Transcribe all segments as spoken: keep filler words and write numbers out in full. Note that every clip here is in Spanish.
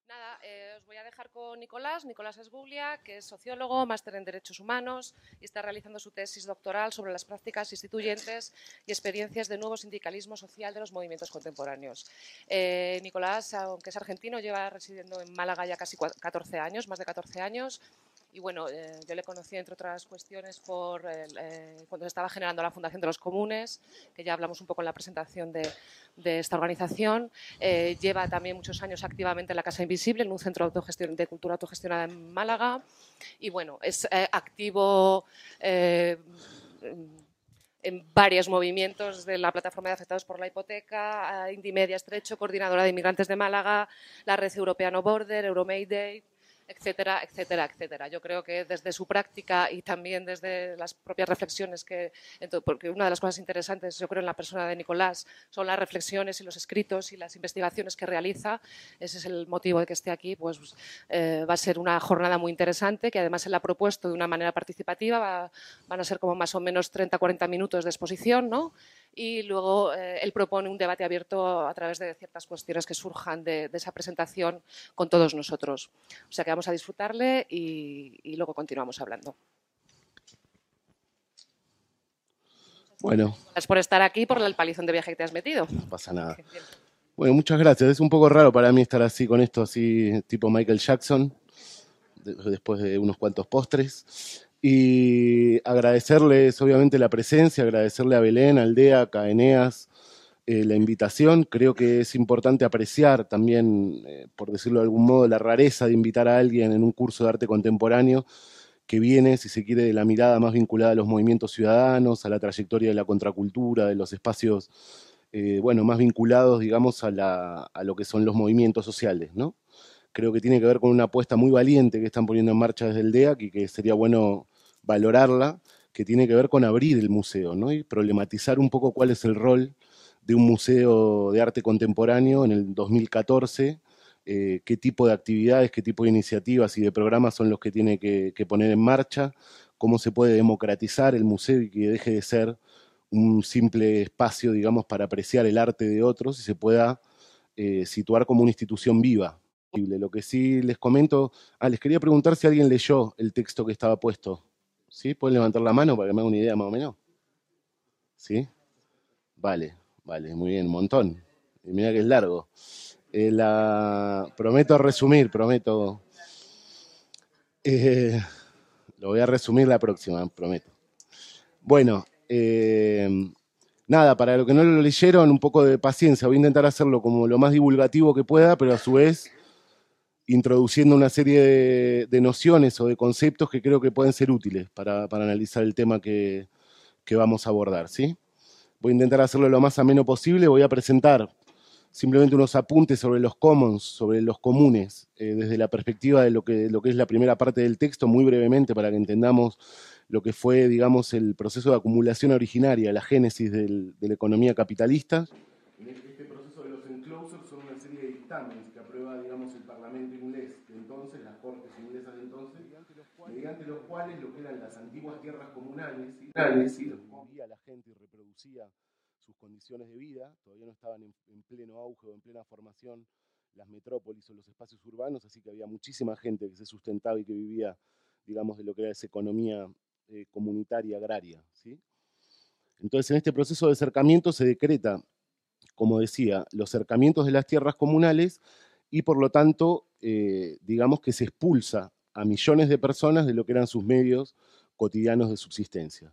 Nada, eh, os voy a dejar con Nicolás. Nicolás Esbuglia, que es sociólogo, máster en Derechos Humanos y está realizando su tesis doctoral sobre las prácticas instituyentes y experiencias de nuevo sindicalismo social de los movimientos contemporáneos. Eh, Nicolás, aunque es argentino, lleva residiendo en Málaga ya casi catorce años, más de catorce años. Y bueno, eh, yo le conocí, entre otras cuestiones, por el, eh, cuando se estaba generando la Fundación de los Comunes, que ya hablamos un poco en la presentación de, de esta organización. Eh, lleva también muchos años activamente en la Casa Invisible, en un centro de, autogestión, de cultura autogestionada en Málaga. Y bueno, es eh, activo eh, en varios movimientos de la Plataforma de Afectados por la Hipoteca, Indimedia Estrecho, Coordinadora de Inmigrantes de Málaga, la Red Europea No Border, Euromayday, etcétera, etcétera, etcétera. Yo creo que desde su práctica y también desde las propias reflexiones que, porque una de las cosas interesantes, yo creo, en la persona de Nicolás son las reflexiones y los escritos y las investigaciones que realiza. Ese es el motivo de que esté aquí. Pues eh, va a ser una jornada muy interesante, que además él ha propuesto de una manera participativa. Va, van a ser como más o menos treinta a cuarenta minutos de exposición, ¿no? Y luego eh, él propone un debate abierto a través de ciertas cuestiones que surjan de, de esa presentación con todos nosotros. O sea que vamos a disfrutarle y, y luego continuamos hablando. Bueno. Gracias por estar aquí, por el palizón de viaje que te has metido. No pasa nada. Bueno, muchas gracias. Es un poco raro para mí estar así con esto, así tipo Michael Jackson, de, después de unos cuantos postres. Y agradecerles, obviamente, la presencia, agradecerle a Belén, a Aldea, a Eneas, eh, la invitación. Creo que es importante apreciar también, eh, por decirlo de algún modo, la rareza de invitar a alguien en un curso de arte contemporáneo que viene, si se quiere, de la mirada más vinculada a los movimientos ciudadanos, a la trayectoria de la contracultura, de los espacios, eh, bueno, más vinculados, digamos, a, la, a lo que son los movimientos sociales, ¿no? Creo que tiene que ver con una apuesta muy valiente que están poniendo en marcha desde el D E A C y que sería bueno valorarla, que tiene que ver con abrir el museo, ¿no? Y problematizar un poco cuál es el rol de un museo de arte contemporáneo en el dos mil catorce, eh, qué tipo de actividades, qué tipo de iniciativas y de programas son los que tiene que, que poner en marcha, cómo se puede democratizar el museo y que deje de ser un simple espacio, digamos, para apreciar el arte de otros y se pueda eh, situar como una institución viva. Lo que sí les comento, ah, les quería preguntar si alguien leyó el texto que estaba puesto. ¿Sí? ¿Pueden levantar la mano para que me haga una idea más o menos? ¿Sí? Vale, vale, muy bien, un montón. Y mira que es largo. Eh, la... Prometo resumir, prometo. Eh, lo voy a resumir la próxima, prometo. Bueno, eh, nada, para los que no lo leyeron, un poco de paciencia. Voy a intentar hacerlo como lo más divulgativo que pueda, pero a su vez introduciendo una serie de, de nociones o de conceptos que creo que pueden ser útiles para, para analizar el tema que, que vamos a abordar, ¿sí? Voy a intentar hacerlo lo más ameno posible. Voy a presentar simplemente unos apuntes sobre los commons, sobre los comunes, eh, desde la perspectiva de lo que, lo que es la primera parte del texto, muy brevemente para que entendamos lo que fue, digamos, el proceso de acumulación originaria, la génesis del, de la economía capitalista. Este proceso de los enclosures son una serie de dictámenes que aprueba, digamos, el Parlamento inglés de entonces, las cortes inglesas de entonces, mediante los cuales lo que eran las antiguas tierras comunales, y vivía la gente y reproducía sus condiciones de vida, todavía no estaban en, en pleno auge o en plena formación las metrópolis o los espacios urbanos, así que había muchísima gente que se sustentaba y que vivía, digamos, de lo que era esa economía eh, comunitaria, agraria, ¿sí? Entonces, en este proceso de cercamiento se decreta, como decía, los cercamientos de las tierras comunales y, por lo tanto, eh, digamos que se expulsa a millones de personas de lo que eran sus medios cotidianos de subsistencia.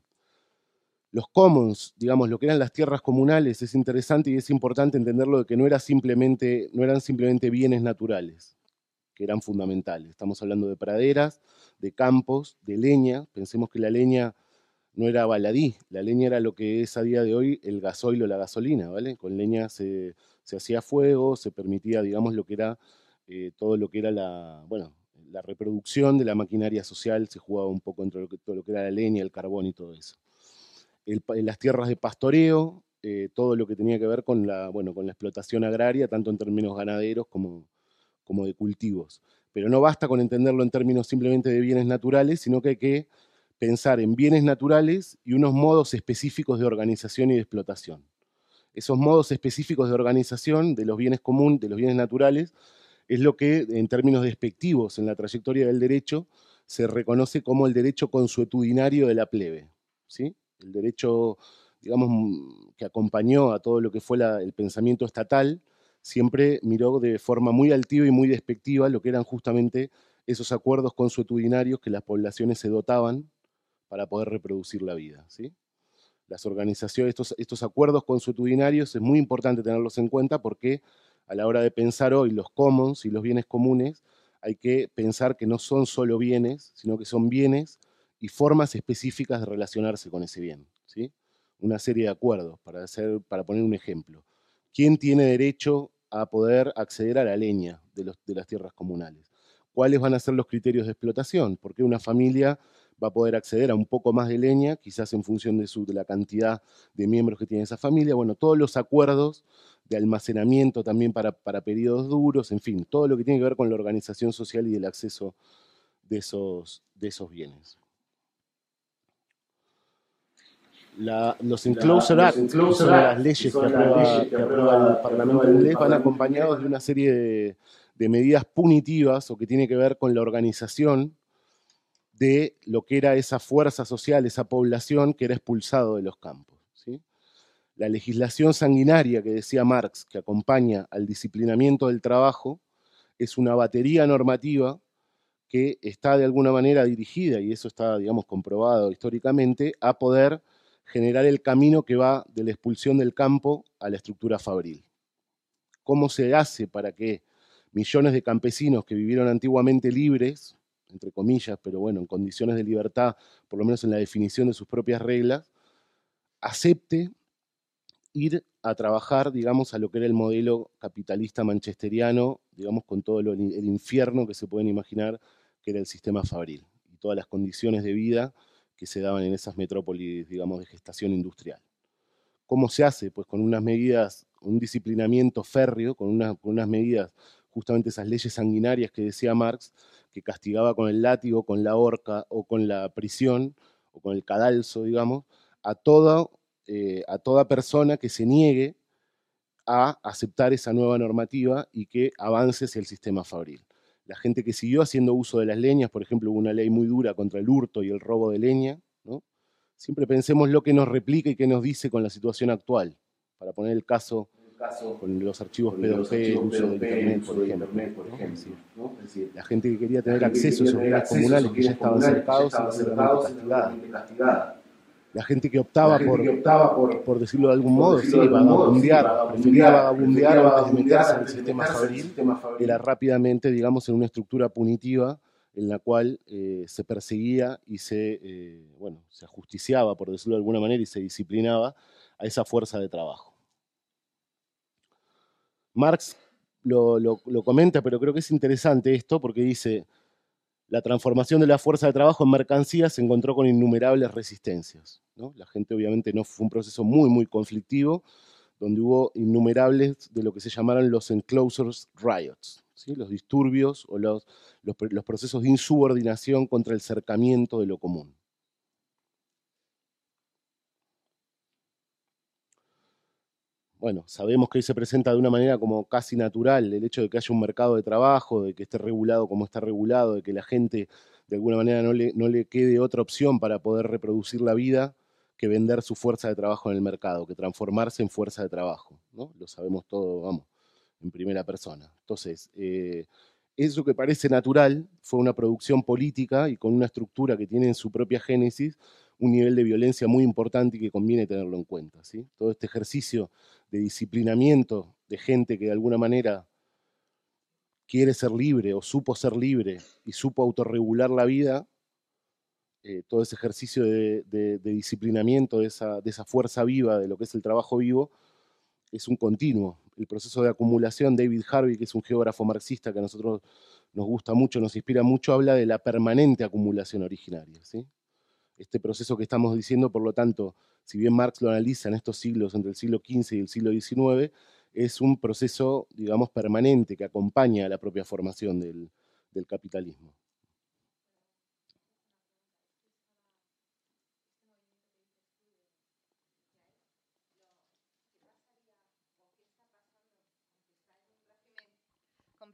Los commons, digamos, lo que eran las tierras comunales, es interesante y es importante entenderlo de que no, era simplemente, no eran simplemente bienes naturales, que eran fundamentales. Estamos hablando de praderas, de campos, de leña. Pensemos que la leña no era baladí, la leña era lo que es a día de hoy el gasoil o la gasolina, ¿vale? Con leña se, se hacía fuego, se permitía, digamos, lo que era, eh, todo lo que era la, bueno, la reproducción de la maquinaria social, se jugaba un poco entre lo que, todo lo que era la leña, el carbón y todo eso. El, las tierras de pastoreo, eh, todo lo que tenía que ver con la, bueno, con la explotación agraria, tanto en términos ganaderos como, como de cultivos. Pero no basta con entenderlo en términos simplemente de bienes naturales, sino que hay que pensar en bienes naturales y unos modos específicos de organización y de explotación. Esos modos específicos de organización de los bienes comunes, de los bienes naturales, es lo que en términos despectivos en la trayectoria del derecho se reconoce como el derecho consuetudinario de la plebe, ¿sí? El derecho, digamos, que acompañó a todo lo que fue la, el pensamiento estatal, siempre miró de forma muy altiva y muy despectiva lo que eran justamente esos acuerdos consuetudinarios que las poblaciones se dotaban para poder reproducir la vida, ¿sí? Las organizaciones, estos, estos acuerdos consuetudinarios es muy importante tenerlos en cuenta porque a la hora de pensar hoy los commons y los bienes comunes, hay que pensar que no son solo bienes, sino que son bienes y formas específicas de relacionarse con ese bien, ¿sí? Una serie de acuerdos, para, hacer, para poner un ejemplo. ¿Quién tiene derecho a poder acceder a la leña de, los, de las tierras comunales? ¿Cuáles van a ser los criterios de explotación? ¿Por qué una familia va a poder acceder a un poco más de leña, quizás en función de, su, de la cantidad de miembros que tiene esa familia? Bueno, todos los acuerdos de almacenamiento también para, para periodos duros, en fin, todo lo que tiene que ver con la organización social y el acceso de esos, de esos bienes. La, los Enclosure Act, que son las leyes que aprueba, que aprueba el Parlamento inglés, van acompañados de una serie de, de medidas punitivas o que tiene que ver con la organización de lo que era esa fuerza social, esa población que era expulsado de los campos, ¿sí? La legislación sanguinaria que decía Marx, que acompaña al disciplinamiento del trabajo, es una batería normativa que está de alguna manera dirigida, y eso está, digamos, comprobado históricamente, a poder generar el camino que va de la expulsión del campo a la estructura fabril. ¿Cómo se hace para que millones de campesinos que vivieron antiguamente libres, entre comillas, pero bueno, en condiciones de libertad, por lo menos en la definición de sus propias reglas, acepte ir a trabajar, digamos, a lo que era el modelo capitalista manchesteriano, digamos, con todo lo, el infierno que se pueden imaginar que era el sistema fabril y todas las condiciones de vida que se daban en esas metrópolis, digamos, de gestación industrial. ¿Cómo se hace? Pues con unas medidas, un disciplinamiento férreo, con, una, con unas medidas, justamente esas leyes sanguinarias que decía Marx, que castigaba con el látigo, con la horca o con la prisión, o con el cadalso, digamos, a toda, eh, a toda persona que se niegue a aceptar esa nueva normativa y que avance hacia el sistema fabril. La gente que siguió haciendo uso de las leñas, por ejemplo, hubo una ley muy dura contra el hurto y el robo de leña, ¿no? Siempre pensemos lo que nos replica y qué nos dice con la situación actual. Para poner el caso con los archivos P dos P, el uso de Internet, por ejemplo. ¿no? Es decir, la gente que quería tener acceso a esos bienes comunales que ya estaban cercados y duramente castigada. La gente que optaba, gente por, que optaba por, por decirlo de algún por modo, sí, vagabundear, modo, sí, prefería vagabundear antes de meterse en el sistema fabril, era rápidamente, digamos, en una estructura punitiva en la cual eh, se perseguía y se, eh, bueno, se ajusticiaba, por decirlo de alguna manera, y se disciplinaba a esa fuerza de trabajo. Marx lo, lo, lo comenta, pero creo que es interesante esto porque dice: la transformación de la fuerza de trabajo en mercancías se encontró con innumerables resistencias, ¿no? La gente obviamente no fue un proceso muy, muy conflictivo, donde hubo innumerables de lo que se llamaron los enclosures riots, ¿sí? Los disturbios o los, los, los procesos de insubordinación contra el cercamiento de lo común. Bueno, sabemos que hoy se presenta de una manera como casi natural el hecho de que haya un mercado de trabajo, de que esté regulado como está regulado, de que la gente de alguna manera no le, no le quede otra opción para poder reproducir la vida que vender su fuerza de trabajo en el mercado, que transformarse en fuerza de trabajo, ¿no? Lo sabemos todo, vamos, en primera persona. Entonces, eh, eso que parece natural fue una producción política y con una estructura que tiene en su propia génesis un nivel de violencia muy importante y que conviene tenerlo en cuenta, ¿sí? Todo este ejercicio de disciplinamiento de gente que de alguna manera quiere ser libre o supo ser libre y supo autorregular la vida, eh, todo ese ejercicio de, de, de disciplinamiento de esa, de esa fuerza viva de lo que es el trabajo vivo, es un continuo. El proceso de acumulación, David Harvey, que es un geógrafo marxista que a nosotros nos gusta mucho, nos inspira mucho, habla de la permanente acumulación originaria, ¿sí? Este proceso que estamos diciendo, por lo tanto, si bien Marx lo analiza en estos siglos, entre el siglo quince y el siglo diecinueve, es un proceso, digamos, permanente que acompaña a la propia formación del, del capitalismo.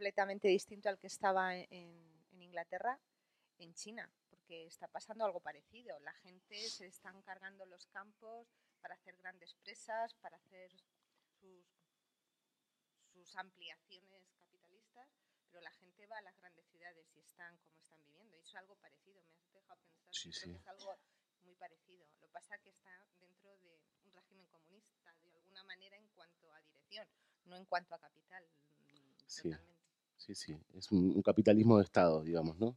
completamente distinto al que estaba en, en Inglaterra, en China, porque está pasando algo parecido. La gente se están cargando los campos para hacer grandes presas, para hacer sus, sus ampliaciones capitalistas, pero la gente va a las grandes ciudades y están como están viviendo. Y eso es algo parecido. Me has dejado pensar, Sí, creo sí. que es algo muy parecido. Lo que pasa es que está dentro de un régimen comunista, de alguna manera, en cuanto a dirección, no en cuanto a capital. Sí, Totalmente. sí, sí. Es un, un capitalismo de Estado, digamos, ¿no?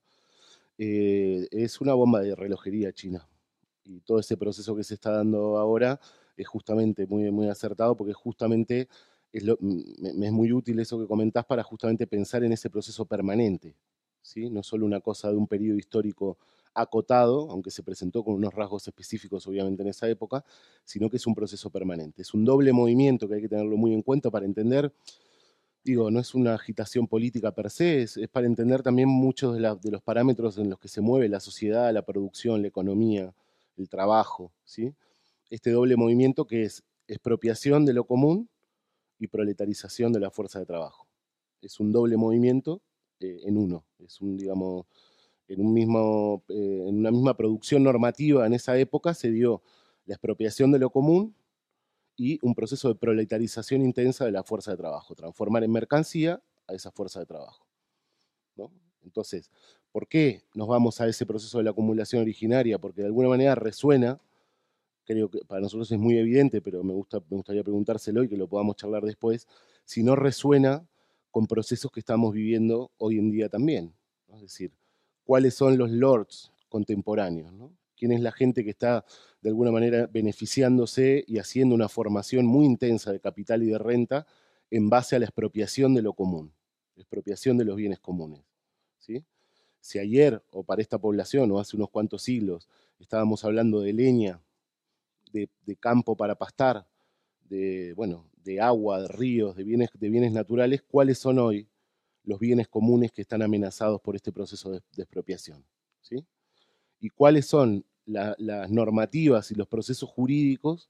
Eh, es una bomba de relojería China. Y todo ese proceso que se está dando ahora es justamente muy, muy acertado porque justamente es, lo, me, me es muy útil eso que comentás para justamente pensar en ese proceso permanente, ¿sí? No solo una cosa de un periodo histórico acotado, aunque se presentó con unos rasgos específicos obviamente en esa época, sino que es un proceso permanente. Es un doble movimiento que hay que tenerlo muy en cuenta para entender. Digo, no es una agitación política per se, es, es para entender también muchos de, la, de, los parámetros en los que se mueve la sociedad, la producción, la economía, el trabajo, ¿sí? Este doble movimiento que es expropiación de lo común y proletarización de la fuerza de trabajo. Es un doble movimiento eh, en uno, es un, digamos, en, un mismo, eh, en una misma producción normativa en esa época se dio la expropiación de lo común y un proceso de proletarización intensa de la fuerza de trabajo, transformar en mercancía a esa fuerza de trabajo, ¿no? Entonces, ¿por qué nos vamos a ese proceso de la acumulación originaria? Porque de alguna manera resuena, creo que para nosotros es muy evidente, pero me, gusta, me gustaría preguntárselo y que lo podamos charlar después, si no resuena con procesos que estamos viviendo hoy en día también, ¿no? Es decir, ¿cuáles son los lords contemporáneos, ¿no? ¿Quién es la gente que está de alguna manera beneficiándose y haciendo una formación muy intensa de capital y de renta en base a la expropiación de lo común, la expropiación de los bienes comunes, ¿sí? Si ayer o para esta población o hace unos cuantos siglos estábamos hablando de leña, de, de campo para pastar, de, bueno, de agua, de ríos, de bienes, de bienes naturales, ¿cuáles son hoy los bienes comunes que están amenazados por este proceso de, de expropiación? ¿Sí? ¿Y cuáles son la, las normativas y los procesos jurídicos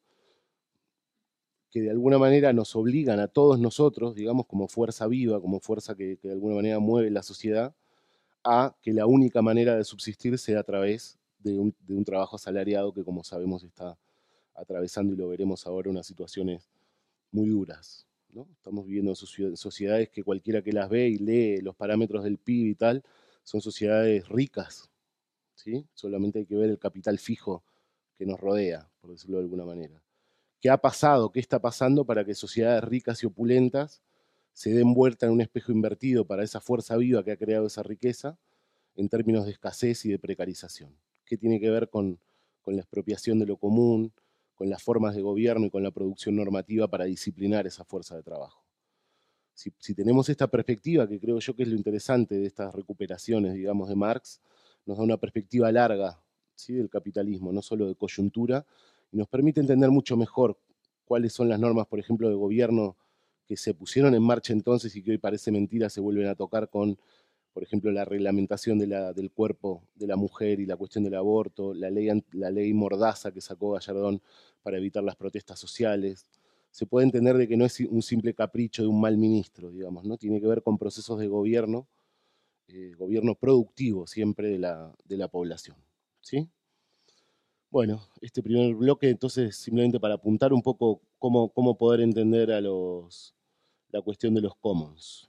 que de alguna manera nos obligan a todos nosotros, digamos, como fuerza viva, como fuerza que, que de alguna manera mueve la sociedad, a que la única manera de subsistir sea a través de un, de un trabajo asalariado que, como sabemos, está atravesando, y lo veremos ahora, unas situaciones muy duras, ¿no? Estamos viviendo en sociedades que cualquiera que las ve y lee los parámetros del P I B y tal, son sociedades ricas, ¿sí? Solamente hay que ver el capital fijo que nos rodea, por decirlo de alguna manera. ¿Qué ha pasado? ¿Qué está pasando para que sociedades ricas y opulentas se den vuelta en un espejo invertido para esa fuerza viva que ha creado esa riqueza en términos de escasez y de precarización? ¿Qué tiene que ver con, con la expropiación de lo común, con las formas de gobierno y con la producción normativa para disciplinar esa fuerza de trabajo? Si, si tenemos esta perspectiva, que creo yo que es lo interesante de estas recuperaciones, digamos, de Marx, nos da una perspectiva larga, ¿sí?, del capitalismo, no solo de coyuntura, y nos permite entender mucho mejor cuáles son las normas, por ejemplo, de gobierno que se pusieron en marcha entonces y que hoy parece mentira, se vuelven a tocar con, por ejemplo, la reglamentación de la, del cuerpo de la mujer y la cuestión del aborto, la ley, la ley Mordaza que sacó Gallardón para evitar las protestas sociales. Se puede entender de que no es un simple capricho de un mal ministro, digamos, ¿no? Tiene que ver con procesos de gobierno, eh, gobierno productivo siempre de la, de la población, ¿sí? Bueno, este primer bloque, entonces, simplemente para apuntar un poco cómo, cómo poder entender a los, la cuestión de los commons,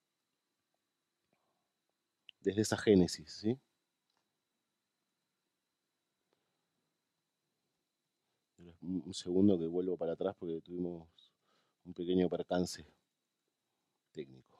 desde esa génesis, ¿sí? Un segundo que vuelvo para atrás porque tuvimos un pequeño percance técnico.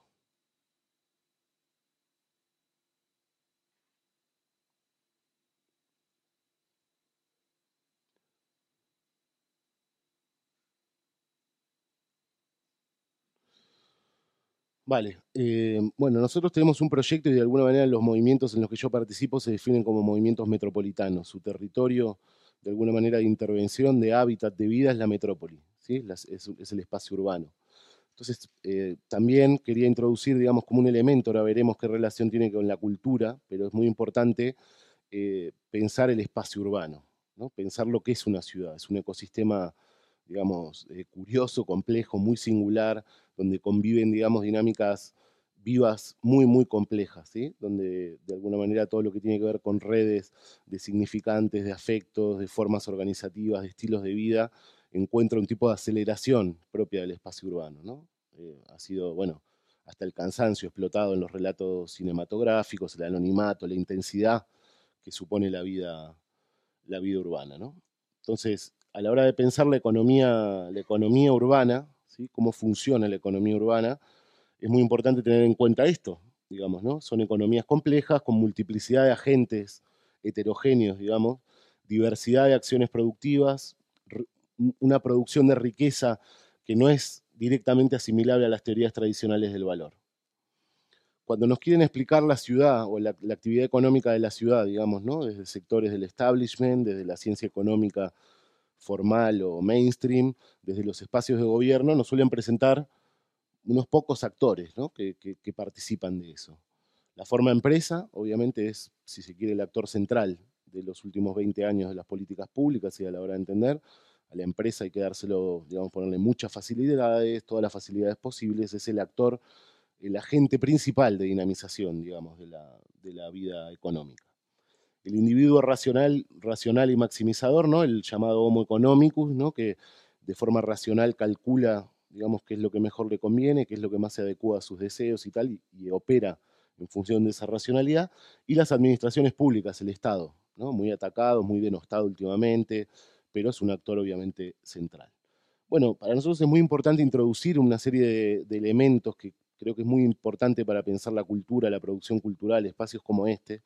Vale, eh, bueno, nosotros tenemos un proyecto y de alguna manera los movimientos en los que yo participo se definen como movimientos metropolitanos. Su territorio, de alguna manera, de intervención, de hábitat, de vida es la metrópoli, ¿sí? Las, es, es el espacio urbano. Entonces, eh, también quería introducir, digamos, como un elemento, ahora veremos qué relación tiene con la cultura, pero es muy importante eh, pensar el espacio urbano, ¿no? Pensar lo que es una ciudad, es un ecosistema, digamos, eh, curioso, complejo, muy singular, donde conviven, digamos, dinámicas vivas muy, muy complejas, ¿sí? Donde de alguna manera todo lo que tiene que ver con redes de significantes, de afectos, de formas organizativas, de estilos de vida, encuentra un tipo de aceleración propia del espacio urbano, ¿no? Eh, ha sido, bueno, hasta el cansancio explotado en los relatos cinematográficos, el anonimato, la intensidad que supone la vida, la vida urbana, ¿no? Entonces, a la hora de pensar la economía, la economía urbana, ¿sí? Cómo funciona la economía urbana, es muy importante tener en cuenta esto, digamos, ¿no? Son economías complejas con multiplicidad de agentes heterogéneos, digamos, diversidad de acciones productivas, una producción de riqueza que no es directamente asimilable a las teorías tradicionales del valor. Cuando nos quieren explicar la ciudad o la, la actividad económica de la ciudad, digamos, ¿no? Desde sectores del establishment, desde la ciencia económica formal o mainstream, desde los espacios de gobierno, nos suelen presentar unos pocos actores, ¿no? que, que, que participan de eso. La forma empresa, obviamente, es, si se quiere, el actor central de los últimos veinte años de las políticas públicas y a la hora de entender. A la empresa hay que dárselo, digamos, ponerle muchas facilidades, todas las facilidades posibles, es el actor, el agente principal de dinamización, digamos, de la, de la vida económica. El individuo racional, racional y maximizador, ¿no? El llamado homo economicus, ¿no? Que de forma racional calcula, digamos, qué es lo que mejor le conviene, qué es lo que más se adecua a sus deseos y tal, y, y opera en función de esa racionalidad. Y las administraciones públicas, el Estado, ¿no? Muy atacado, muy denostado últimamente, pero es un actor obviamente central. Bueno, para nosotros es muy importante introducir una serie de, de elementos que creo que es muy importante para pensar la cultura, la producción cultural, espacios como este,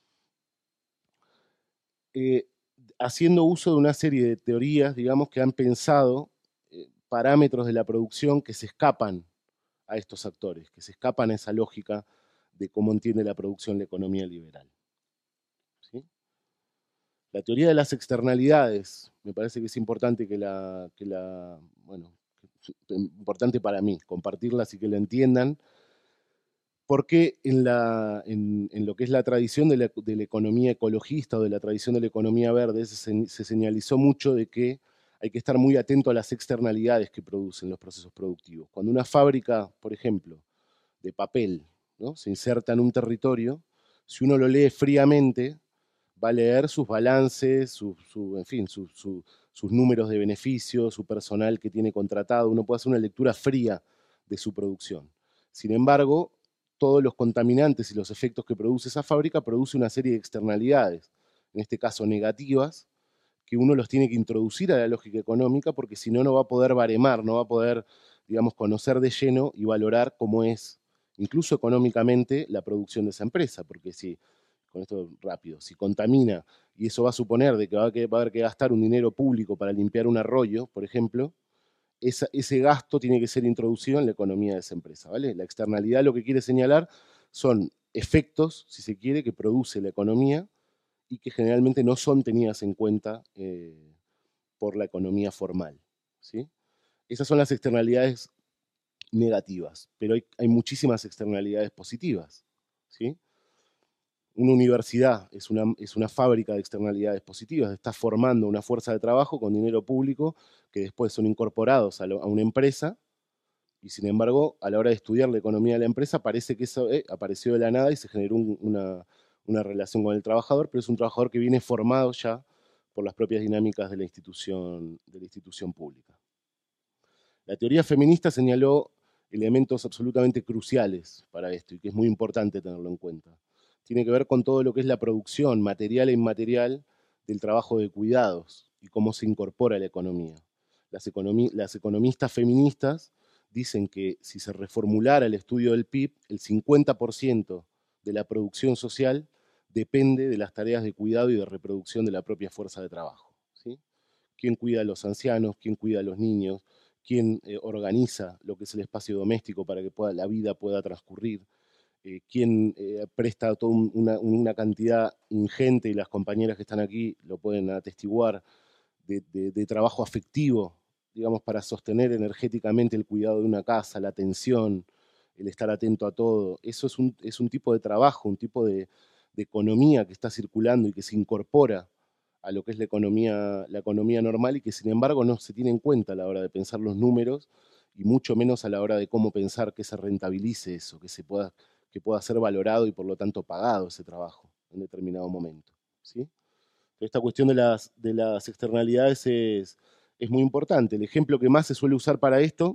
Eh, haciendo uso de una serie de teorías, digamos, que han pensado eh, parámetros de la producción que se escapan a estos actores, que se escapan a esa lógica de cómo entiende la producción la economía liberal. ¿Sí? La teoría de las externalidades, me parece que es importante que la, que la bueno, importante para mí, compartirlas y que la entiendan, porque en, la, en, en, lo que es la tradición de la, de la, economía ecologista o de la tradición de la economía verde, se, se señalizó mucho de que hay que estar muy atento a las externalidades que producen los procesos productivos. Cuando una fábrica, por ejemplo, de papel, ¿no? se inserta en un territorio, si uno lo lee fríamente, va a leer sus balances, su, su, en fin, su, su, sus números de beneficio, su personal que tiene contratado, uno puede hacer una lectura fría de su producción. Sin embargo, todos los contaminantes y los efectos que produce esa fábrica produce una serie de externalidades, en este caso negativas, que uno los tiene que introducir a la lógica económica porque si no, no va a poder baremar, no va a poder, digamos, conocer de lleno y valorar cómo es, incluso económicamente, la producción de esa empresa, porque si, con esto rápido, si contamina, y eso va a suponer de que va a, que, va a haber que gastar un dinero público para limpiar un arroyo, por ejemplo, Esa, ese gasto tiene que ser introducido en la economía de esa empresa, ¿vale? La externalidad lo que quiere señalar son efectos, si se quiere, que produce la economía y que generalmente no son tenidas en cuenta eh, por la economía formal, ¿sí? Esas son las externalidades negativas, pero hay, hay muchísimas externalidades positivas, ¿sí? Una universidad es una, es una fábrica de externalidades positivas, está formando una fuerza de trabajo con dinero público que después son incorporados a, lo, a una empresa y sin embargo a la hora de estudiar la economía de la empresa parece que eso eh, apareció de la nada y se generó un, una, una relación con el trabajador, pero es un trabajador que viene formado ya por las propias dinámicas de la institución, de la institución pública. La teoría feminista señaló elementos absolutamente cruciales para esto y que es muy importante tenerlo en cuenta. Tiene que ver con todo lo que es la producción material e inmaterial del trabajo de cuidados y cómo se incorpora a la economía. Las, economi las economistas feministas dicen que si se reformulara el estudio del P I B, el cincuenta por ciento de la producción social depende de las tareas de cuidado y de reproducción de la propia fuerza de trabajo, ¿sí? ¿Quién cuida a los ancianos? ¿Quién cuida a los niños? ¿Quién eh, organiza lo que es el espacio doméstico para que pueda, la vida pueda transcurrir? Eh, ¿Quién eh, presta toda un, una, una cantidad ingente, y las compañeras que están aquí lo pueden atestiguar, de, de, de trabajo afectivo, digamos, para sostener energéticamente el cuidado de una casa, la atención, el estar atento a todo? Eso es un, es un tipo de trabajo, un tipo de, de economía que está circulando y que se incorpora a lo que es la economía, la economía normal y que sin embargo no se tiene en cuenta a la hora de pensar los números y mucho menos a la hora de cómo pensar que se rentabilice eso, que, se pueda, que pueda ser valorado y por lo tanto pagado ese trabajo en determinado momento, ¿sí? Esta cuestión de las, de las externalidades es, es muy importante. El ejemplo que más se suele usar para esto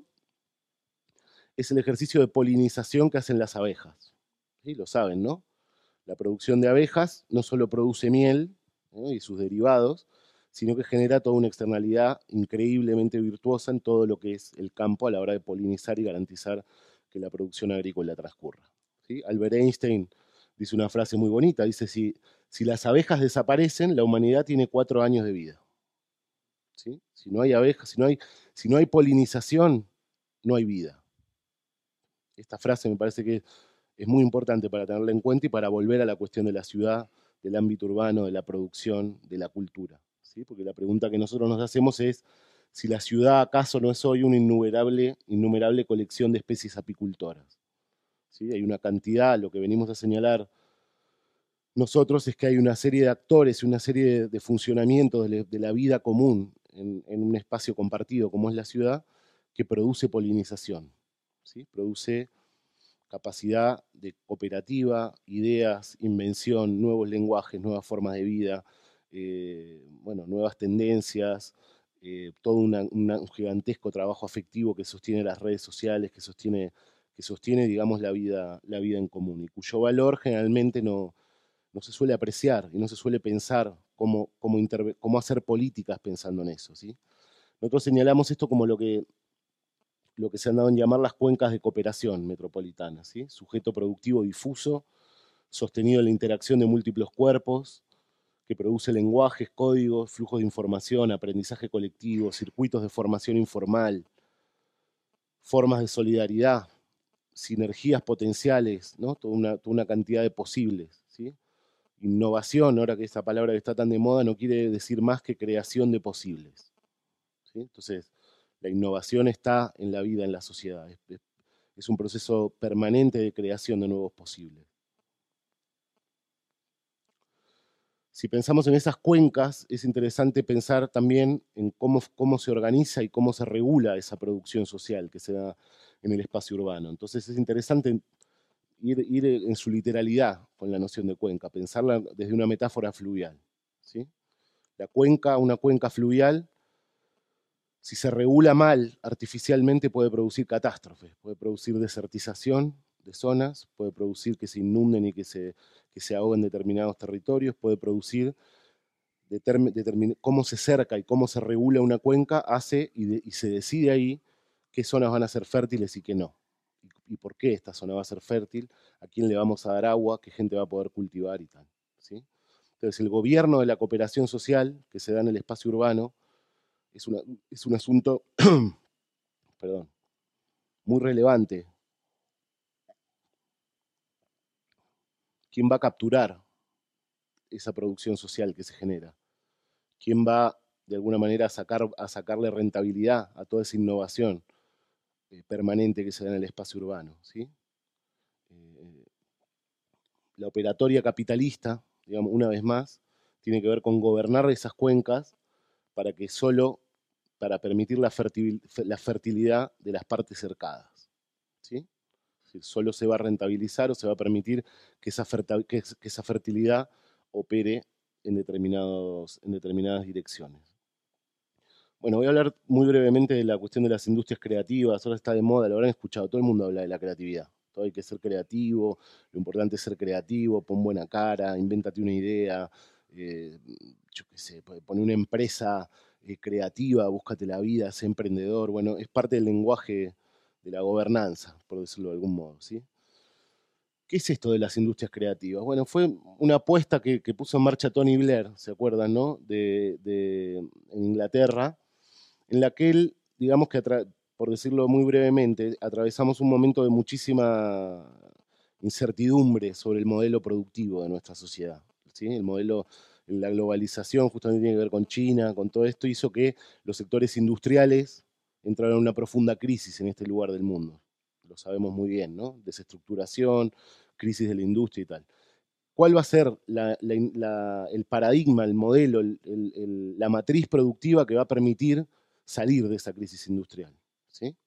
es el ejercicio de polinización que hacen las abejas. ¿Sí? Lo saben, ¿no? La producción de abejas no solo produce miel, ¿no?, y sus derivados, sino que genera toda una externalidad increíblemente virtuosa en todo lo que es el campo a la hora de polinizar y garantizar que la producción agrícola transcurra. ¿Sí? Albert Einstein dice una frase muy bonita, dice, si, si las abejas desaparecen, la humanidad tiene cuatro años de vida. ¿Sí? Si no hay abejas, si no hay, si no hay polinización, no hay vida. Esta frase me parece que es muy importante para tenerla en cuenta y para volver a la cuestión de la ciudad, del ámbito urbano, de la producción, de la cultura. ¿Sí? Porque la pregunta que nosotros nos hacemos es si la ciudad acaso no es hoy una innumerable, innumerable colección de especies apicultoras. ¿Sí? Hay una cantidad, lo que venimos a señalar nosotros es que hay una serie de actores y una serie de, de funcionamientos de, de la vida común en, en un espacio compartido como es la ciudad, que produce polinización, ¿sí? Produce capacidad de cooperativa, ideas, invención, nuevos lenguajes, nuevas formas de vida, eh, bueno, nuevas tendencias, eh, todo una, una, un gigantesco trabajo afectivo que sostiene las redes sociales, que sostiene, que sostiene digamos, la vida, la vida en común, y cuyo valor generalmente no, no se suele apreciar y no se suele pensar cómo, cómo, cómo hacer políticas pensando en eso, ¿sí? Nosotros señalamos esto como lo que lo que se han dado en llamar las cuencas de cooperación metropolitana, ¿sí? Sujeto productivo difuso, sostenido en la interacción de múltiples cuerpos, que produce lenguajes, códigos, flujos de información, aprendizaje colectivo, circuitos de formación informal, formas de solidaridad, sinergias potenciales, ¿no? Toda una, toda una cantidad de posibles, ¿sí? Innovación, ahora que esta palabra que está tan de moda, no quiere decir más que creación de posibles, ¿sí? Entonces, la innovación está en la vida, en la sociedad. Es, es, es un proceso permanente de creación de nuevos posibles. Si pensamos en esas cuencas, es interesante pensar también en cómo, cómo se organiza y cómo se regula esa producción social que se da en el espacio urbano. Entonces es interesante ir, ir en su literalidad con la noción de cuenca, pensarla desde una metáfora fluvial, ¿sí? La cuenca, una cuenca fluvial, si se regula mal artificialmente, puede producir catástrofes, puede producir desertización de zonas, puede producir que se inunden y que se, que se ahoguen determinados territorios, puede producir determin, determin, cómo se cerca y cómo se regula una cuenca, hace y, de, y se decide ahí qué zonas van a ser fértiles y qué no. Y, y por qué esta zona va a ser fértil, a quién le vamos a dar agua, qué gente va a poder cultivar y tal, ¿sí? Entonces el gobierno de la cooperación social que se da en el espacio urbano es, una, es un asunto perdón, muy relevante. ¿Quién va a capturar esa producción social que se genera? ¿Quién va, de alguna manera, a, sacar, a sacarle rentabilidad a toda esa innovación eh, permanente que se da en el espacio urbano, ¿sí? Eh, la operatoria capitalista, digamos, una vez más, tiene que ver con gobernar esas cuencas para que solo, para permitir la, fertil, la fertilidad de las partes cercadas, ¿sí? Solo se va a rentabilizar o se va a permitir que esa, que esa fertilidad opere en, determinados, en determinadas direcciones. Bueno, voy a hablar muy brevemente de la cuestión de las industrias creativas. Ahora está de moda, lo habrán escuchado, todo el mundo habla de la creatividad. Todo hay que ser creativo, lo importante es ser creativo, pon buena cara, invéntate una idea, eh, yo qué sé, pon una empresa eh, creativa, búscate la vida, sé emprendedor. Bueno, es parte del lenguaje de la gobernanza, por decirlo de algún modo, ¿sí? ¿Qué es esto de las industrias creativas? Bueno, fue una apuesta que, que puso en marcha Tony Blair, ¿se acuerdan, no? De, de, en Inglaterra, en la que él, digamos que, por decirlo muy brevemente, atravesamos un momento de muchísima incertidumbre sobre el modelo productivo de nuestra sociedad, ¿sí? El modelo, la globalización justamente tiene que ver con China, con todo esto, hizo que los sectores industriales entraran en una profunda crisis en este lugar del mundo. Lo sabemos muy bien, ¿no? Desestructuración, crisis de la industria y tal. ¿Cuál va a ser la, la, la, el paradigma, el modelo, el, el, la matriz productiva que va a permitir salir de esa crisis industrial? ¿Sí?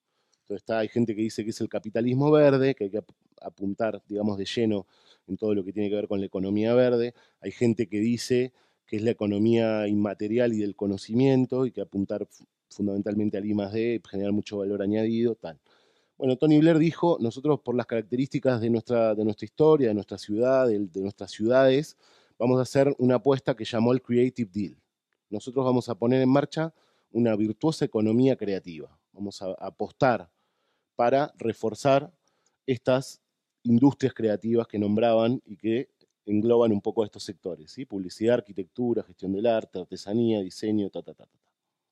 Entonces está, hay gente que dice que es el capitalismo verde, que hay que apuntar, digamos, de lleno en todo lo que tiene que ver con la economía verde. Hay gente que dice que es la economía inmaterial y del conocimiento, y que apuntar fundamentalmente al I más D, generar mucho valor añadido, tal. Bueno, Tony Blair dijo, nosotros por las características de nuestra, de nuestra historia, de nuestra ciudad, de, de nuestras ciudades, vamos a hacer una apuesta que llamó el Creative Deal. Nosotros vamos a poner en marcha una virtuosa economía creativa. Vamos a, a apostar para reforzar estas industrias creativas que nombraban y que engloban un poco estos sectores, ¿sí? Publicidad, arquitectura, gestión del arte, artesanía, diseño, ta, ta, ta, ta.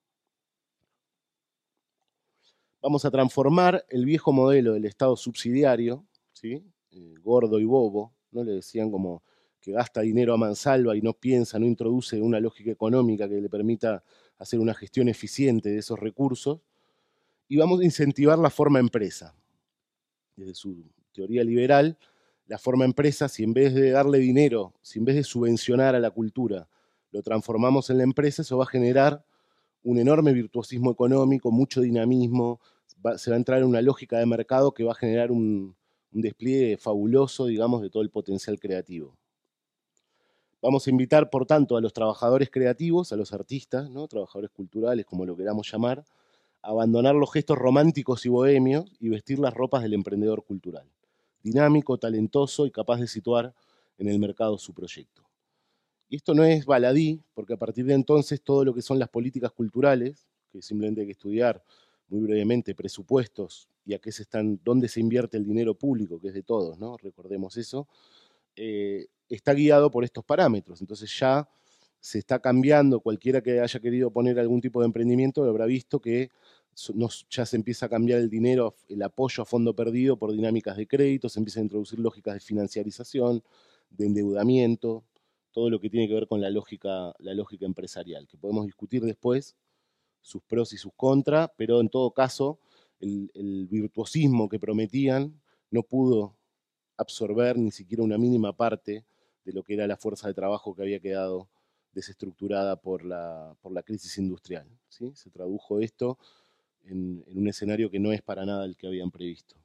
Vamos a transformar el viejo modelo del Estado subsidiario, ¿sí? Eh, gordo y bobo, ¿no? Le decían como que gasta dinero a mansalva y no piensa, no introduce una lógica económica que le permita hacer una gestión eficiente de esos recursos, y vamos a incentivar la forma empresa. Desde su teoría liberal, la forma empresa, si en vez de darle dinero, si en vez de subvencionar a la cultura, lo transformamos en la empresa, eso va a generar un enorme virtuosismo económico, mucho dinamismo, va, se va a entrar en una lógica de mercado que va a generar un, un despliegue fabuloso, digamos, de todo el potencial creativo. Vamos a invitar, por tanto, a los trabajadores creativos, a los artistas, ¿no? Trabajadores culturales, como lo queramos llamar, a abandonar los gestos románticos y bohemios y vestir las ropas del emprendedor cultural, dinámico, talentoso y capaz de situar en el mercado su proyecto. Y esto no es baladí, porque a partir de entonces todo lo que son las políticas culturales, que simplemente hay que estudiar muy brevemente presupuestos y a qué se están, dónde se invierte el dinero público, que es de todos, ¿no? Recordemos eso, eh, está guiado por estos parámetros. Entonces ya se está cambiando, cualquiera que haya querido poner algún tipo de emprendimiento habrá visto que nos, ya se empieza a cambiar el dinero, el apoyo a fondo perdido por dinámicas de crédito, se empiezan a introducir lógicas de financiarización, de endeudamiento, todo lo que tiene que ver con la lógica, la lógica empresarial, que podemos discutir después sus pros y sus contras, pero en todo caso el, el virtuosismo que prometían no pudo absorber ni siquiera una mínima parte de lo que era la fuerza de trabajo que había quedado desestructurada por la, por la crisis industrial, ¿sí? Se tradujo esto en, en un escenario que no es para nada el que habían previsto.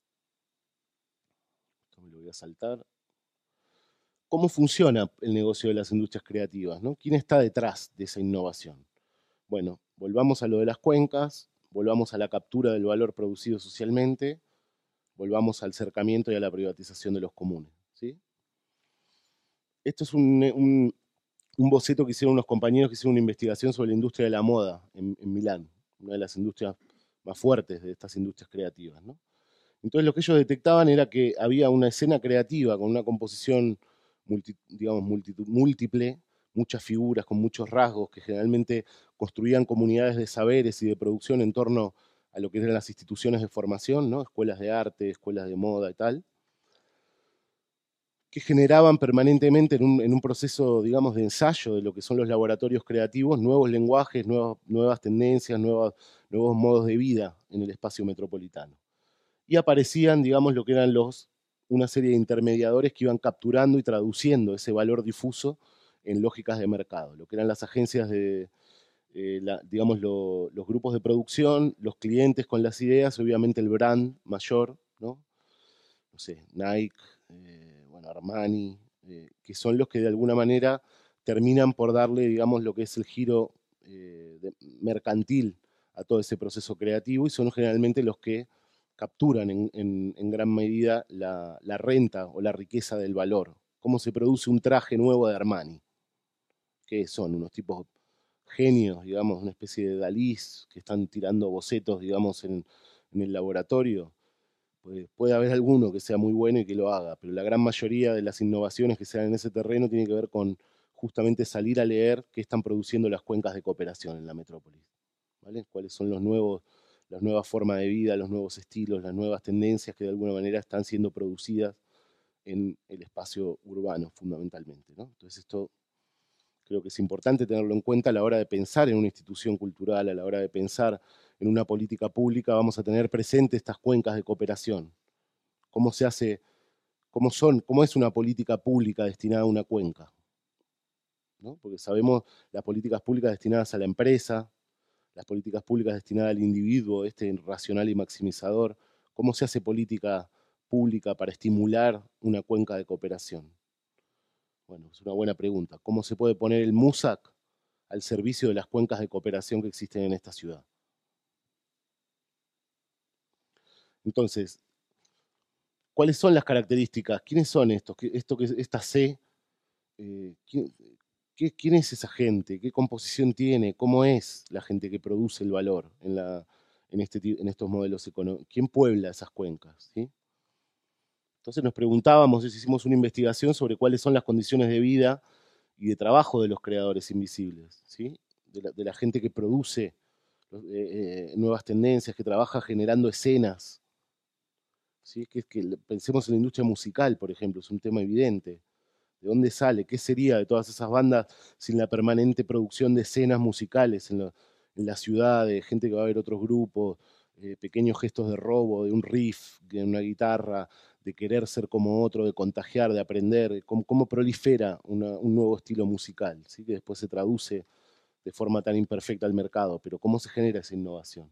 Esto me lo voy a saltar. ¿Cómo funciona el negocio de las industrias creativas, ¿no? ¿Quién está detrás de esa innovación? Bueno, volvamos a lo de las cuencas, volvamos a la captura del valor producido socialmente, volvamos al cercamiento y a la privatización de los comunes, ¿sí? Esto es un, un, un boceto que hicieron unos compañeros que hicieron una investigación sobre la industria de la moda en, en Milán, una de las industrias más fuertes de estas industrias creativas, ¿no? Entonces lo que ellos detectaban era que había una escena creativa con una composición multi, digamos, multitud, múltiple, muchas figuras con muchos rasgos que generalmente construían comunidades de saberes y de producción en torno a lo que eran las instituciones de formación, ¿no? Escuelas de arte, escuelas de moda y tal, que generaban permanentemente en un, en un proceso, digamos, de ensayo de lo que son los laboratorios creativos, nuevos lenguajes, nuevas, nuevas tendencias, nuevas, nuevos modos de vida en el espacio metropolitano. Y aparecían, digamos, lo que eran los, una serie de intermediadores que iban capturando y traduciendo ese valor difuso en lógicas de mercado, lo que eran las agencias de, eh, la, digamos, lo, los grupos de producción, los clientes con las ideas, obviamente el brand mayor, ¿no? No sé, Nike, eh, bueno, Armani, eh, que son los que de alguna manera terminan por darle, digamos, lo que es el giro eh, de, mercantil a todo ese proceso creativo, y son generalmente los que capturan en, en, en gran medida la, la renta o la riqueza del valor. ¿Cómo se produce un traje nuevo de Armani? ¿Qué son? Unos tipos genios, digamos, una especie de Dalís que están tirando bocetos, digamos, en, en el laboratorio. Pues puede haber alguno que sea muy bueno y que lo haga, pero la gran mayoría de las innovaciones que se dan en ese terreno tiene que ver con justamente salir a leer qué están produciendo las cuencas de cooperación en la metrópolis, ¿vale? Cuáles son los nuevos, las nuevas formas de vida, los nuevos estilos, las nuevas tendencias que de alguna manera están siendo producidas en el espacio urbano fundamentalmente, ¿no? Entonces esto creo que es importante tenerlo en cuenta a la hora de pensar en una institución cultural, a la hora de pensar en una política pública. Vamos a tener presente estas cuencas de cooperación. ¿Cómo se hace, cómo son, cómo es una política pública destinada a una cuenca? ¿No? Porque sabemos las políticas públicas destinadas a la empresa, las políticas públicas destinadas al individuo, este racional y maximizador, cómo se hace política pública para estimular una cuenca de cooperación. Bueno, es una buena pregunta. ¿Cómo se puede poner el MUSAC al servicio de las cuencas de cooperación que existen en esta ciudad? Entonces, ¿cuáles son las características? ¿Quiénes son estos? Esto que, esta C, eh, ¿quién, qué, ¿quién es esa gente? ¿Qué composición tiene? ¿Cómo es la gente que produce el valor en, la, en, este, en estos modelos económicos? ¿Quién puebla esas cuencas? ¿Sí? Entonces nos preguntábamos, hicimos una investigación sobre cuáles son las condiciones de vida y de trabajo de los creadores invisibles, ¿sí? de, la, de la gente que produce eh, eh, nuevas tendencias, que trabaja generando escenas. ¿Sí? Que, que pensemos en la industria musical, por ejemplo, es un tema evidente. ¿De dónde sale? ¿Qué sería de todas esas bandas sin la permanente producción de escenas musicales en, lo, en la ciudad, de gente que va a ver otros grupos, eh, pequeños gestos de robo, de un riff, de una guitarra, de querer ser como otro, de contagiar, de aprender? ¿Cómo, cómo prolifera una, un nuevo estilo musical? ¿Sí? Que después se traduce de forma tan imperfecta al mercado, pero ¿cómo se genera esa innovación?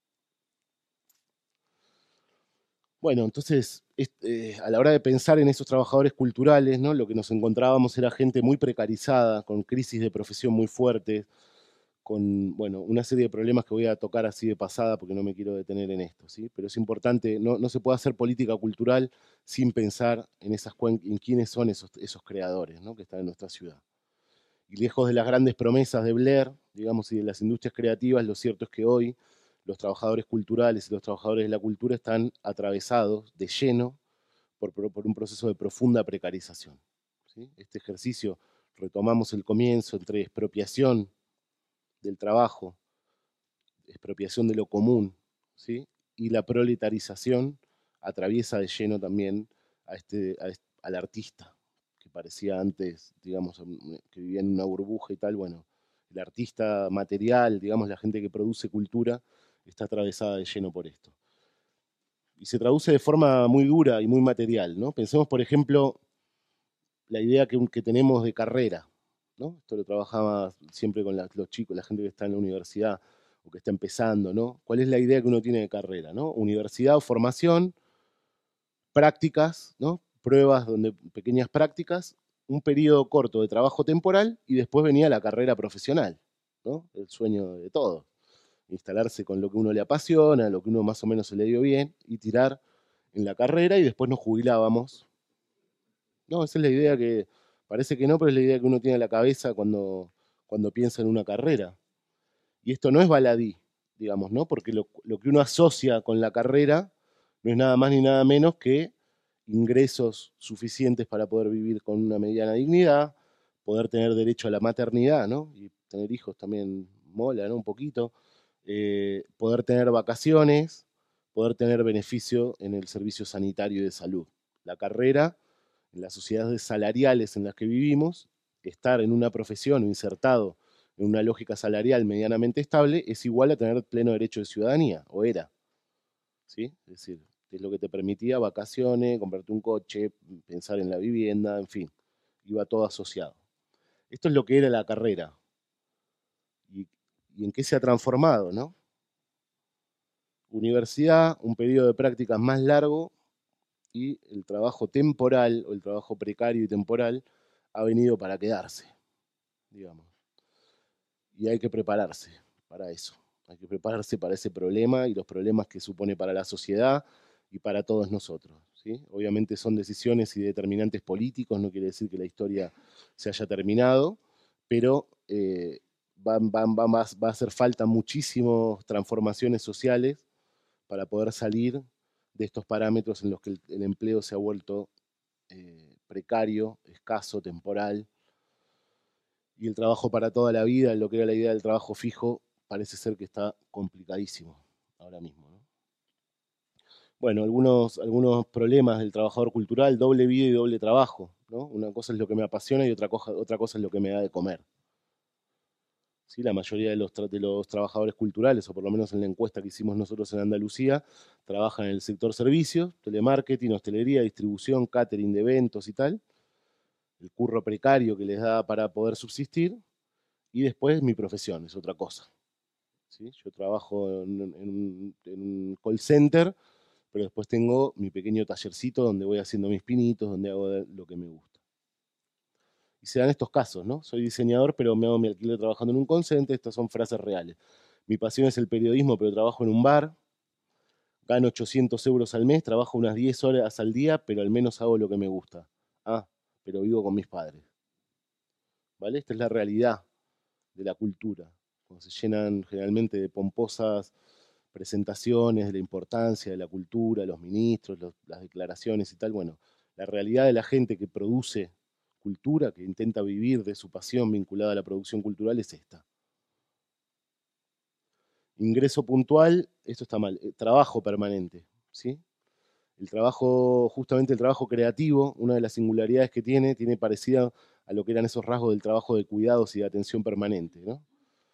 Bueno, entonces, eh, a la hora de pensar en esos trabajadores culturales, ¿no? Lo que nos encontrábamos era gente muy precarizada, con crisis de profesión muy fuertes, con, bueno, una serie de problemas que voy a tocar así de pasada porque no me quiero detener en esto, ¿sí? Pero es importante, no, no se puede hacer política cultural sin pensar en, esas en quiénes son esos, esos creadores, ¿no? Que están en nuestra ciudad. Y lejos de las grandes promesas de Blair, digamos, y de las industrias creativas, lo cierto es que hoy los trabajadores culturales y los trabajadores de la cultura están atravesados de lleno por, por un proceso de profunda precarización. ¿Sí? Este ejercicio, retomamos el comienzo, entre expropiación del trabajo, expropiación de lo común, ¿sí? Y la proletarización atraviesa de lleno también a este, a este, al artista, que parecía antes, digamos, que vivía en una burbuja y tal. Bueno, el artista material, digamos, la gente que produce cultura, está atravesada de lleno por esto. Y se traduce de forma muy dura y muy material, ¿no? Pensemos, por ejemplo, la idea que, que tenemos de carrera, ¿no? Esto lo trabajaba siempre con la, los chicos, la gente que está en la universidad o que está empezando, ¿no? ¿Cuál es la idea que uno tiene de carrera, ¿no? Universidad o formación, prácticas, ¿no? Pruebas, donde, pequeñas prácticas, un periodo corto de trabajo temporal y después venía la carrera profesional, ¿no? El sueño de todos. Instalarse con lo que uno le apasiona, lo que uno más o menos se le dio bien y tirar en la carrera y después nos jubilábamos. No, esa es la idea que, parece que no, pero es la idea que uno tiene en la cabeza cuando, cuando piensa en una carrera. Y esto no es baladí, digamos, ¿no? Porque lo, lo que uno asocia con la carrera no es nada más ni nada menos que ingresos suficientes para poder vivir con una mediana dignidad, poder tener derecho a la maternidad, ¿no? Y tener hijos también mola, ¿no? Un poquito. Eh, poder tener vacaciones, poder tener beneficio en el servicio sanitario y de salud. La carrera, en las sociedades salariales en las que vivimos, estar en una profesión o insertado en una lógica salarial medianamente estable es igual a tener pleno derecho de ciudadanía, o era. ¿Sí? Es decir, es lo que te permitía vacaciones, comprarte un coche, pensar en la vivienda, en fin, iba todo asociado. Esto es lo que era la carrera. ¿Y, y en qué se ha transformado, no? Universidad, un periodo de prácticas más largo y el trabajo temporal o el trabajo precario y temporal ha venido para quedarse, digamos. Y hay que prepararse para eso. Hay que prepararse para ese problema y los problemas que supone para la sociedad y para todos nosotros, ¿sí? Obviamente son decisiones y determinantes políticos, no quiere decir que la historia se haya terminado, pero eh, van, van, van, va a hacer falta muchísimas transformaciones sociales para poder salir de estos parámetros en los que el, el empleo se ha vuelto eh, precario, escaso, temporal, y el trabajo para toda la vida, lo que era la idea del trabajo fijo, parece ser que está complicadísimo ahora mismo, ¿no? Bueno, algunos, algunos problemas del trabajador cultural: doble vida y doble trabajo, ¿no? Una cosa es lo que me apasiona y otra cosa, otra cosa es lo que me da de comer. ¿Sí? La mayoría de los, de los trabajadores culturales, o por lo menos en la encuesta que hicimos nosotros en Andalucía, trabajan en el sector servicios, telemarketing, hostelería, distribución, catering de eventos y tal, el curro precario que les da para poder subsistir, y después mi profesión, es otra cosa. ¿sí? Yo trabajo en, en un, en un call center, pero después tengo mi pequeño tallercito donde voy haciendo mis pinitos, donde hago lo que me gusta. Y se dan estos casos, ¿no? Soy diseñador, pero me hago mi alquiler trabajando en un call center. Estas son frases reales. Mi pasión es el periodismo, pero trabajo en un bar. Gano ochocientos euros al mes, trabajo unas diez horas al día, pero al menos hago lo que me gusta. Ah, pero vivo con mis padres. ¿Vale? Esta es la realidad de la cultura. Cuando se llenan generalmente de pomposas presentaciones de la importancia de la cultura, los ministros, los, las declaraciones y tal. Bueno, la realidad de la gente que produce cultura, que intenta vivir de su pasión vinculada a la producción cultural, es esta. Ingreso puntual, esto está mal, eh, trabajo permanente, ¿sí? El trabajo, justamente el trabajo creativo, una de las singularidades que tiene, tiene parecida a lo que eran esos rasgos del trabajo de cuidados y de atención permanente, ¿no?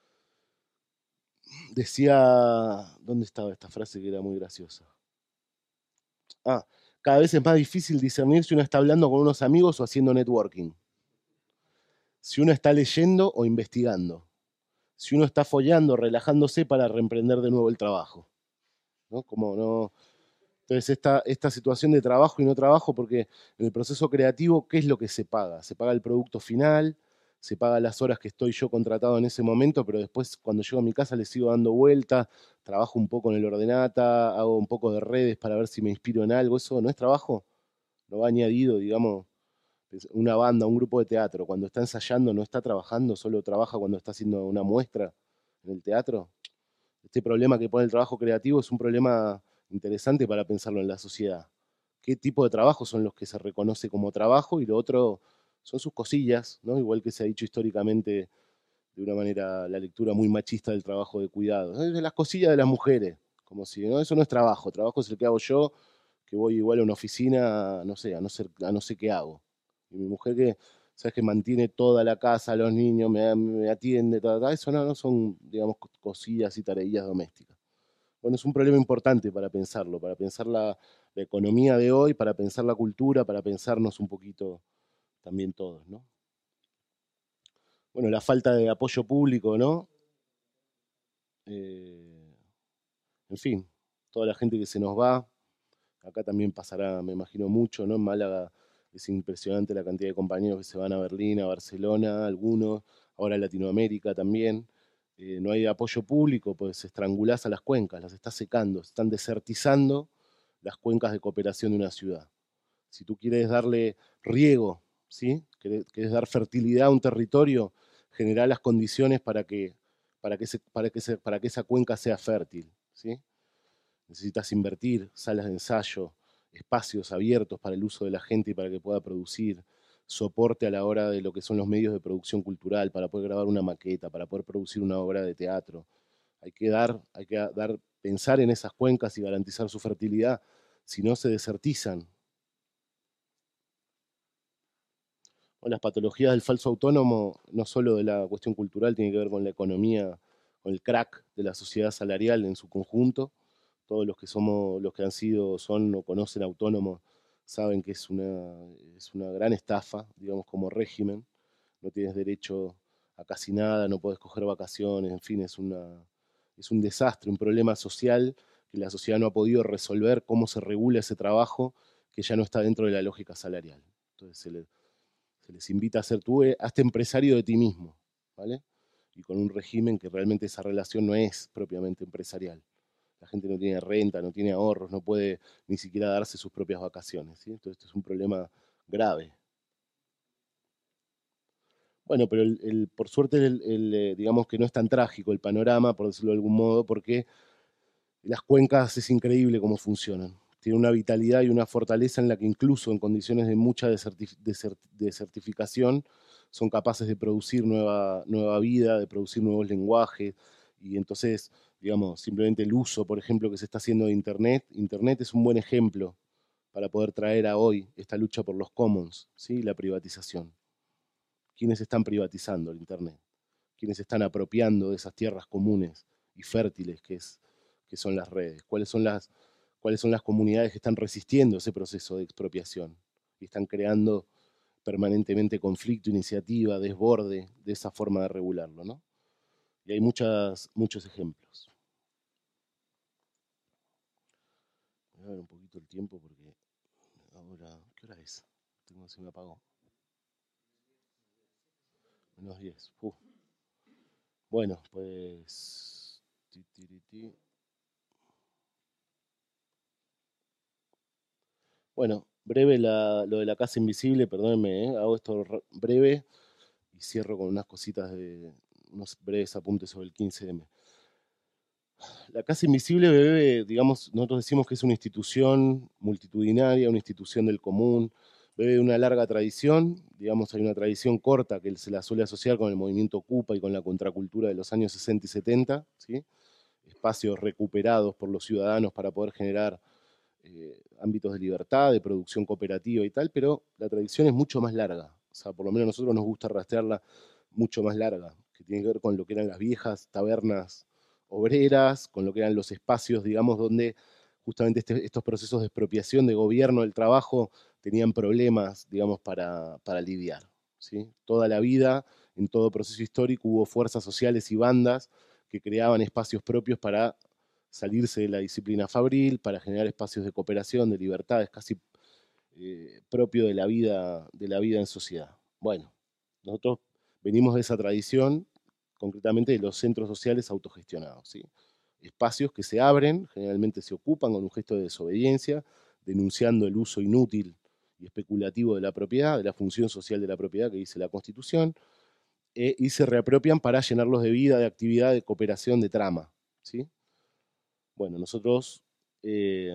Decía, ¿dónde estaba esta frase que era muy graciosa? Ah, cada vez es más difícil discernir si uno está hablando con unos amigos o haciendo networking. Si uno está leyendo o investigando. Si uno está follando, relajándose para reemprender de nuevo el trabajo. ¿No? Como no. Entonces, esta, esta situación de trabajo y no trabajo, porque en el proceso creativo, ¿qué es lo que se paga? Se paga el producto final, se paga las horas que estoy yo contratado en ese momento, pero después cuando llego a mi casa le sigo dando vuelta, trabajo un poco en el ordenata, hago un poco de redes para ver si me inspiro en algo. ¿Eso no es trabajo? No va añadido, digamos, una banda, un grupo de teatro, cuando está ensayando no está trabajando, solo trabaja cuando está haciendo una muestra en el teatro. Este problema que pone el trabajo creativo es un problema interesante para pensarlo en la sociedad. ¿Qué tipo de trabajos son los que se reconoce como trabajo? Y lo otro son sus cosillas, ¿no? Igual que se ha dicho históricamente de una manera la lectura muy machista del trabajo de cuidado. Es de las cosillas de las mujeres, como si, ¿no? Eso no es trabajo, trabajo es el que hago yo, que voy igual a una oficina, no sé, a no, ser, a no sé qué hago. Y mi mujer que, sabes, que mantiene toda la casa, los niños, me, me atiende, tal, tal, eso no, no son, digamos, cosillas y tareillas domésticas. Bueno, es un problema importante para pensarlo, para pensar la, la economía de hoy, para pensar la cultura, para pensarnos un poquito también todos, ¿no? Bueno, la falta de apoyo público, ¿no? Eh, en fin, toda la gente que se nos va, acá también pasará, me imagino, mucho, ¿no? En Málaga es impresionante la cantidad de compañeros que se van a Berlín, a Barcelona, algunos, ahora a Latinoamérica también. Eh, no hay apoyo público, pues estrangulás a las cuencas, las estás secando, están desertizando las cuencas de cooperación de una ciudad. Si tú quieres darle riego, ¿sí? Querés, querés dar fertilidad a un territorio, generar las condiciones para que, para que, se, para que, se, para que esa cuenca sea fértil, ¿sí? Necesitas invertir salas de ensayo, espacios abiertos para el uso de la gente y para que pueda producir, soporte a la hora de lo que son los medios de producción cultural, para poder grabar una maqueta, para poder producir una obra de teatro. Hay que dar, hay que dar, pensar en esas cuencas y garantizar su fertilidad, si no se desertizan. O las patologías del falso autónomo, no solo de la cuestión cultural, tiene que ver con la economía, con el crack de la sociedad salarial en su conjunto. Todos los que somos, los que han sido, son o conocen autónomos, saben que es una, es una gran estafa, digamos, como régimen. No tienes derecho a casi nada, no puedes coger vacaciones, en fin, es, una, es un desastre, un problema social que la sociedad no ha podido resolver, cómo se regula ese trabajo que ya no está dentro de la lógica salarial. Entonces se, le, se les invita a ser tú, hazte empresario de ti mismo, ¿vale? Y con un régimen que realmente esa relación no es propiamente empresarial. La gente no tiene renta, no tiene ahorros, no puede ni siquiera darse sus propias vacaciones, ¿sí? Entonces esto es un problema grave. Bueno, pero el, el, por suerte, el, el, digamos que no es tan trágico el panorama, por decirlo de algún modo, porque las cuencas es increíble cómo funcionan. Tienen una vitalidad y una fortaleza en la que incluso en condiciones de mucha desertificación son capaces de producir nueva, nueva vida, de producir nuevos lenguajes, y entonces, digamos, simplemente el uso, por ejemplo, que se está haciendo de Internet. Internet es un buen ejemplo para poder traer a hoy esta lucha por los commons, ¿sí? La privatización. ¿Quiénes están privatizando el Internet? ¿Quiénes están apropiando de esas tierras comunes y fértiles que, es, que son las redes? ¿Cuáles son las, ¿Cuáles son las comunidades que están resistiendo ese proceso de expropiación? Y están creando permanentemente conflicto, iniciativa, desborde de esa forma de regularlo, ¿no? Y hay muchas, muchos ejemplos. Voy a ver un poquito el tiempo porque ahora, ¿qué hora es? Tengo, se me apagó. Menos diez. Uf. Bueno, pues... Ti, ti, ti, ti. Bueno, breve la, lo de la casa invisible, perdónenme, ¿eh? Hago esto breve y cierro con unas cositas de unos breves apuntes sobre el quince eme. La Casa Invisible bebe, digamos, nosotros decimos que es una institución multitudinaria, una institución del común, bebe de una larga tradición, digamos, hay una tradición corta que se la suele asociar con el movimiento Ocupa y con la contracultura de los años sesenta y setenta, ¿sí? Espacios recuperados por los ciudadanos para poder generar eh, ámbitos de libertad, de producción cooperativa y tal, pero la tradición es mucho más larga, o sea, por lo menos a nosotros nos gusta rastrearla mucho más larga, que tiene que ver con lo que eran las viejas tabernas obreras, con lo que eran los espacios, digamos, donde justamente este, estos procesos de expropiación de gobierno del trabajo tenían problemas, digamos, para, para lidiar, ¿sí? Toda la vida, en todo proceso histórico, hubo fuerzas sociales y bandas que creaban espacios propios para salirse de la disciplina fabril, para generar espacios de cooperación, de libertad, es casi eh, propio de la, vida, de la vida en sociedad. Bueno, nosotros venimos de esa tradición, concretamente de los centros sociales autogestionados, ¿sí? Espacios que se abren, generalmente se ocupan con un gesto de desobediencia, denunciando el uso inútil y especulativo de la propiedad, de la función social de la propiedad que dice la Constitución, eh, y se reapropian para llenarlos de vida, de actividad, de cooperación, de trama, ¿sí? Bueno, nosotros eh,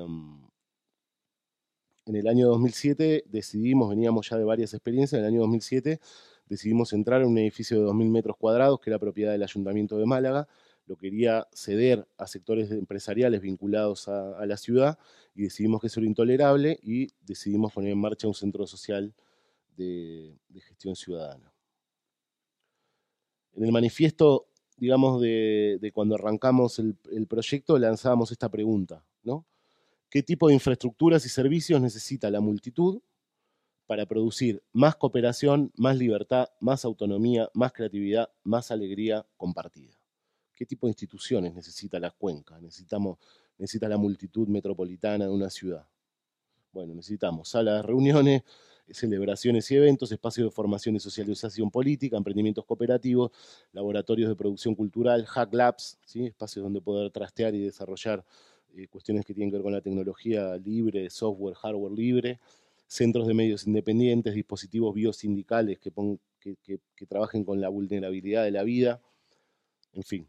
en el año dos mil siete decidimos, veníamos ya de varias experiencias, en el año dos mil siete decidimos entrar en un edificio de dos mil metros cuadrados que era propiedad del Ayuntamiento de Málaga, lo quería ceder a sectores empresariales vinculados a, a la ciudad y decidimos que eso era intolerable y decidimos poner en marcha un centro social de, de gestión ciudadana. En el manifiesto, digamos, de, de cuando arrancamos el, el proyecto, lanzábamos esta pregunta, ¿no? ¿Qué tipo de infraestructuras y servicios necesita la multitud para producir más cooperación, más libertad, más autonomía, más creatividad, más alegría compartida? ¿Qué tipo de instituciones necesita la cuenca? Necesitamos, necesita la multitud metropolitana de una ciudad. Bueno, necesitamos salas de reuniones, celebraciones y eventos, espacios de formación y socialización política, emprendimientos cooperativos, laboratorios de producción cultural, hack labs, ¿sí? Espacios donde poder trastear y desarrollar eh, cuestiones que tienen que ver con la tecnología libre, software, hardware libre, centros de medios independientes, dispositivos biosindicales que, pon, que, que, que trabajen con la vulnerabilidad de la vida, en fin.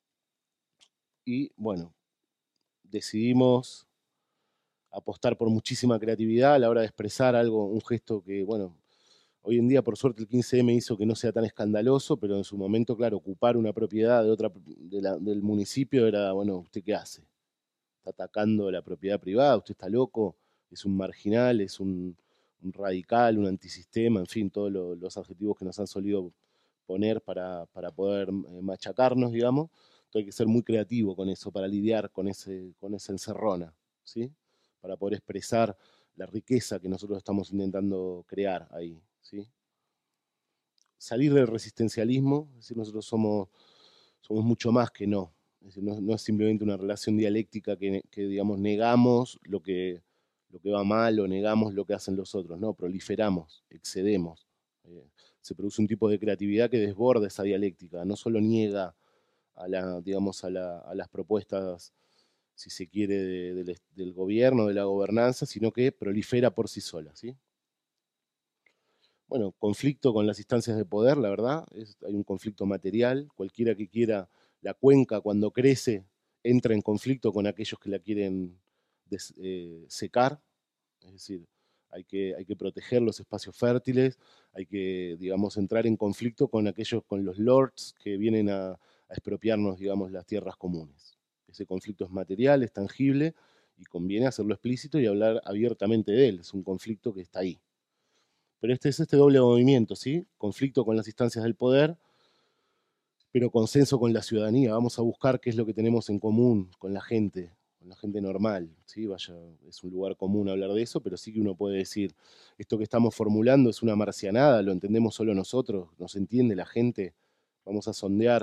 Y bueno, decidimos apostar por muchísima creatividad a la hora de expresar algo, un gesto que, bueno, hoy en día por suerte el quince eme hizo que no sea tan escandaloso, pero en su momento, claro, ocupar una propiedad de otra, de la, del municipio era, bueno, ¿usted qué hace? Está atacando la propiedad privada, usted está loco, es un marginal, es un, un radical, un antisistema, en fin, todos lo, los adjetivos que nos han solido poner para, para poder eh, machacarnos, digamos. Entonces hay que ser muy creativo con eso, para lidiar con, ese, con esa encerrona, ¿sí? Para poder expresar la riqueza que nosotros estamos intentando crear ahí, ¿sí? Salir del resistencialismo, es decir, nosotros somos, somos mucho más que no. Es decir, no, no es simplemente una relación dialéctica que, que, digamos, negamos lo que, lo que va mal o negamos lo que hacen los otros, no, proliferamos, excedemos. Eh, se produce un tipo de creatividad que desborda esa dialéctica, no solo niega a, la, digamos, a, la, a las propuestas, si se quiere, de, de, del gobierno, de la gobernanza, sino que prolifera por sí sola, ¿sí? Bueno, conflicto con las instancias de poder, la verdad, es, hay un conflicto material, cualquiera que quiera la cuenca cuando crece entra en conflicto con aquellos que la quieren des, eh, secar, es decir, hay que, hay que proteger los espacios fértiles, hay que, digamos, entrar en conflicto con aquellos, con los lords que vienen a, a expropiarnos, digamos, las tierras comunes. Ese conflicto es material, es tangible, y conviene hacerlo explícito y hablar abiertamente de él, es un conflicto que está ahí. Pero este es este doble movimiento, ¿sí? Conflicto con las instancias del poder, pero consenso con la ciudadanía. Vamos a buscar qué es lo que tenemos en común con la gente, con la gente normal, ¿sí? Vaya, es un lugar común hablar de eso, pero sí que uno puede decir, esto que estamos formulando es una marcianada, lo entendemos solo nosotros, nos entiende la gente, vamos a sondear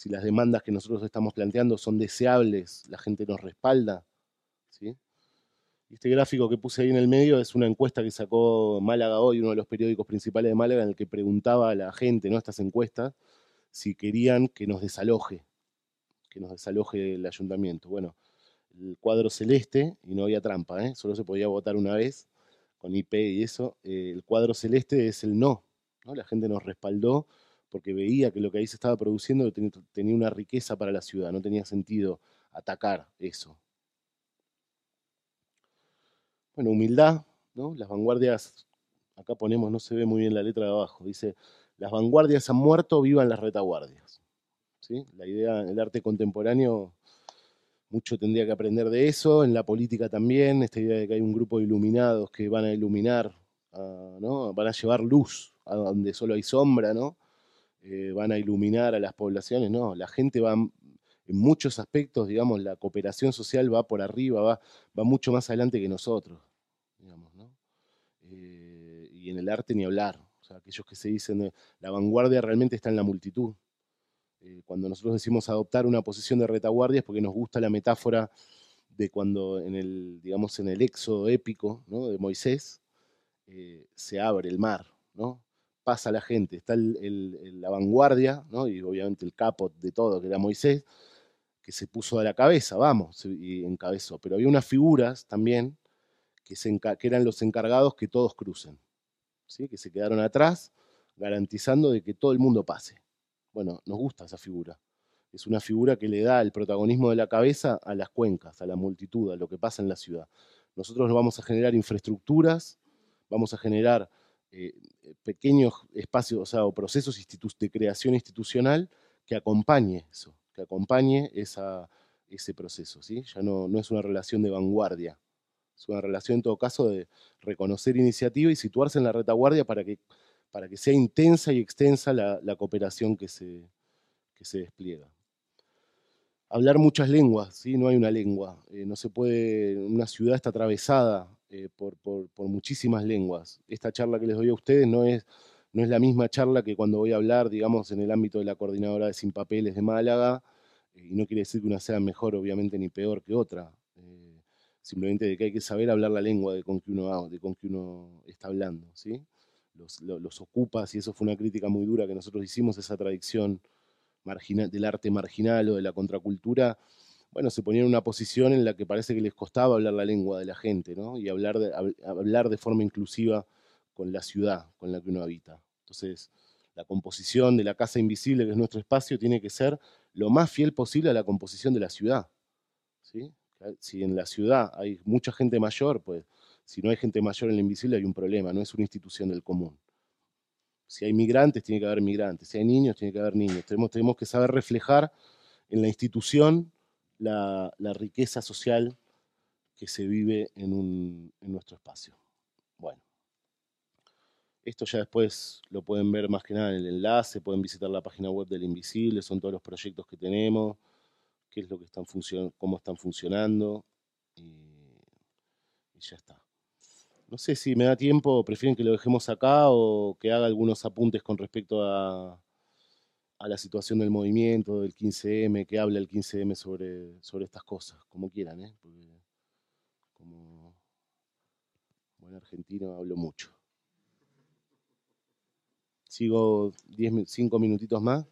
si las demandas que nosotros estamos planteando son deseables, la gente nos respalda, ¿sí? Este gráfico que puse ahí en el medio es una encuesta que sacó Málaga Hoy, uno de los periódicos principales de Málaga, en el que preguntaba a la gente, ¿no?, estas encuestas, si querían que nos desaloje, que nos desaloje el ayuntamiento. Bueno, el cuadro celeste, y no había trampa, ¿eh? Solo se podía votar una vez, con I P y eso, eh, el cuadro celeste es el no, ¿no? La gente nos respaldó porque veía que lo que ahí se estaba produciendo tenía una riqueza para la ciudad, no tenía sentido atacar eso. Bueno, humildad, ¿no? Las vanguardias, acá ponemos, no se ve muy bien la letra de abajo, dice, las vanguardias han muerto, vivan las retaguardias. ¿Sí? La idea, el arte contemporáneo, mucho tendría que aprender de eso, en la política también, esta idea de que hay un grupo de iluminados que van a iluminar, uh, ¿no? Van a llevar luz a donde solo hay sombra, ¿no? Eh, van a iluminar a las poblaciones, no, la gente va, en muchos aspectos, digamos, la cooperación social va por arriba, va, va mucho más adelante que nosotros, digamos, ¿no? Eh, y en el arte ni hablar, o sea, aquellos que se dicen, eh, la vanguardia realmente está en la multitud. Eh, cuando nosotros decimos adoptar una posición de retaguardia es porque nos gusta la metáfora de cuando en el, digamos, en el éxodo épico, ¿no?, de Moisés, eh, se abre el mar, ¿no? Pasa la gente, está el, el, el, la vanguardia, ¿no?, y obviamente el capo de todo, que era Moisés, que se puso a la cabeza, vamos, y encabezó. Pero había unas figuras también que, se que eran los encargados que todos crucen, ¿sí?, que se quedaron atrás, garantizando de que todo el mundo pase. Bueno, nos gusta esa figura. Es una figura que le da el protagonismo de la cabeza a las cuencas, a la multitud, a lo que pasa en la ciudad. Nosotros vamos a generar infraestructuras, vamos a generar eh, pequeños espacios, o sea, o procesos de creación institucional que acompañe eso, que acompañe esa, ese proceso, ¿sí? Ya no, no es una relación de vanguardia, es una relación en todo caso de reconocer iniciativa y situarse en la retaguardia para que, para que sea intensa y extensa la, la cooperación que se, que se despliega. Hablar muchas lenguas, ¿sí? No hay una lengua, eh, no se puede, una ciudad está atravesada eh, por, por, por muchísimas lenguas. Esta charla que les doy a ustedes no es, no es la misma charla que cuando voy a hablar, digamos, en el ámbito de la coordinadora de Sin Papeles de Málaga, eh, y no quiere decir que una sea mejor, obviamente, ni peor que otra, eh, simplemente de que hay que saber hablar la lengua de con que uno, de con que uno está hablando, ¿sí? Los, los, los ocupas, y eso fue una crítica muy dura que nosotros hicimos, esa tradición marginal, del arte marginal o de la contracultura, bueno, se ponían en una posición en la que parece que les costaba hablar la lengua de la gente, ¿no? Y hablar de, hablar de forma inclusiva con la ciudad con la que uno habita. Entonces, la composición de la casa invisible, que es nuestro espacio, tiene que ser lo más fiel posible a la composición de la ciudad, ¿sí? Si en la ciudad hay mucha gente mayor, pues si no hay gente mayor en la invisible hay un problema, no es una institución del común. Si hay migrantes, tiene que haber migrantes. Si hay niños, tiene que haber niños. Tenemos, tenemos que saber reflejar en la institución la, la riqueza social que se vive en, un, en nuestro espacio. Bueno, esto ya después lo pueden ver más que nada en el enlace, pueden visitar la página web del Invisible, son todos los proyectos que tenemos, qué es lo que están funcionando, cómo están funcionando, y, y ya está. No sé si me da tiempo, prefieren que lo dejemos acá o que haga algunos apuntes con respecto a, a la situación del movimiento, del quince eme, que habla el quince eme sobre, sobre estas cosas, como quieran, ¿eh? Porque como buen argentino hablo mucho. Sigo diez, cinco minutitos más.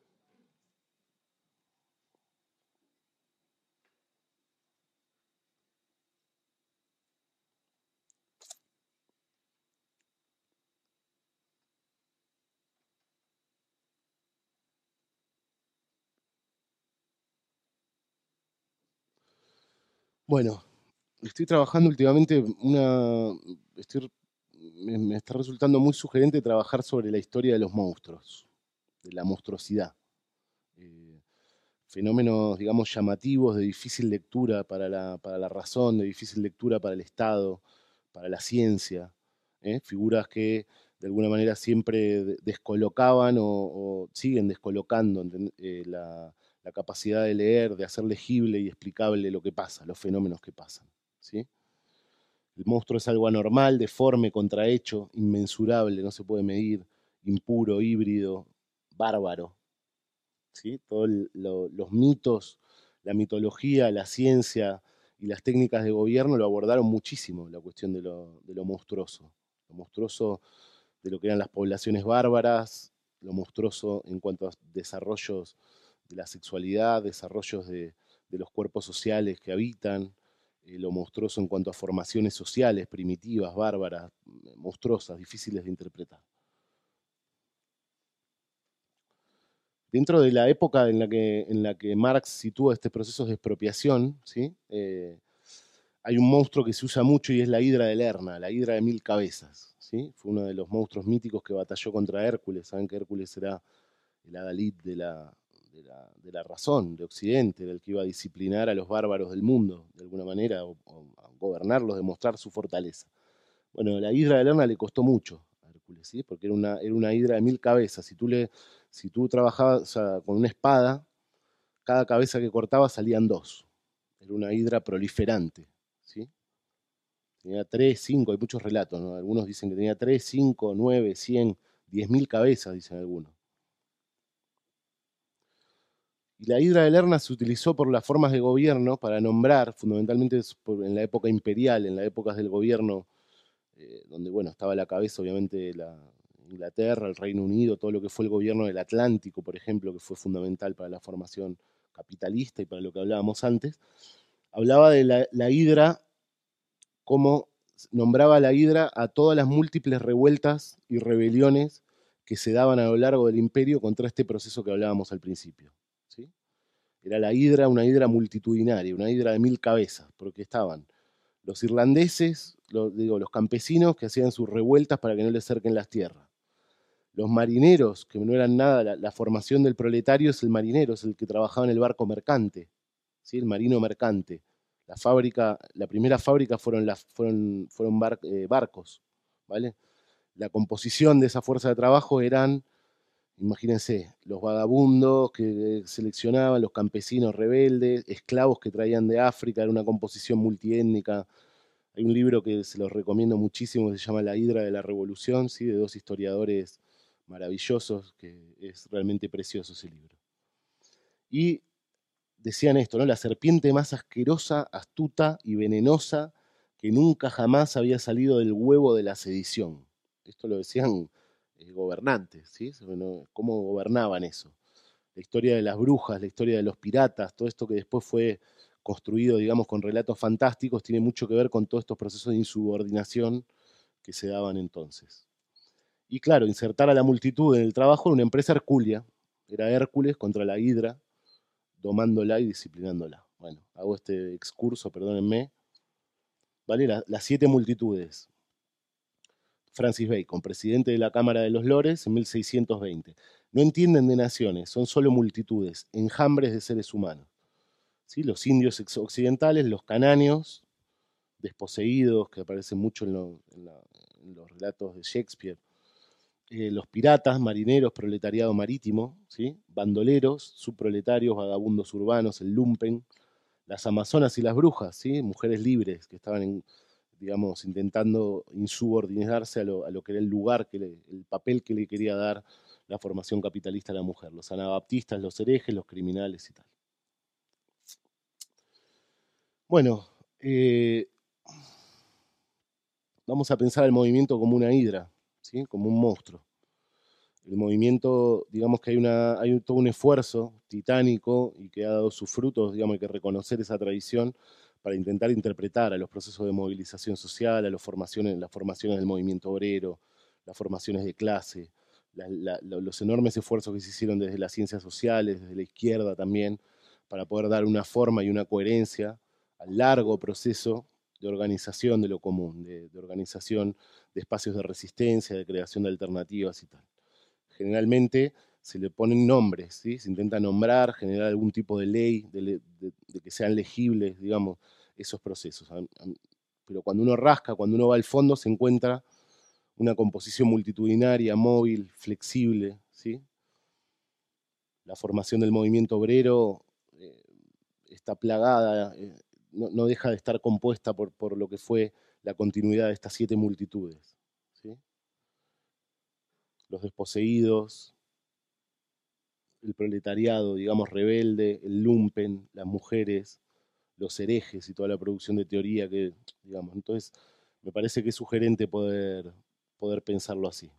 Bueno, estoy trabajando últimamente una... Estoy, me, me está resultando muy sugerente trabajar sobre la historia de los monstruos, de la monstruosidad. Eh, fenómenos, digamos, llamativos, de difícil lectura para la, para la razón, de difícil lectura para el Estado, para la ciencia. ¿eh? Figuras que de alguna manera siempre descolocaban o, o siguen descolocando eh, la, la capacidad de leer, de hacer legible y explicable lo que pasa, los fenómenos que pasan, ¿sí? El monstruo es algo anormal, deforme, contrahecho, inmensurable, no se puede medir, impuro, híbrido, bárbaro. ¿sí? Todos lo, los mitos, la mitología, la ciencia y las técnicas de gobierno lo abordaron muchísimo, la cuestión de lo, de lo monstruoso. Lo monstruoso de lo que eran las poblaciones bárbaras, lo monstruoso en cuanto a desarrollos de la sexualidad, desarrollos de, de los cuerpos sociales que habitan, eh, lo monstruoso en cuanto a formaciones sociales primitivas, bárbaras, monstruosas, difíciles de interpretar. Dentro de la época en la que, en la que Marx sitúa este proceso de expropiación, ¿sí? eh, hay un monstruo que se usa mucho y es la hidra de Lerna, la hidra de mil cabezas. ¿Sí? Fue uno de los monstruos míticos que batalló contra Hércules. Saben que Hércules era el adalid de la, de la, de la razón, de Occidente, era el que iba a disciplinar a los bárbaros del mundo, de alguna manera, o, o a gobernarlos, demostrar su fortaleza. Bueno, la hidra de Lerna le costó mucho a Hércules, ¿sí? Porque era una, era una hidra de mil cabezas. Si tú, le, si tú trabajabas, o sea, con una espada, cada cabeza que cortabas salían dos. Era una hidra proliferante, ¿sí? Tenía tres, cinco, hay muchos relatos, ¿no? Algunos dicen que tenía tres, cinco, nueve, cien, diez mil cabezas, dicen algunos. Y la hidra de Lerna se utilizó por las formas de gobierno para nombrar, fundamentalmente en la época imperial, en las épocas del gobierno, eh, donde bueno, estaba a la cabeza obviamente la Inglaterra, el Reino Unido, todo lo que fue el gobierno del Atlántico, por ejemplo, que fue fundamental para la formación capitalista y para lo que hablábamos antes. Hablaba de la, la hidra como nombraba la hidra a todas las múltiples revueltas y rebeliones que se daban a lo largo del imperio contra este proceso que hablábamos al principio. ¿Sí? Era la hidra, una hidra multitudinaria, una hidra de mil cabezas, porque estaban los irlandeses, los, digo, los campesinos que hacían sus revueltas para que no les cerquen las tierras. Los marineros, que no eran nada, la, la formación del proletario es el marinero, es el que trabajaba en el barco mercante, ¿sí? El marino mercante. La fábrica, la primera fábrica fueron, las, fueron, fueron bar, eh, barcos, ¿vale? La composición de esa fuerza de trabajo eran, imagínense, los vagabundos que seleccionaban, los campesinos rebeldes, esclavos que traían de África, era una composición multiétnica. Hay un libro que se los recomiendo muchísimo, que se llama La Hidra de la Revolución, ¿sí? De dos historiadores maravillosos, que es realmente precioso ese libro. Y decían esto, ¿no? La serpiente más asquerosa, astuta y venenosa que nunca jamás había salido del huevo de la sedición. Esto lo decían eh, gobernantes, ¿sí? ¿Cómo gobernaban eso? La historia de las brujas, la historia de los piratas, todo esto que después fue construido, digamos, con relatos fantásticos, tiene mucho que ver con todos estos procesos de insubordinación que se daban entonces. Y claro, insertar a la multitud en el trabajo en una empresa hercúlea, era Hércules contra la Hidra, domándola y disciplinándola. Bueno, hago este excurso, perdónenme. ¿Vale? La, las siete multitudes. Francis Bacon, presidente de la Cámara de los Lores en mil seiscientos veinte. No entienden de naciones, son solo multitudes, enjambres de seres humanos. ¿Sí? Los indios occidentales, los canáneos, desposeídos, que aparecen mucho en, lo, en, la, en los relatos de Shakespeare. Eh, los piratas, marineros, proletariado marítimo, ¿sí? Bandoleros, subproletarios, vagabundos urbanos, el lumpen, las amazonas y las brujas, ¿sí? Mujeres libres que estaban, en, digamos, intentando insubordinarse a lo, a lo que era el lugar, que le, el papel que le quería dar la formación capitalista a la mujer. Los anabaptistas, los herejes, los criminales y tal. Bueno, eh, vamos a pensar el movimiento como una hidra, ¿sí? Como un monstruo. El movimiento, digamos que hay, una, hay todo un esfuerzo titánico y que ha dado sus frutos, digamos, hay que reconocer esa tradición para intentar interpretar a los procesos de movilización social, a las formaciones, las formaciones del movimiento obrero, las formaciones de clase, la, la, los enormes esfuerzos que se hicieron desde las ciencias sociales, desde la izquierda también, para poder dar una forma y una coherencia al largo proceso de organización de lo común, de, de organización de espacios de resistencia, de creación de alternativas y tal. Generalmente se le ponen nombres, ¿sí? Se intenta nombrar, generar algún tipo de ley, de, de, de que sean legibles, digamos, esos procesos. Pero cuando uno rasca, cuando uno va al fondo, se encuentra una composición multitudinaria, móvil, flexible, ¿sí? La formación del movimiento obrero eh, está plagada, eh, no, no deja de estar compuesta por, por lo que fue la continuidad de estas siete multitudes, ¿sí? Los desposeídos, el proletariado, digamos, rebelde, el lumpen, las mujeres, los herejes y toda la producción de teoría que, digamos, entonces me parece que es sugerente poder, poder pensarlo así.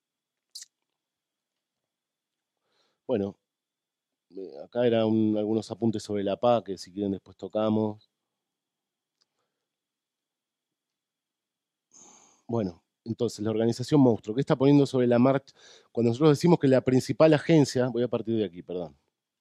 Bueno, eh, acá eran algunos apuntes sobre la P A, que si quieren después tocamos. Bueno, entonces la organización Monstruo, ¿qué está poniendo sobre la marcha? Cuando nosotros decimos que la principal agencia, voy a partir de aquí, perdón.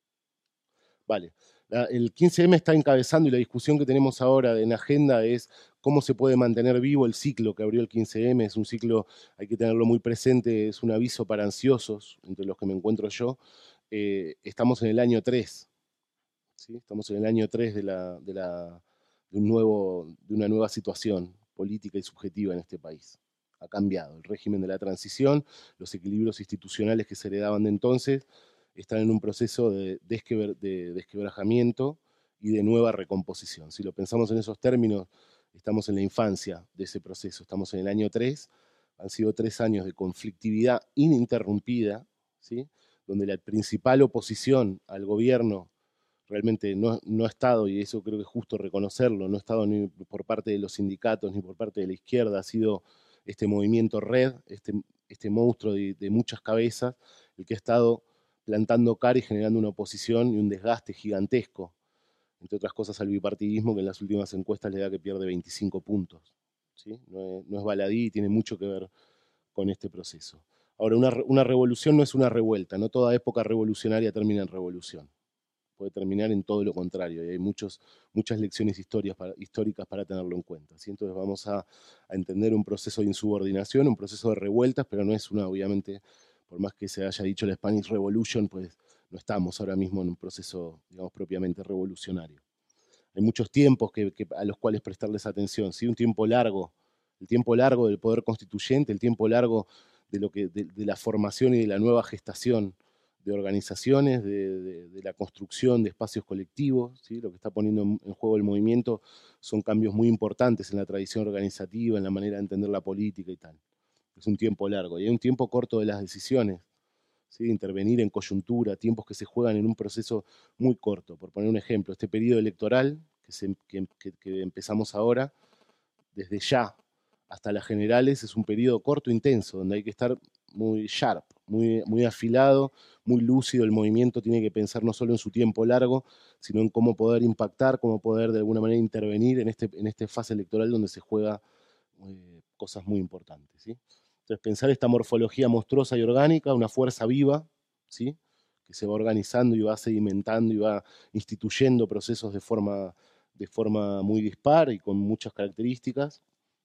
Vale, la, el quince eme está encabezando y la discusión que tenemos ahora en agenda es cómo se puede mantener vivo el ciclo que abrió el quince eme. Es un ciclo, hay que tenerlo muy presente, es un aviso para ansiosos, entre los que me encuentro yo. Eh, estamos en el año tres, ¿sí? Estamos en el año tres de, la, de, la, de, un nuevo, de una nueva situación política y subjetiva en este país. Ha cambiado el régimen de la transición, los equilibrios institucionales que se heredaban de entonces están en un proceso de, desquebra, de desquebrajamiento y de nueva recomposición. Si lo pensamos en esos términos, estamos en la infancia de ese proceso, estamos en el año tres, han sido tres años de conflictividad ininterrumpida, ¿sí? Donde la principal oposición al gobierno realmente no, no ha estado, y eso creo que es justo reconocerlo, no ha estado ni por parte de los sindicatos ni por parte de la izquierda, ha sido este movimiento red, este, este monstruo de, de muchas cabezas, el que ha estado plantando cara y generando una oposición y un desgaste gigantesco, entre otras cosas al bipartidismo, que en las últimas encuestas le da que pierde veinticinco puntos. ¿Sí? No, es, no es baladí y tiene mucho que ver con este proceso. Ahora, una, una revolución no es una revuelta, no toda época revolucionaria termina en revolución. Puede terminar en todo lo contrario, y hay muchos, muchas lecciones para, históricas para tenerlo en cuenta. ¿Sí? Entonces vamos a, a entender un proceso de insubordinación, un proceso de revueltas, pero no es una, obviamente, por más que se haya dicho la Spanish Revolution, pues no estamos ahora mismo en un proceso, digamos, propiamente revolucionario. Hay muchos tiempos que, que, a los cuales prestarles atención, ¿sí? Un tiempo largo, el tiempo largo del poder constituyente, el tiempo largo de, lo que, de, de la formación y de la nueva gestación de organizaciones, de, de, de la construcción de espacios colectivos, ¿sí? Lo que está poniendo en, en juego el movimiento son cambios muy importantes en la tradición organizativa, en la manera de entender la política y tal. Es un tiempo largo, y hay un tiempo corto de las decisiones, ¿sí? Intervenir en coyuntura, tiempos que se juegan en un proceso muy corto. Por poner un ejemplo, este periodo electoral que, se, que, que, que empezamos ahora, desde ya hasta las generales, es un periodo corto, intenso, donde hay que estar muy sharp, muy, muy afilado, muy lúcido. El movimiento tiene que pensar no solo en su tiempo largo, sino en cómo poder impactar, cómo poder de alguna manera intervenir en, este, en esta fase electoral donde se juega eh, cosas muy importantes, ¿sí? Entonces, pensar esta morfología monstruosa y orgánica, una fuerza viva, ¿sí? Que se va organizando y va sedimentando y va instituyendo procesos de forma, de forma muy dispar y con muchas características.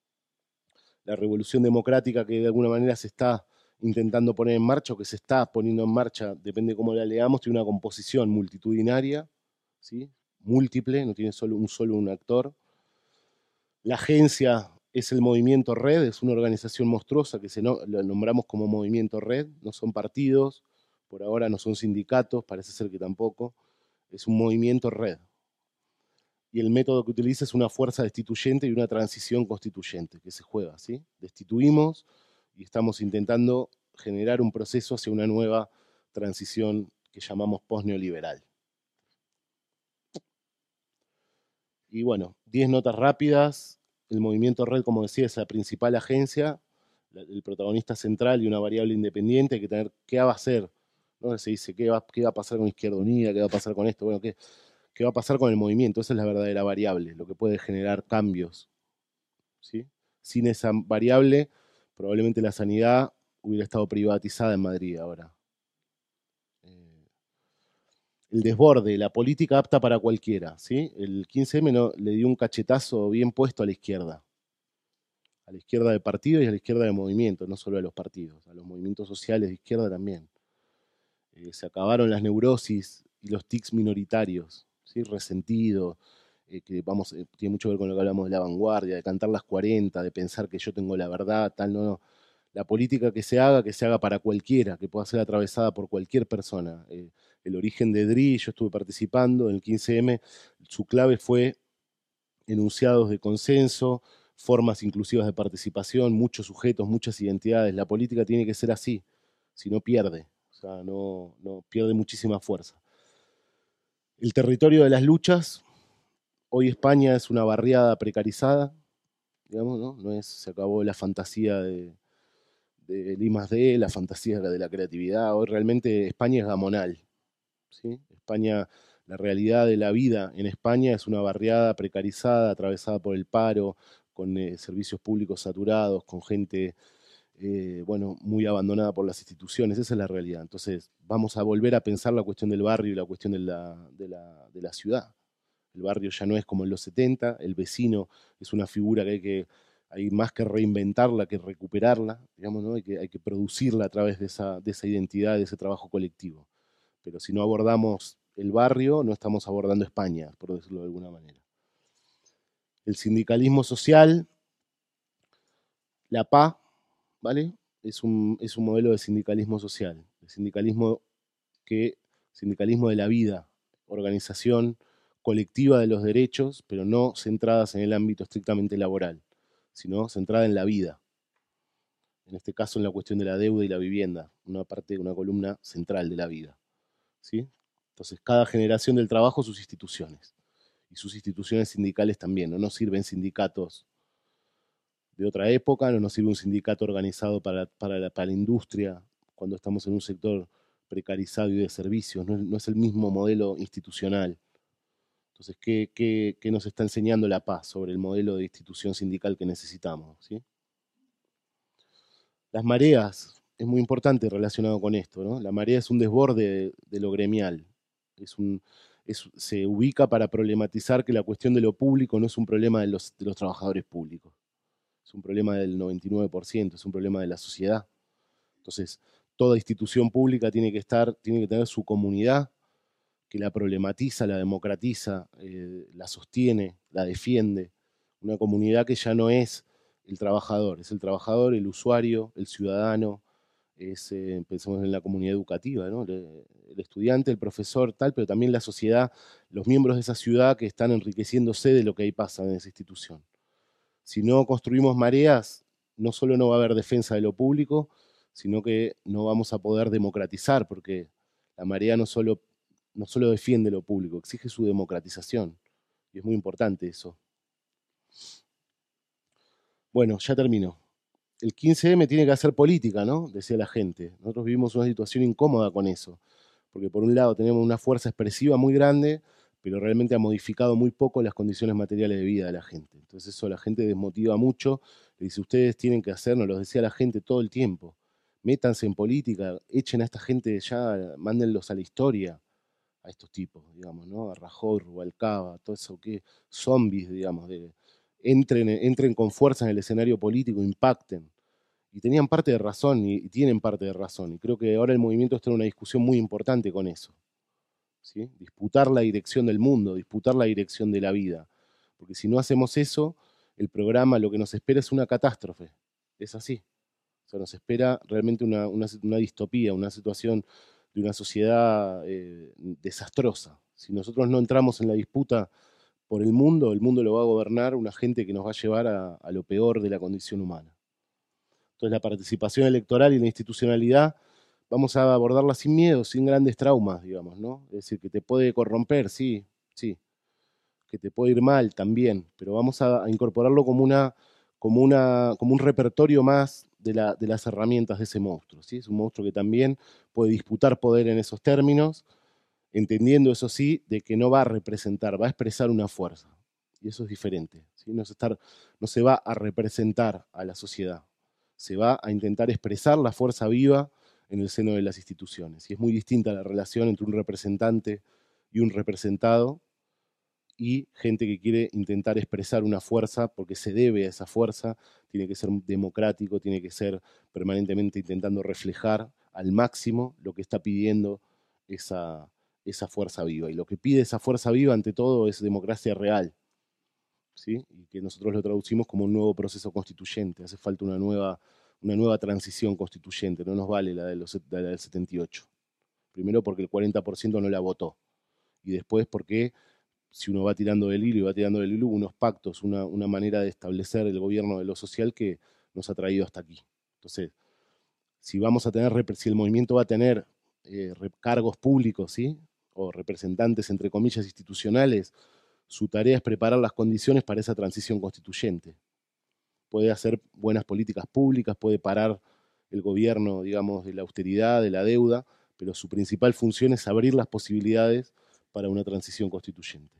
La revolución democrática que de alguna manera se está intentando poner en marcha o que se está poniendo en marcha, depende de cómo la leamos, tiene una composición multitudinaria, ¿sí? Múltiple, no tiene solo un solo un actor. La agencia es el Movimiento Red, es una organización monstruosa que se no, lo nombramos como Movimiento Red, no son partidos, por ahora no son sindicatos, parece ser que tampoco, es un movimiento red. Y el método que utiliza es una fuerza destituyente y una transición constituyente que se juega, ¿sí? Destituimos y estamos intentando generar un proceso hacia una nueva transición que llamamos post-neoliberal. Y bueno, diez notas rápidas. El movimiento Red, como decía, es la principal agencia, el protagonista central y una variable independiente. Hay que tener qué va a hacer, ¿no? Se dice qué va, qué va a pasar con Izquierda Unida, qué va a pasar con esto, bueno, qué, qué va a pasar con el movimiento. Esa es la verdadera variable, lo que puede generar cambios, ¿sí? Sin esa variable, probablemente la sanidad hubiera estado privatizada en Madrid ahora. El desborde, la política apta para cualquiera, ¿sí? El quince eme no, le dio un cachetazo bien puesto a la izquierda, a la izquierda de partido y a la izquierda de movimiento, no solo a los partidos, a los movimientos sociales de izquierda también. Eh, se acabaron las neurosis y los tics minoritarios, ¿sí? Resentido, eh, que vamos, eh, tiene mucho que ver con lo que hablamos de la vanguardia, de cantar las cuarenta, de pensar que yo tengo la verdad, tal, no, no. La política que se haga, que se haga para cualquiera, que pueda ser atravesada por cualquier persona. Eh, el origen de D R I, yo estuve participando en el quince eme, su clave fue enunciados de consenso, formas inclusivas de participación, muchos sujetos, muchas identidades. La política tiene que ser así, si no pierde, sea, no, no pierde muchísima fuerza. El territorio de las luchas, hoy España es una barriada precarizada, digamos, ¿no? No es, se acabó la fantasía de, del I más D, la fantasía de la creatividad, hoy realmente España es gamonal, ¿sí? España, la realidad de la vida en España es una barriada precarizada, atravesada por el paro, con eh, servicios públicos saturados, con gente eh, bueno, muy abandonada por las instituciones, esa es la realidad. Entonces, vamos a volver a pensar la cuestión del barrio y la cuestión de la, de la, de la ciudad. El barrio ya no es como en los setenta, el vecino es una figura que hay que, hay más que reinventarla, que recuperarla, digamos, ¿no? Hay que, hay que producirla a través de esa, de esa identidad, de ese trabajo colectivo. Pero si no abordamos el barrio, no estamos abordando España, por decirlo de alguna manera. El sindicalismo social, la P A, ¿vale? Es un, es un modelo de sindicalismo social, el sindicalismo que, sindicalismo de la vida, organización colectiva de los derechos, pero no centradas en el ámbito estrictamente laboral, sino centrada en la vida. En este caso en la cuestión de la deuda y la vivienda, una parte, una columna central de la vida, ¿sí? Entonces, cada generación del trabajo, sus instituciones, y sus instituciones sindicales también, no nos sirven sindicatos de otra época, no nos sirve un sindicato organizado para, para, la, para la industria cuando estamos en un sector precarizado y de servicios, no, no es el mismo modelo institucional. Entonces, ¿qué, qué, ¿qué nos está enseñando la P A sobre el modelo de institución sindical que necesitamos? ¿Sí? Las mareas, es muy importante relacionado con esto, ¿no? La marea es un desborde de, de lo gremial, es un, es, se ubica para problematizar que la cuestión de lo público no es un problema de los, de los trabajadores públicos, es un problema del noventa y nueve por ciento, es un problema de la sociedad. Entonces, toda institución pública tiene que estar, tiene que tener su comunidad que la problematiza, la democratiza, eh, la sostiene, la defiende. Una comunidad que ya no es el trabajador, es el trabajador, el usuario, el ciudadano, es, eh, pensemos en la comunidad educativa, ¿no? el, el estudiante, el profesor, tal, pero también la sociedad, los miembros de esa ciudad que están enriqueciéndose de lo que ahí pasa en esa institución. Si no construimos mareas, no solo no va a haber defensa de lo público, sino que no vamos a poder democratizar, porque la marea no solo, no solo defiende lo público, exige su democratización. Y es muy importante eso. Bueno, ya termino. El quince eme tiene que hacer política, ¿no? Decía la gente. Nosotros vivimos una situación incómoda con eso, porque por un lado tenemos una fuerza expresiva muy grande, pero realmente ha modificado muy poco las condiciones materiales de vida de la gente. Entonces eso la gente desmotiva mucho, le dice, ustedes tienen que hacer, nos lo decía la gente todo el tiempo, métanse en política, echen a esta gente ya, mándenlos a la historia, a estos tipos, digamos, ¿no? A Rajoy, Rubalcaba, todo eso, que zombies, digamos, de, entren, entren con fuerza en el escenario político, impacten. Y tenían parte de razón, y, y tienen parte de razón, y creo que ahora el movimiento está en una discusión muy importante con eso. ¿Sí? Disputar la dirección del mundo, disputar la dirección de la vida. Porque si no hacemos eso, el programa lo que nos espera es una catástrofe. Es así. O sea, nos espera realmente una, una, una distopía, una situación de una sociedad eh, desastrosa. Si nosotros no entramos en la disputa por el mundo, el mundo lo va a gobernar una gente que nos va a llevar a, a lo peor de la condición humana. Entonces la participación electoral y la institucionalidad vamos a abordarla sin miedo, sin grandes traumas, digamos, ¿no? Es decir, que te puede corromper, sí, sí, que te puede ir mal también, pero vamos a, a incorporarlo como, una, como, una, como un repertorio más de, la, de las herramientas de ese monstruo, ¿sí? Es un monstruo que también puede disputar poder en esos términos, entendiendo, eso sí, de que no va a representar, va a expresar una fuerza, y eso es diferente, ¿sí? No, es estar, no se va a representar a la sociedad, se va a intentar expresar la fuerza viva en el seno de las instituciones. Y es muy distinta la relación entre un representante y un representado y gente que quiere intentar expresar una fuerza porque se debe a esa fuerza, tiene que ser democrático, tiene que ser permanentemente intentando reflejar al máximo lo que está pidiendo esa, esa fuerza viva. Y lo que pide esa fuerza viva, ante todo, es democracia real, ¿sí? Y que nosotros lo traducimos como un nuevo proceso constituyente. Hace falta una nueva una nueva transición constituyente, no nos vale la, de los, la del setenta y ocho. Primero porque el cuarenta por ciento no la votó, y después porque si uno va tirando del hilo y va tirando del hilo, unos pactos, una, una manera de establecer el gobierno de lo social que nos ha traído hasta aquí. Entonces, si vamos a tener, si el movimiento va a tener eh, cargos públicos, ¿sí? O representantes, entre comillas, institucionales, su tarea es preparar las condiciones para esa transición constituyente. Puede hacer buenas políticas públicas, puede parar el gobierno, digamos, de la austeridad, de la deuda, pero su principal función es abrir las posibilidades para una transición constituyente.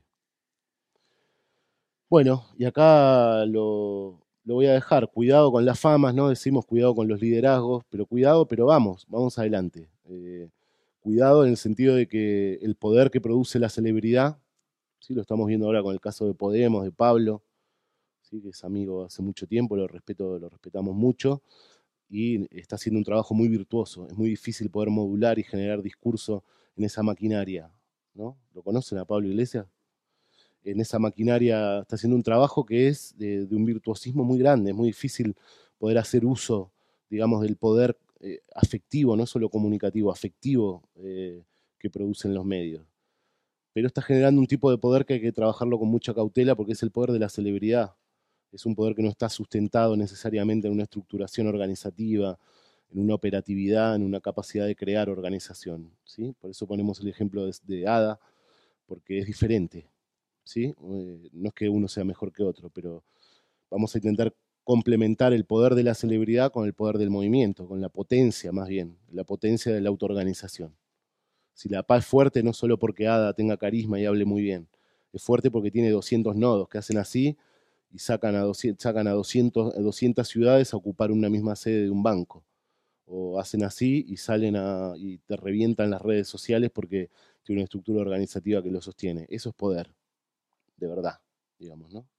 Bueno, y acá lo, lo voy a dejar. Cuidado con las famas, ¿no? Decimos cuidado con los liderazgos, pero cuidado, pero vamos, vamos adelante. Eh, cuidado en el sentido de que el poder que produce la celebridad, ¿sí? Lo estamos viendo ahora con el caso de Podemos, de Pablo, ¿sí? Que es amigo hace mucho tiempo, lo respeto, lo respetamos mucho, y está haciendo un trabajo muy virtuoso. Es muy difícil poder modular y generar discurso en esa maquinaria, ¿no? ¿Lo conocen a Pablo Iglesias? En esa maquinaria está haciendo un trabajo que es de, de un virtuosismo muy grande. Es muy difícil poder hacer uso, digamos, del poder eh, afectivo, no solo comunicativo, afectivo eh, que producen los medios. Pero está generando un tipo de poder que hay que trabajarlo con mucha cautela porque es el poder de la celebridad. Es un poder que no está sustentado necesariamente en una estructuración organizativa, en una operatividad, en una capacidad de crear organización, ¿sí? Por eso ponemos el ejemplo de, de Ada, porque es diferente, ¿sí? Eh, no es que uno sea mejor que otro, pero vamos a intentar complementar el poder de la celebridad con el poder del movimiento, con la potencia más bien, la potencia de la autoorganización. Si la paz es fuerte no solo porque Ada tenga carisma y hable muy bien, es fuerte porque tiene doscientos nodos que hacen así y sacan a doscientos, sacan a doscientos, a doscientas ciudades a ocupar una misma sede de un banco. O hacen así y salen a, y te revientan las redes sociales porque tiene una estructura organizativa que lo sostiene. Eso es poder, de verdad, digamos, ¿no?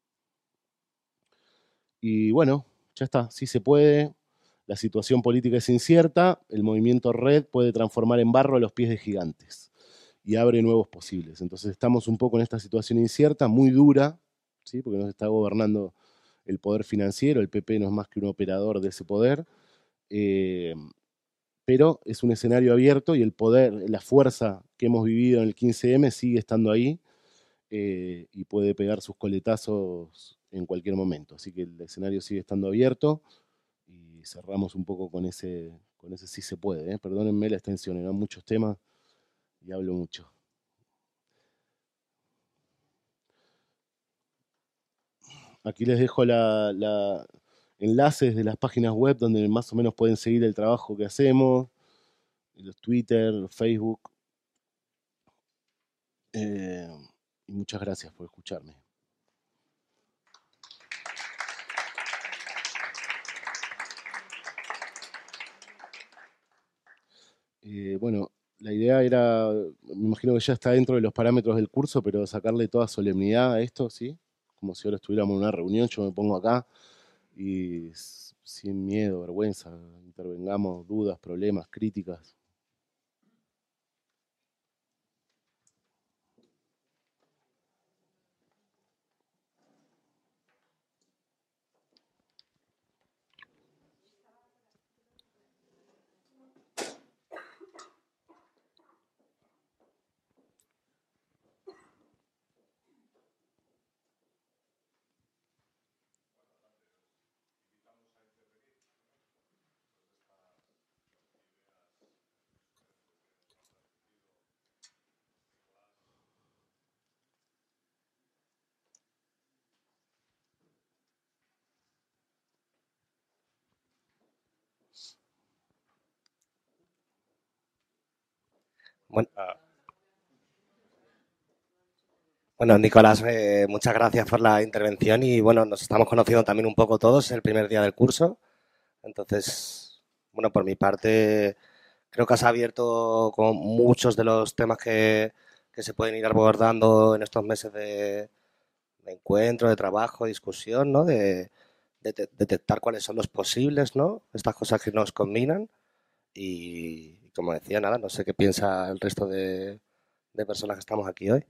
Y bueno, ya está, sí se puede. La situación política es incierta, el movimiento Red puede transformar en barro a los pies de gigantes y abre nuevos posibles. Entonces estamos un poco en esta situación incierta, muy dura, ¿sí? Porque nos está gobernando el poder financiero, el P P no es más que un operador de ese poder, eh, pero es un escenario abierto y el poder, la fuerza que hemos vivido en el quince eme sigue estando ahí eh, y puede pegar sus coletazos en cualquier momento. Así que el escenario sigue estando abierto y cerramos un poco con ese, con ese sí se puede. ¿eh? Perdónenme la extensión, eran muchos temas y hablo mucho. Aquí les dejo la, la enlaces de las páginas web donde más o menos pueden seguir el trabajo que hacemos, los Twitter, los Facebook. Eh, y muchas gracias por escucharme. Eh, bueno, la idea era, me imagino que ya está dentro de los parámetros del curso, pero sacarle toda solemnidad a esto, ¿sí? Como si ahora estuviéramos en una reunión, yo me pongo acá y sin miedo, vergüenza, intervengamos dudas, problemas, críticas. Bueno, bueno Nicolás, eh, muchas gracias por la intervención y bueno, nos estamos conociendo también un poco todos, es el primer día del curso. Entonces, bueno, por mi parte, creo que has abierto con muchos de los temas que, que se pueden ir abordando en estos meses de, de encuentro, de trabajo, discusión, ¿no? De, de, de detectar cuáles son los posibles, ¿no? Estas cosas que nos combinan. Y, y como decía, nada, no sé qué piensa el resto de, de personas que estamos aquí hoy.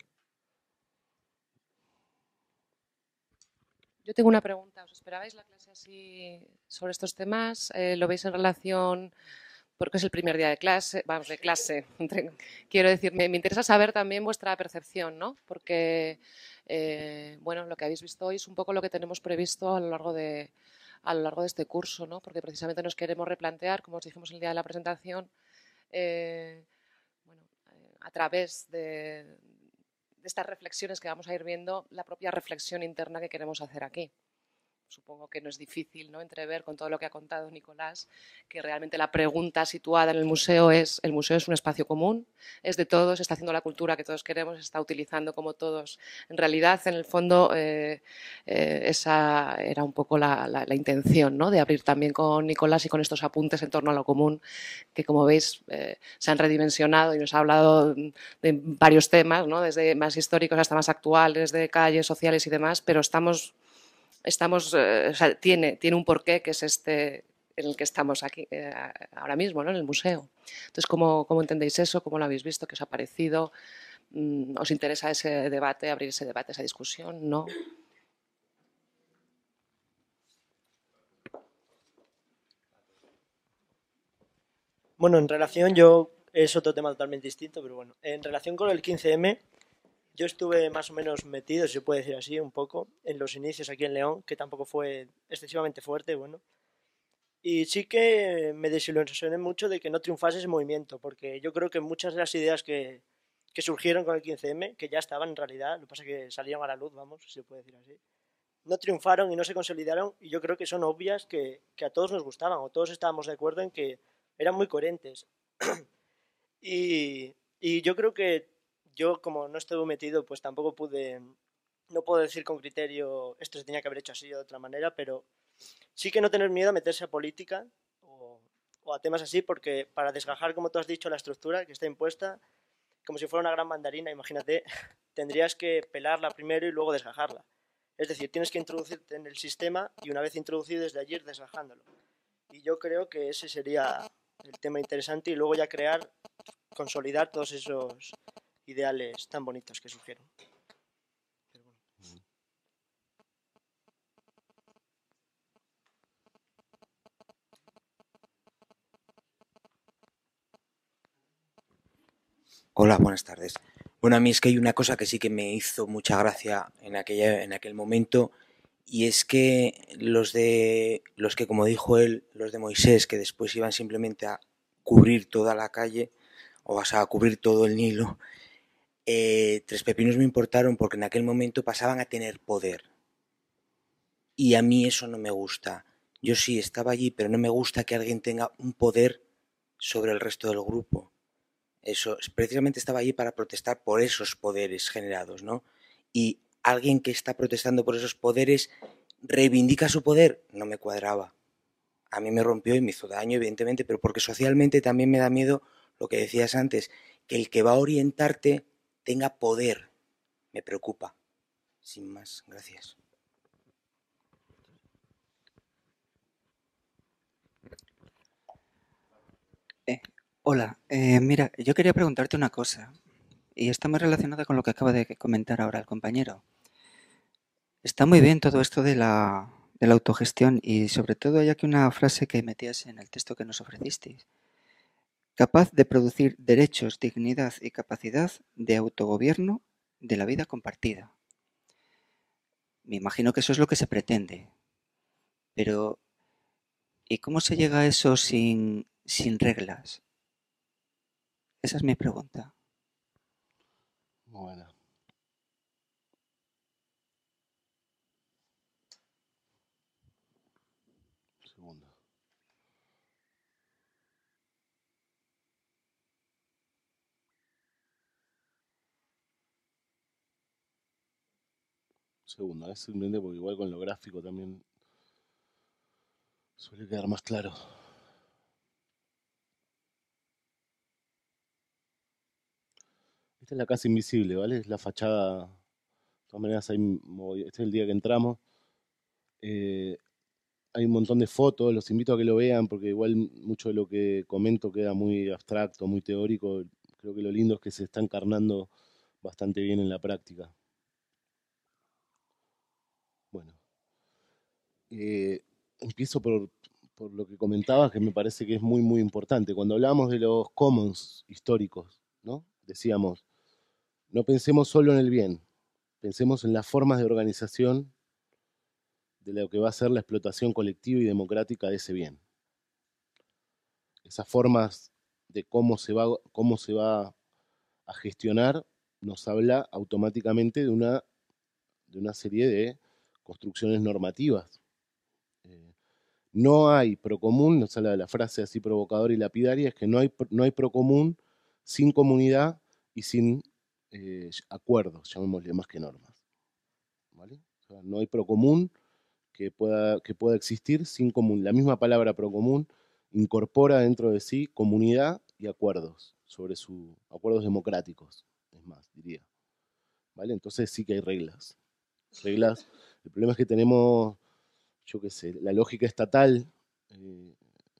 Yo tengo una pregunta. ¿Os esperabais la clase así sobre estos temas? Eh, ¿Lo veis en relación, porque es el primer día de clase, vamos, de clase? Quiero decir, me, me interesa saber también vuestra percepción, ¿no? Porque, eh, bueno, lo que habéis visto hoy es un poco lo que tenemos previsto a lo largo de, a lo largo de este curso, ¿no? Porque precisamente nos queremos replantear, como os dijimos el día de la presentación, eh, bueno, eh, a través de, de estas reflexiones que vamos a ir viendo, la propia reflexión interna que queremos hacer aquí. Supongo que no es difícil, ¿no?, entrever con todo lo que ha contado Nicolás, que realmente la pregunta situada en el museo es: ¿el museo es un espacio común? ¿Es de todos? ¿Está haciendo la cultura que todos queremos? ¿Está utilizando como todos? En realidad, en el fondo, eh, eh, esa era un poco la, la, la intención, ¿no?, de abrir también con Nicolás y con estos apuntes en torno a lo común, que como veis eh, se han redimensionado y nos ha hablado de varios temas, ¿no?, desde más históricos hasta más actuales, de calles, sociales y demás, pero estamos... Estamos, eh, o sea, tiene, tiene un porqué, que es este en el que estamos aquí eh, ahora mismo, ¿no?, en el museo. Entonces, ¿cómo, ¿cómo entendéis eso? ¿Cómo lo habéis visto? ¿Qué os ha parecido? ¿Os interesa ese debate, abrir ese debate, esa discusión? ¿No? Bueno, en relación, yo, es otro tema totalmente distinto, pero bueno, en relación con el quince eme, yo estuve más o menos metido, si se puede decir así, un poco, en los inicios aquí en León, que tampoco fue excesivamente fuerte, bueno. Y sí que me desilusioné mucho de que no triunfase ese movimiento, porque yo creo que muchas de las ideas que, que surgieron con el quince eme, que ya estaban en realidad, lo que pasa es que salieron a la luz, vamos, si se puede decir así, no triunfaron y no se consolidaron, y yo creo que son obvias que, que a todos nos gustaban, o todos estábamos de acuerdo en que eran muy coherentes. y, y yo creo que yo, como no estuve metido, pues tampoco pude, no puedo decir con criterio esto se tenía que haber hecho así o de otra manera, pero sí que no tener miedo a meterse a política o, o a temas así, porque para desgajar, como tú has dicho, la estructura que está impuesta, como si fuera una gran mandarina, imagínate, tendrías que pelarla primero y luego desgajarla. Es decir, tienes que introducirte en el sistema y una vez introducido desde allí ir desgajándolo. Y yo creo que ese sería el tema interesante y luego ya crear, consolidar todos esos ideales tan bonitos que surgieron. Pero bueno. Hola, buenas tardes. Bueno, a mí es que hay una cosa que sí que me hizo mucha gracia en, aquella, en aquel momento, y es que los de los que, como dijo él, los de Moisés, que después iban simplemente a cubrir toda la calle, o sea, a cubrir todo el Nilo, eh, Tres Pepinos me importaron porque en aquel momento pasaban a tener poder. Y a mí eso no me gusta. Yo sí estaba allí, pero no me gusta que alguien tenga un poder sobre el resto del grupo. Eso, precisamente estaba allí para protestar por esos poderes generados, ¿no? Y alguien que está protestando por esos poderes reivindica su poder, no me cuadraba. A mí me rompió y me hizo daño, evidentemente, pero porque socialmente también me da miedo lo que decías antes, que el que va a orientarte tenga poder. Me preocupa. Sin más, gracias. Eh, hola, eh, mira, yo quería preguntarte una cosa, y está muy relacionada con lo que acaba de comentar ahora el compañero. Está muy bien todo esto de la, de la autogestión, y sobre todo hay aquí una frase que metías en el texto que nos ofrecisteis. Capaz de producir derechos, dignidad y capacidad de autogobierno de la vida compartida. Me imagino que eso es lo que se pretende. Pero, ¿y cómo se llega a eso sin, sin reglas? Esa es mi pregunta. Bueno. Un segundo. Un segundo, es simplemente porque igual con lo gráfico también suele quedar más claro. Esta es la casa invisible, ¿vale? Es la fachada. De todas maneras, hay, este es el día que entramos. Eh, hay un montón de fotos, los invito a que lo vean porque igual mucho de lo que comento queda muy abstracto, muy teórico. Creo que lo lindo es que se está encarnando bastante bien en la práctica. Bueno, eh, empiezo por, por lo que comentabas, que me parece que es muy, muy importante. Cuando hablamos de los commons históricos, ¿no? Decíamos, no pensemos solo en el bien, pensemos en las formas de organización de lo que va a ser la explotación colectiva y democrática de ese bien. Esas formas de cómo se va, cómo se va a gestionar, nos habla automáticamente de una, de una serie de construcciones normativas. Eh, no hay procomún, nos habla de la frase así provocadora y lapidaria, es que no hay, no hay procomún sin comunidad y sin eh, acuerdos, llamémosle más que normas. ¿Vale? O sea, no hay procomún que pueda, que pueda existir sin común. La misma palabra procomún incorpora dentro de sí comunidad y acuerdos, sobre su, acuerdos democráticos, es más, diría. ¿Vale? Entonces sí que hay reglas. Reglas. El problema es que tenemos, yo qué sé, la lógica estatal, eh,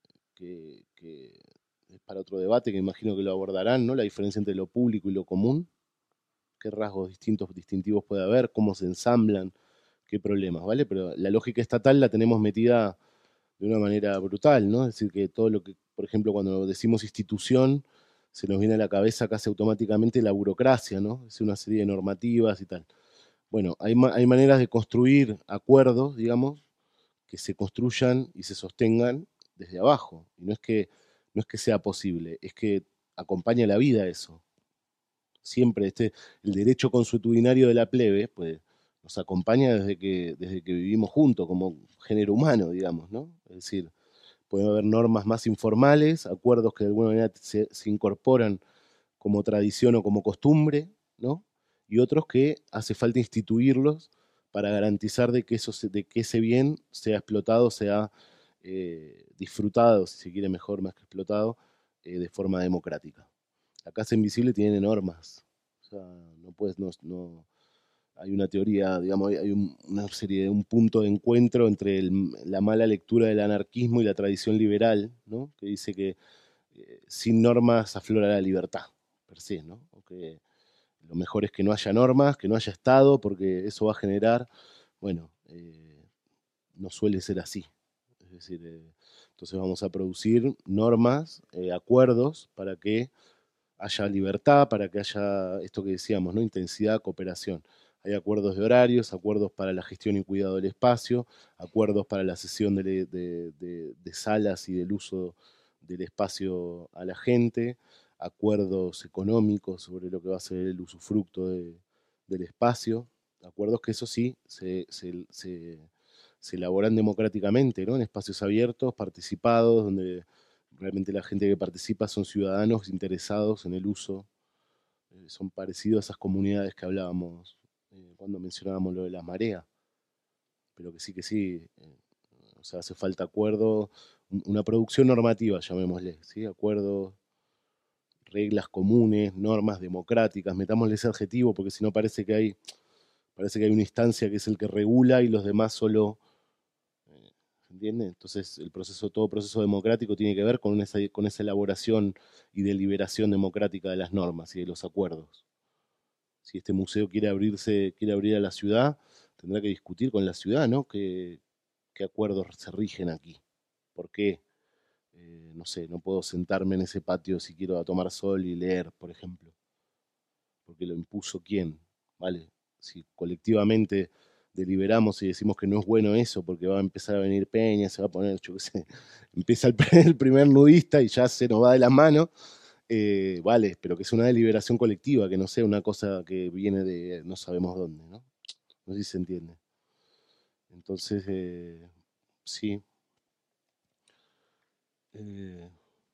que, que es para otro debate, que imagino que lo abordarán, ¿no? La diferencia entre lo público y lo común, qué rasgos distintos, distintivos puede haber, cómo se ensamblan, qué problemas, ¿vale? Pero la lógica estatal la tenemos metida de una manera brutal, ¿no? Es decir, que todo lo que, por ejemplo, cuando decimos institución, se nos viene a la cabeza casi automáticamente la burocracia, ¿no? Es una serie de normativas y tal. Bueno, hay, hay maneras de construir acuerdos, digamos, que se construyan y se sostengan desde abajo. Y no es que, no es que sea posible, es que acompaña la vida eso. Siempre este, el derecho consuetudinario de la plebe, pues, nos acompaña desde que, desde que vivimos juntos, como género humano, digamos, ¿no? Es decir, puede haber normas más informales, acuerdos que de alguna manera se, se incorporan como tradición o como costumbre, ¿no? Y otros que hace falta instituirlos para garantizar de que, eso, de que ese bien sea explotado, sea eh, disfrutado, si se quiere mejor más que explotado, eh, de forma democrática. La Casa Invisible tiene normas, o sea, no puedes, no, no hay una teoría, digamos, hay un, una serie de un punto de encuentro entre el, la mala lectura del anarquismo y la tradición liberal, ¿no? Que dice que eh, sin normas aflora la libertad, per se, ¿no? O que lo mejor es que no haya normas, que no haya Estado, porque eso va a generar, bueno, eh, no suele ser así. Es decir, eh, entonces vamos a producir normas, eh, acuerdos, para que haya libertad, para que haya esto que decíamos, ¿no? Intensidad, cooperación. Hay acuerdos de horarios, acuerdos para la gestión y cuidado del espacio, acuerdos para la cesión de, de, de, de salas y del uso del espacio a la gente, acuerdos económicos sobre lo que va a ser el usufructo de, del espacio, acuerdos que eso sí se, se, se, se elaboran democráticamente, ¿no? En espacios abiertos, participados, donde realmente la gente que participa son ciudadanos interesados en el uso, eh, son parecidos a esas comunidades que hablábamos eh, cuando mencionábamos lo de la marea, pero que sí que sí, eh, o sea, hace falta acuerdo, una producción normativa, llamémosle, ¿sí? Acuerdos, reglas comunes, normas democráticas, metámosle ese adjetivo, porque si no parece que hay, parece que hay una instancia que es el que regula y los demás solo... ¿Se entiende? Entonces, el proceso, todo proceso democrático tiene que ver con esa, con esa elaboración y deliberación democrática de las normas y de los acuerdos. Si este museo quiere abrirse, quiere abrir a la ciudad, tendrá que discutir con la ciudad, ¿no? ¿Qué, qué acuerdos se rigen aquí? ¿Por qué? Eh, no sé, no puedo sentarme en ese patio si quiero tomar sol y leer, por ejemplo. Porque lo impuso quién, ¿vale? Si colectivamente deliberamos y decimos que no es bueno eso porque va a empezar a venir Peña, se va a poner, yo qué sé, empieza el, el primer nudista y ya se nos va de las manos, eh, vale, pero que es una deliberación colectiva, que no sea una cosa que viene de no sabemos dónde, ¿no? No sé si se entiende. Entonces, eh, sí. Eh,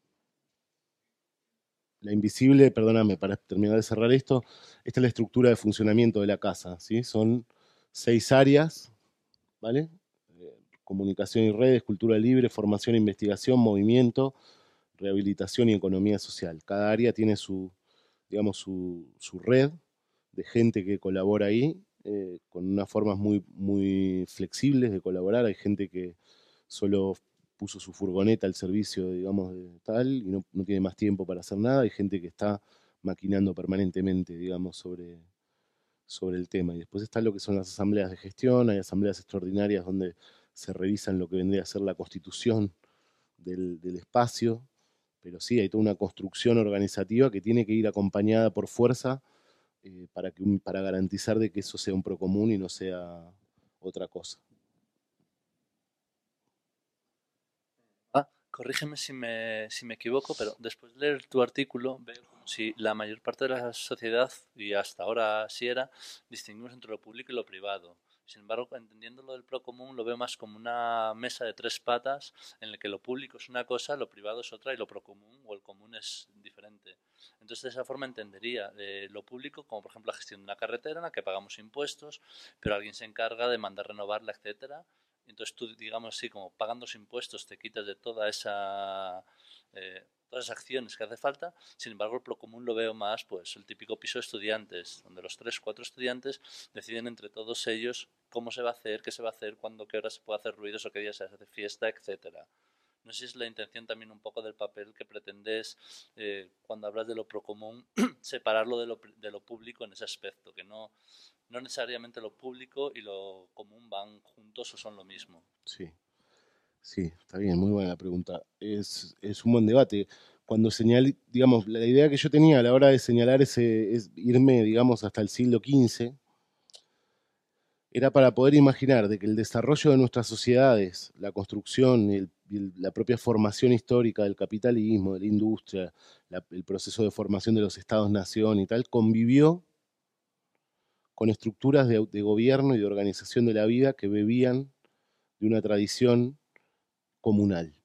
la invisible, perdóname, para terminar de cerrar esto, esta es la estructura de funcionamiento de la casa, ¿sí? Son seis áreas, ¿vale? Eh, comunicación y redes, cultura libre, formación e investigación, movimiento, rehabilitación y economía social. Cada área tiene su, digamos, su, su red de gente que colabora ahí, eh, con unas formas muy, muy flexibles de colaborar. Hay gente que solo puso su furgoneta al servicio, digamos, de tal, y no, no tiene más tiempo para hacer nada. Hay gente que está maquinando permanentemente, digamos, sobre, sobre el tema. Y después está lo que son las asambleas de gestión, hay asambleas extraordinarias donde se revisan lo que vendría a ser la constitución del, del espacio, pero sí, hay toda una construcción organizativa que tiene que ir acompañada por fuerza eh, para, que un, para garantizar de que eso sea un procomún y no sea otra cosa. Ah, corrígeme si me, si me equivoco, pero después de leer tu artículo veo como si la mayor parte de la sociedad, y hasta ahora sí era, distinguimos entre lo público y lo privado. Sin embargo, entendiendo lo del procomún, lo veo más como una mesa de tres patas en la que lo público es una cosa, lo privado es otra y lo procomún o el común es diferente. Entonces, de esa forma entendería eh, lo público como, por ejemplo, la gestión de una carretera en la que pagamos impuestos, pero alguien se encarga de mandar renovarla, etcétera. Entonces tú, digamos así, como pagando los impuestos te quitas de toda esa, eh, todas esas acciones que hace falta. Sin embargo, el procomún lo veo más, pues, el típico piso de estudiantes, donde los tres, cuatro estudiantes deciden entre todos ellos cómo se va a hacer, qué se va a hacer, cuándo, qué hora se puede hacer ruidos o qué día se hace fiesta, etcétera. No sé si es la intención también un poco del papel que pretendes, eh, cuando hablas de lo procomún, separarlo de lo, de lo público en ese aspecto, que no, no necesariamente lo público y lo común van juntos o son lo mismo. Sí, sí, está bien, muy buena la pregunta. Es, es un buen debate. Cuando señalé, digamos, la idea que yo tenía a la hora de señalar ese, es irme, digamos, hasta el siglo quince, era para poder imaginar de que el desarrollo de nuestras sociedades, la construcción y, el, y el, la propia formación histórica del capitalismo, de la industria, la, el proceso de formación de los estados-nación y tal, convivió con estructuras de, de gobierno y de organización de la vida que bebían de una tradición comunal.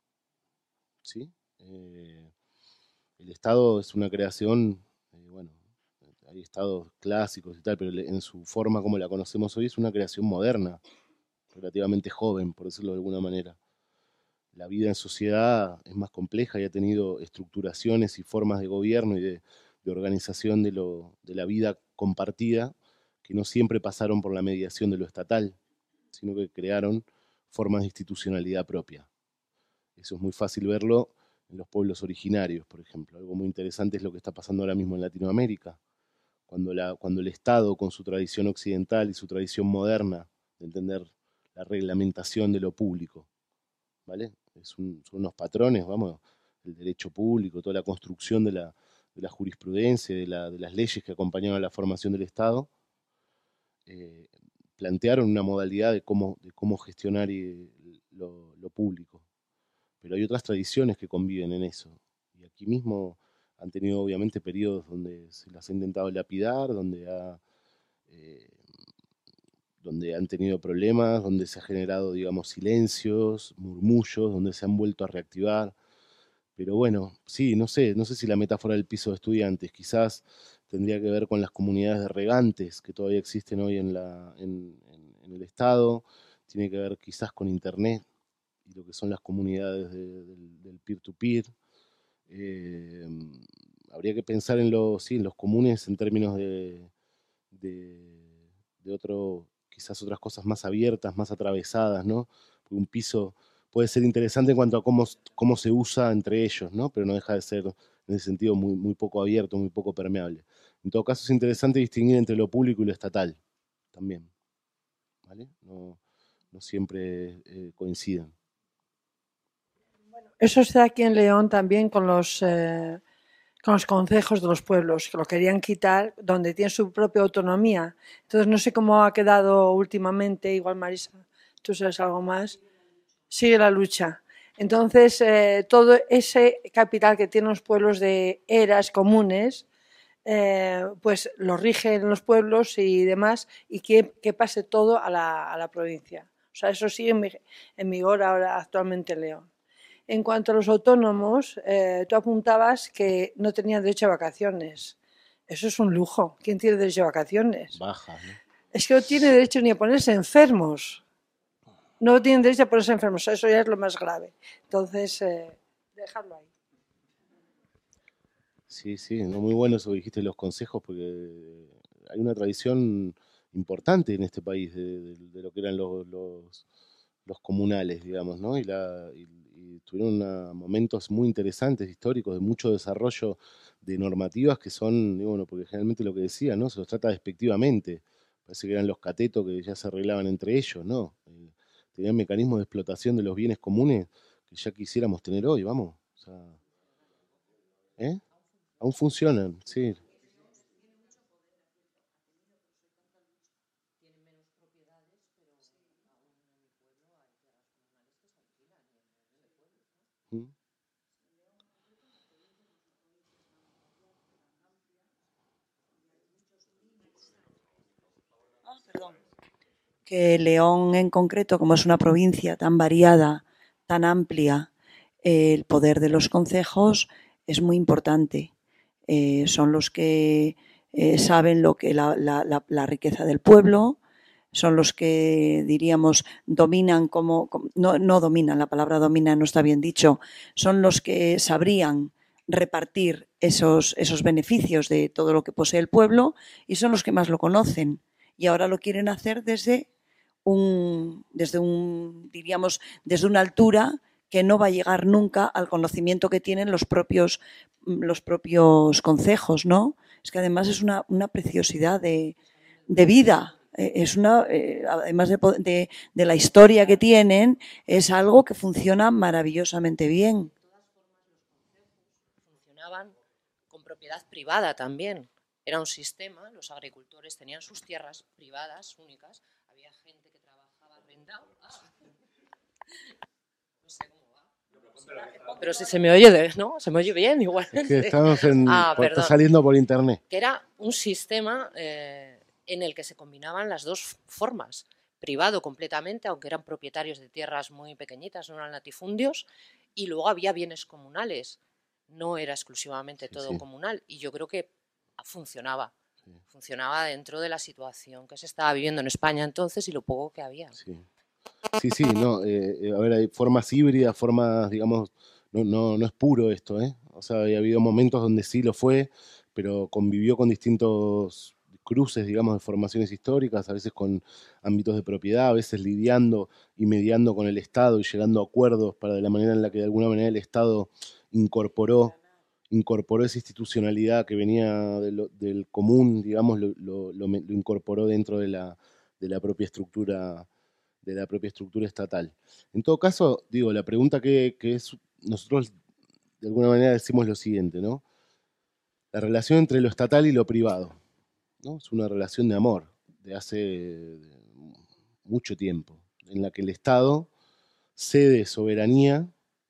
¿Sí? Eh, el Estado es una creación, eh, bueno, hay estados clásicos y tal, pero en su forma como la conocemos hoy es una creación moderna, relativamente joven, por decirlo de alguna manera. La vida en sociedad es más compleja y ha tenido estructuraciones y formas de gobierno y de, de organización de, lo, de la vida compartida que no siempre pasaron por la mediación de lo estatal, sino que crearon formas de institucionalidad propia. Eso es muy fácil verlo en los pueblos originarios, por ejemplo. Algo muy interesante es lo que está pasando ahora mismo en Latinoamérica, cuando, la, cuando el Estado, con su tradición occidental y su tradición moderna de entender la reglamentación de lo público, ¿vale? Es un, son unos patrones, vamos, el derecho público, toda la construcción de la, de la jurisprudencia, de, la, de las leyes que acompañaban a la formación del Estado, eh, plantearon una modalidad de cómo, de cómo gestionar y, lo, lo público. Pero hay otras tradiciones que conviven en eso. Y aquí mismo han tenido obviamente periodos donde se las ha intentado lapidar, donde, ha, eh, donde han tenido problemas, donde se ha generado, digamos, silencios, murmullos, donde se han vuelto a reactivar. Pero bueno, sí, no sé, no sé si la metáfora del piso de estudiantes, quizás tendría que ver con las comunidades de regantes que todavía existen hoy en, la, en, en, en el Estado, tiene que ver quizás con Internet y lo que son las comunidades de, del, del peer-to-peer. Eh, habría que pensar en los, sí, en los comunes en términos de, de, de otro, quizás otras cosas más abiertas, más atravesadas, ¿no? Porque un piso puede ser interesante en cuanto a cómo, cómo se usa entre ellos, ¿no? Pero no deja de ser, en ese sentido, muy, muy poco abierto, muy poco permeable. En todo caso, es interesante distinguir entre lo público y lo estatal, también, ¿vale? No, no siempre eh, coinciden. Eso está aquí en León también con los, eh, con los concejos de los pueblos, que lo querían quitar, donde tienen su propia autonomía. Entonces no sé cómo ha quedado últimamente, igual Marisa, tú sabes algo más, sigue la lucha. Entonces eh, todo ese capital que tienen los pueblos de eras comunes, eh, pues lo rigen los pueblos y demás, y que, que pase todo a la, a la provincia. O sea, eso sigue en, en vigor ahora actualmente en León. En cuanto a los autónomos, eh, tú apuntabas que no tenían derecho a vacaciones. Eso es un lujo. ¿Quién tiene derecho a vacaciones? Baja, ¿no? Es que no tiene derecho ni a ponerse enfermos. No tienen derecho a ponerse enfermos. Eso ya es lo más grave. Entonces, eh, dejarlo ahí. Sí, sí, no, muy bueno eso que dijiste los consejos, porque hay una tradición importante en este país de, de, de lo que eran los, los, los comunales, digamos, ¿no? Y, la, y, y tuvieron una, momentos muy interesantes, históricos, de mucho desarrollo de normativas que son, y bueno, porque generalmente lo que decía, ¿no? Se los trata despectivamente. Parece que eran los catetos que ya se arreglaban entre ellos, ¿no? Eh, tenían mecanismos de explotación de los bienes comunes que ya quisiéramos tener hoy, vamos. O sea, ¿eh? Aún funcionan, sí. que León en concreto, como es una provincia tan variada, tan amplia, eh, el poder de los concejos es muy importante. Eh, son los que eh, saben lo que la, la, la, la riqueza del pueblo, son los que, diríamos, dominan como, no, no dominan, la palabra domina no está bien dicho, son los que sabrían repartir esos, esos beneficios de todo lo que posee el pueblo y son los que más lo conocen. Y ahora lo quieren hacer desde un, desde un, diríamos, desde una altura que no va a llegar nunca al conocimiento que tienen los propios, los propios concejos, ¿no? Es que además es una, una preciosidad de, de vida. Es una, eh, además de, de, de la historia que tienen, es algo que funciona maravillosamente bien. Funcionaban con propiedad privada también. Era un sistema, los agricultores tenían sus tierras privadas únicas, había gente que trabajaba arrendado. No sé cómo va. Pero si se me oye, ¿no? Se me oye bien igual. Es que estamos en, ah, por, está saliendo por internet. Que era un sistema eh, en el que se combinaban las dos formas. Privado completamente, aunque eran propietarios de tierras muy pequeñitas, no eran latifundios, y luego había bienes comunales. No era exclusivamente todo sí, sí. comunal. Y yo creo que funcionaba. Sí. Funcionaba dentro de la situación que se estaba viviendo en España entonces y lo poco que había. Sí, sí, sí no, eh, a ver, hay formas híbridas, formas, digamos, no, no, no es puro esto, ¿eh? O sea, había habido momentos donde sí lo fue, pero convivió con distintos cruces, digamos, de formaciones históricas, a veces con ámbitos de propiedad, a veces lidiando y mediando con el Estado y llegando a acuerdos para de la manera en la que de alguna manera el Estado incorporó incorporó esa institucionalidad que venía de lo, del común, digamos, lo, lo, lo, lo incorporó dentro de la, de la propia estructura de la propia estructura estatal. En todo caso, digo, la pregunta que, que es, nosotros de alguna manera decimos lo siguiente, ¿no? La relación entre lo estatal y lo privado, ¿no? Es una relación de amor de hace mucho tiempo, en la que el Estado cede soberanía,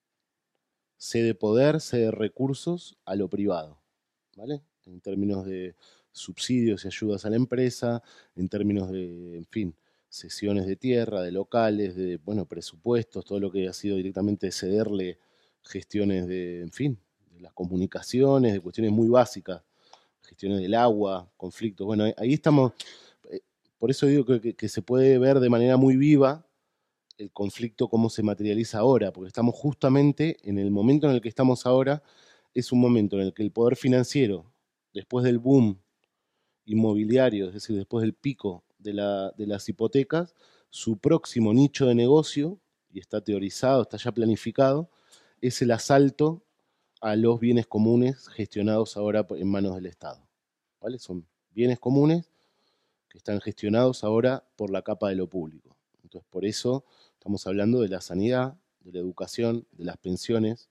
cede poder, cede recursos a lo privado, ¿vale? En términos de subsidios y ayudas a la empresa, en términos de, en fin, cesiones de tierra, de locales, de, bueno, presupuestos, todo lo que ha sido directamente cederle gestiones de, en fin, de las comunicaciones, de cuestiones muy básicas, gestiones del agua, conflictos, bueno, ahí estamos, por eso digo que, que, que se puede ver de manera muy viva el conflicto cómo se materializa ahora, porque estamos justamente en el momento en el que estamos ahora, es un momento en el que el poder financiero, después del boom inmobiliario, es decir, después del pico de, la, de las hipotecas, su próximo nicho de negocio, y está teorizado, está ya planificado, es el asalto a los bienes comunes gestionados ahora en manos del Estado, ¿vale? Son bienes comunes que están gestionados ahora por la capa de lo público. Entonces, por eso estamos hablando de la sanidad, de la educación, de las pensiones,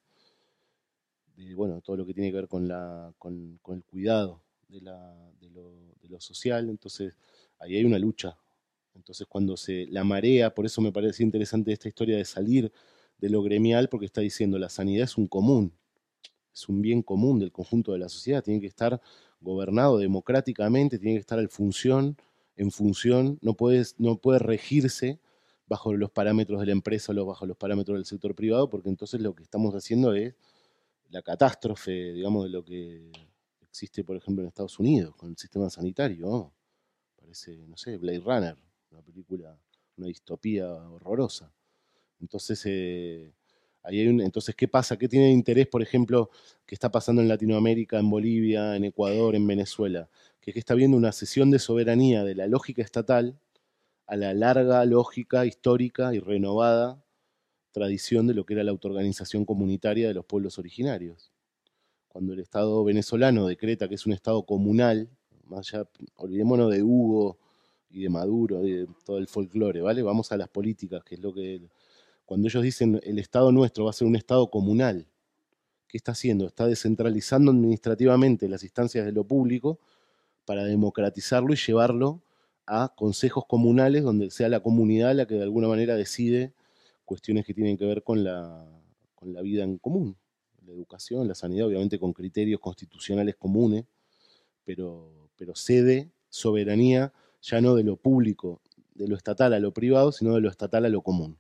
de, bueno, todo lo que tiene que ver con, la, con, con el cuidado de, la, de, lo, de lo social. Entonces, ahí hay una lucha. Entonces, cuando se la marea, por eso me parece interesante esta historia de salir de lo gremial, porque está diciendo la sanidad es un común, es un bien común del conjunto de la sociedad, tiene que estar gobernado democráticamente, tiene que estar en función, en función, no puede, no puede regirse bajo los parámetros de la empresa o bajo los parámetros del sector privado, porque entonces lo que estamos haciendo es la catástrofe, digamos, de lo que existe, por ejemplo, en Estados Unidos, con el sistema sanitario, ¿no? Parece, no sé, Blade Runner, una película, una distopía horrorosa. Entonces, eh, ahí hay un, entonces, ¿qué pasa? ¿Qué tiene de interés, por ejemplo, que está pasando en Latinoamérica, en Bolivia, en Ecuador, en Venezuela? Que es que está habiendo una cesión de soberanía de la lógica estatal a la larga lógica histórica y renovada tradición de lo que era la autoorganización comunitaria de los pueblos originarios. Cuando el Estado venezolano decreta que es un Estado comunal, más allá, olvidémonos de Hugo y de Maduro, y de todo el folclore, ¿vale? Vamos a las políticas, que es lo que... Cuando ellos dicen el Estado nuestro va a ser un Estado comunal, ¿qué está haciendo? Está descentralizando administrativamente las instancias de lo público para democratizarlo y llevarlo a consejos comunales donde sea la comunidad la que de alguna manera decide cuestiones que tienen que ver con la, con la vida en común, la educación, la sanidad, obviamente con criterios constitucionales comunes, pero, pero cede soberanía ya no de lo público de lo estatal a lo privado, sino de lo estatal a lo común.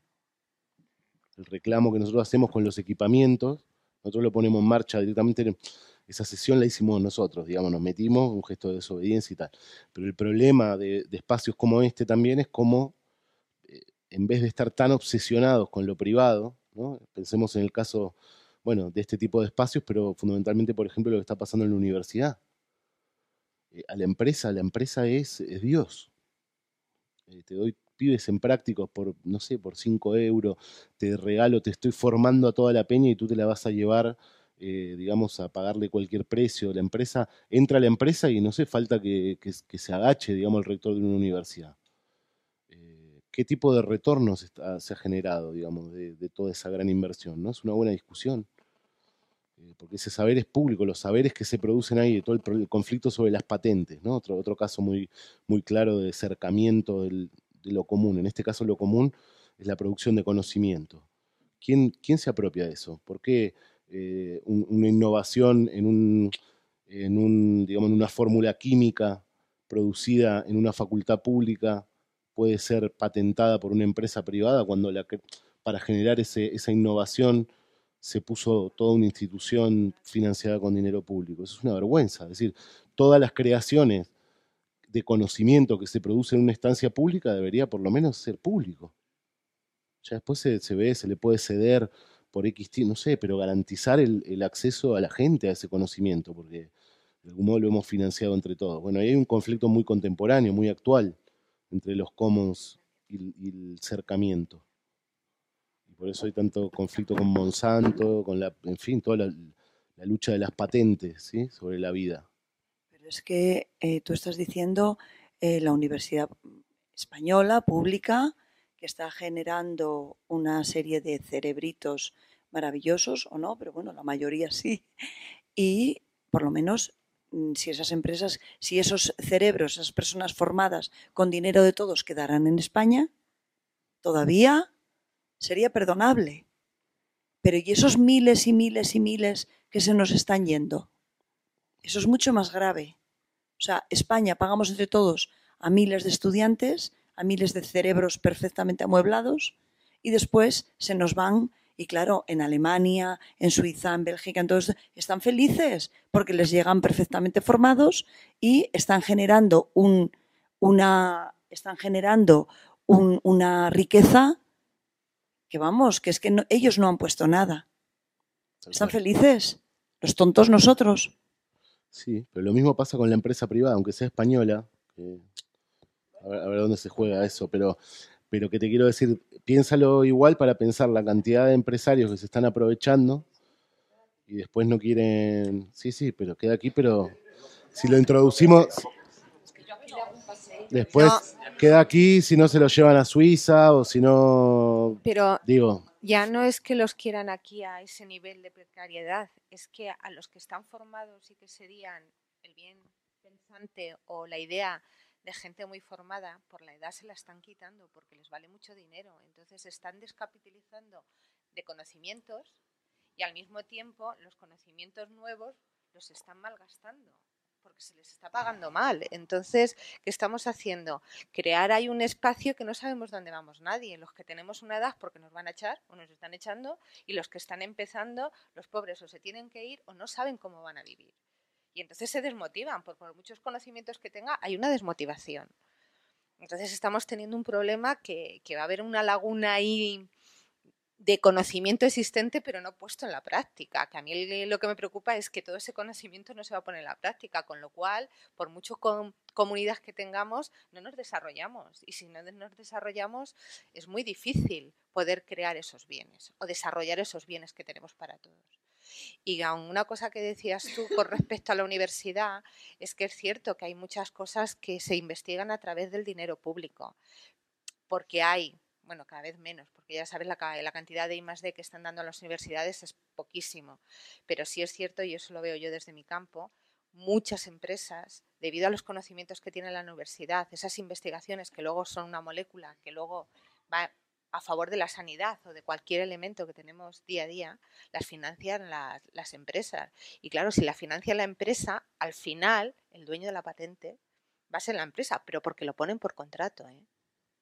El reclamo que nosotros hacemos con los equipamientos, nosotros lo ponemos en marcha directamente, esa sesión la hicimos nosotros, digamos, nos metimos, un gesto de desobediencia y tal. Pero el problema de, de espacios como este también es cómo, eh, en vez de estar tan obsesionados con lo privado, ¿no? Pensemos en el caso, bueno, de este tipo de espacios, pero fundamentalmente, por ejemplo, lo que está pasando en la universidad. Eh, a la empresa, la empresa es, es Dios. Eh, te doy pibes en prácticos por, no sé, por cinco euros, te regalo, te estoy formando a toda la peña y tú te la vas a llevar, eh, digamos, a pagarle cualquier precio. La empresa, entra a la empresa y no sé, falta que, que, que se agache, digamos, el rector de una universidad. Eh, ¿Qué tipo de retornos está, se ha generado, digamos, de, de toda esa gran inversión? ¿No? Es una buena discusión. Eh, porque ese saber es público, los saberes que se producen ahí, de todo el, el conflicto sobre las patentes, ¿no? Otro, otro caso muy, muy claro de cercamiento del, de lo común. En este caso lo común es la producción de conocimiento. ¿Quién, quién se apropia de eso? ¿Por qué eh, un, una innovación en, un, en, un, digamos, en una fórmula química producida en una facultad pública puede ser patentada por una empresa privada cuando la, para generar ese, esa innovación se puso toda una institución financiada con dinero público? Eso es una vergüenza. Es decir, todas las creaciones de conocimiento que se produce en una estancia pública debería por lo menos ser público. Ya después se, se ve, se le puede ceder por X, no sé, pero garantizar el, el acceso a la gente a ese conocimiento, porque de algún modo lo hemos financiado entre todos. Bueno, ahí hay un conflicto muy contemporáneo, muy actual, entre los commons y, y el cercamiento. Y por eso hay tanto conflicto con Monsanto, con la, en fin, toda la, la lucha de las patentes, ¿sí?, sobre la vida. Pero es que eh, tú estás diciendo eh, la universidad española, pública, que está generando una serie de cerebritos maravillosos, o no, pero bueno, la mayoría sí. Y por lo menos, si esas empresas, si esos cerebros, esas personas formadas con dinero de todos quedaran en España, todavía sería perdonable. Pero ¿y esos miles y miles y miles que se nos están yendo? Eso es mucho más grave. O sea, España pagamos entre todos a miles de estudiantes, a miles de cerebros perfectamente amueblados, y después se nos van, y claro, en Alemania, en Suiza, en Bélgica, en todo esto, están felices porque les llegan perfectamente formados y están generando un, una, están generando un, una riqueza que vamos, que es que no, ellos no han puesto nada. Están felices, los tontos nosotros. Sí, pero lo mismo pasa con la empresa privada, aunque sea española, que, a, ver, a ver dónde se juega eso, pero, pero que te quiero decir, piénsalo igual para pensar la cantidad de empresarios que se están aprovechando y después no quieren, sí, sí, pero queda aquí, pero si lo introducimos, después no. Queda aquí si no se lo llevan a Suiza o si no, pero digo... Ya no es que los quieran aquí a ese nivel de precariedad, es que a los que están formados y que serían el bien pensante o la idea de gente muy formada, por la edad se la están quitando porque les vale mucho dinero. Entonces están descapitalizando de conocimientos y al mismo tiempo los conocimientos nuevos los están malgastando porque se les está pagando mal. Entonces, ¿qué estamos haciendo? Crear ahí un espacio que no sabemos dónde vamos nadie. Los que tenemos una edad porque nos van a echar o nos están echando, y los que están empezando, los pobres o se tienen que ir o no saben cómo van a vivir. Y entonces se desmotivan, porque por muchos conocimientos que tenga hay una desmotivación. Entonces estamos teniendo un problema que, que va a haber una laguna ahí de conocimiento existente pero no puesto en la práctica, que a mí lo que me preocupa es que todo ese conocimiento no se va a poner en la práctica, con lo cual, por mucho com comunidad que tengamos, no nos desarrollamos, y si no nos desarrollamos es muy difícil poder crear esos bienes o desarrollar esos bienes que tenemos para todos. Y aún una cosa que decías tú con respecto a la universidad, es que es cierto que hay muchas cosas que se investigan a través del dinero público, porque hay bueno, cada vez menos, porque ya sabes la, la cantidad de I más D que están dando a las universidades es poquísimo, pero sí es cierto, y eso lo veo yo desde mi campo, muchas empresas, debido a los conocimientos que tiene la universidad, esas investigaciones que luego son una molécula, que luego va a favor de la sanidad o de cualquier elemento que tenemos día a día, las financian las, las empresas. Y claro, si la financia la empresa, al final, el dueño de la patente va a ser la empresa, pero porque lo ponen por contrato, ¿eh?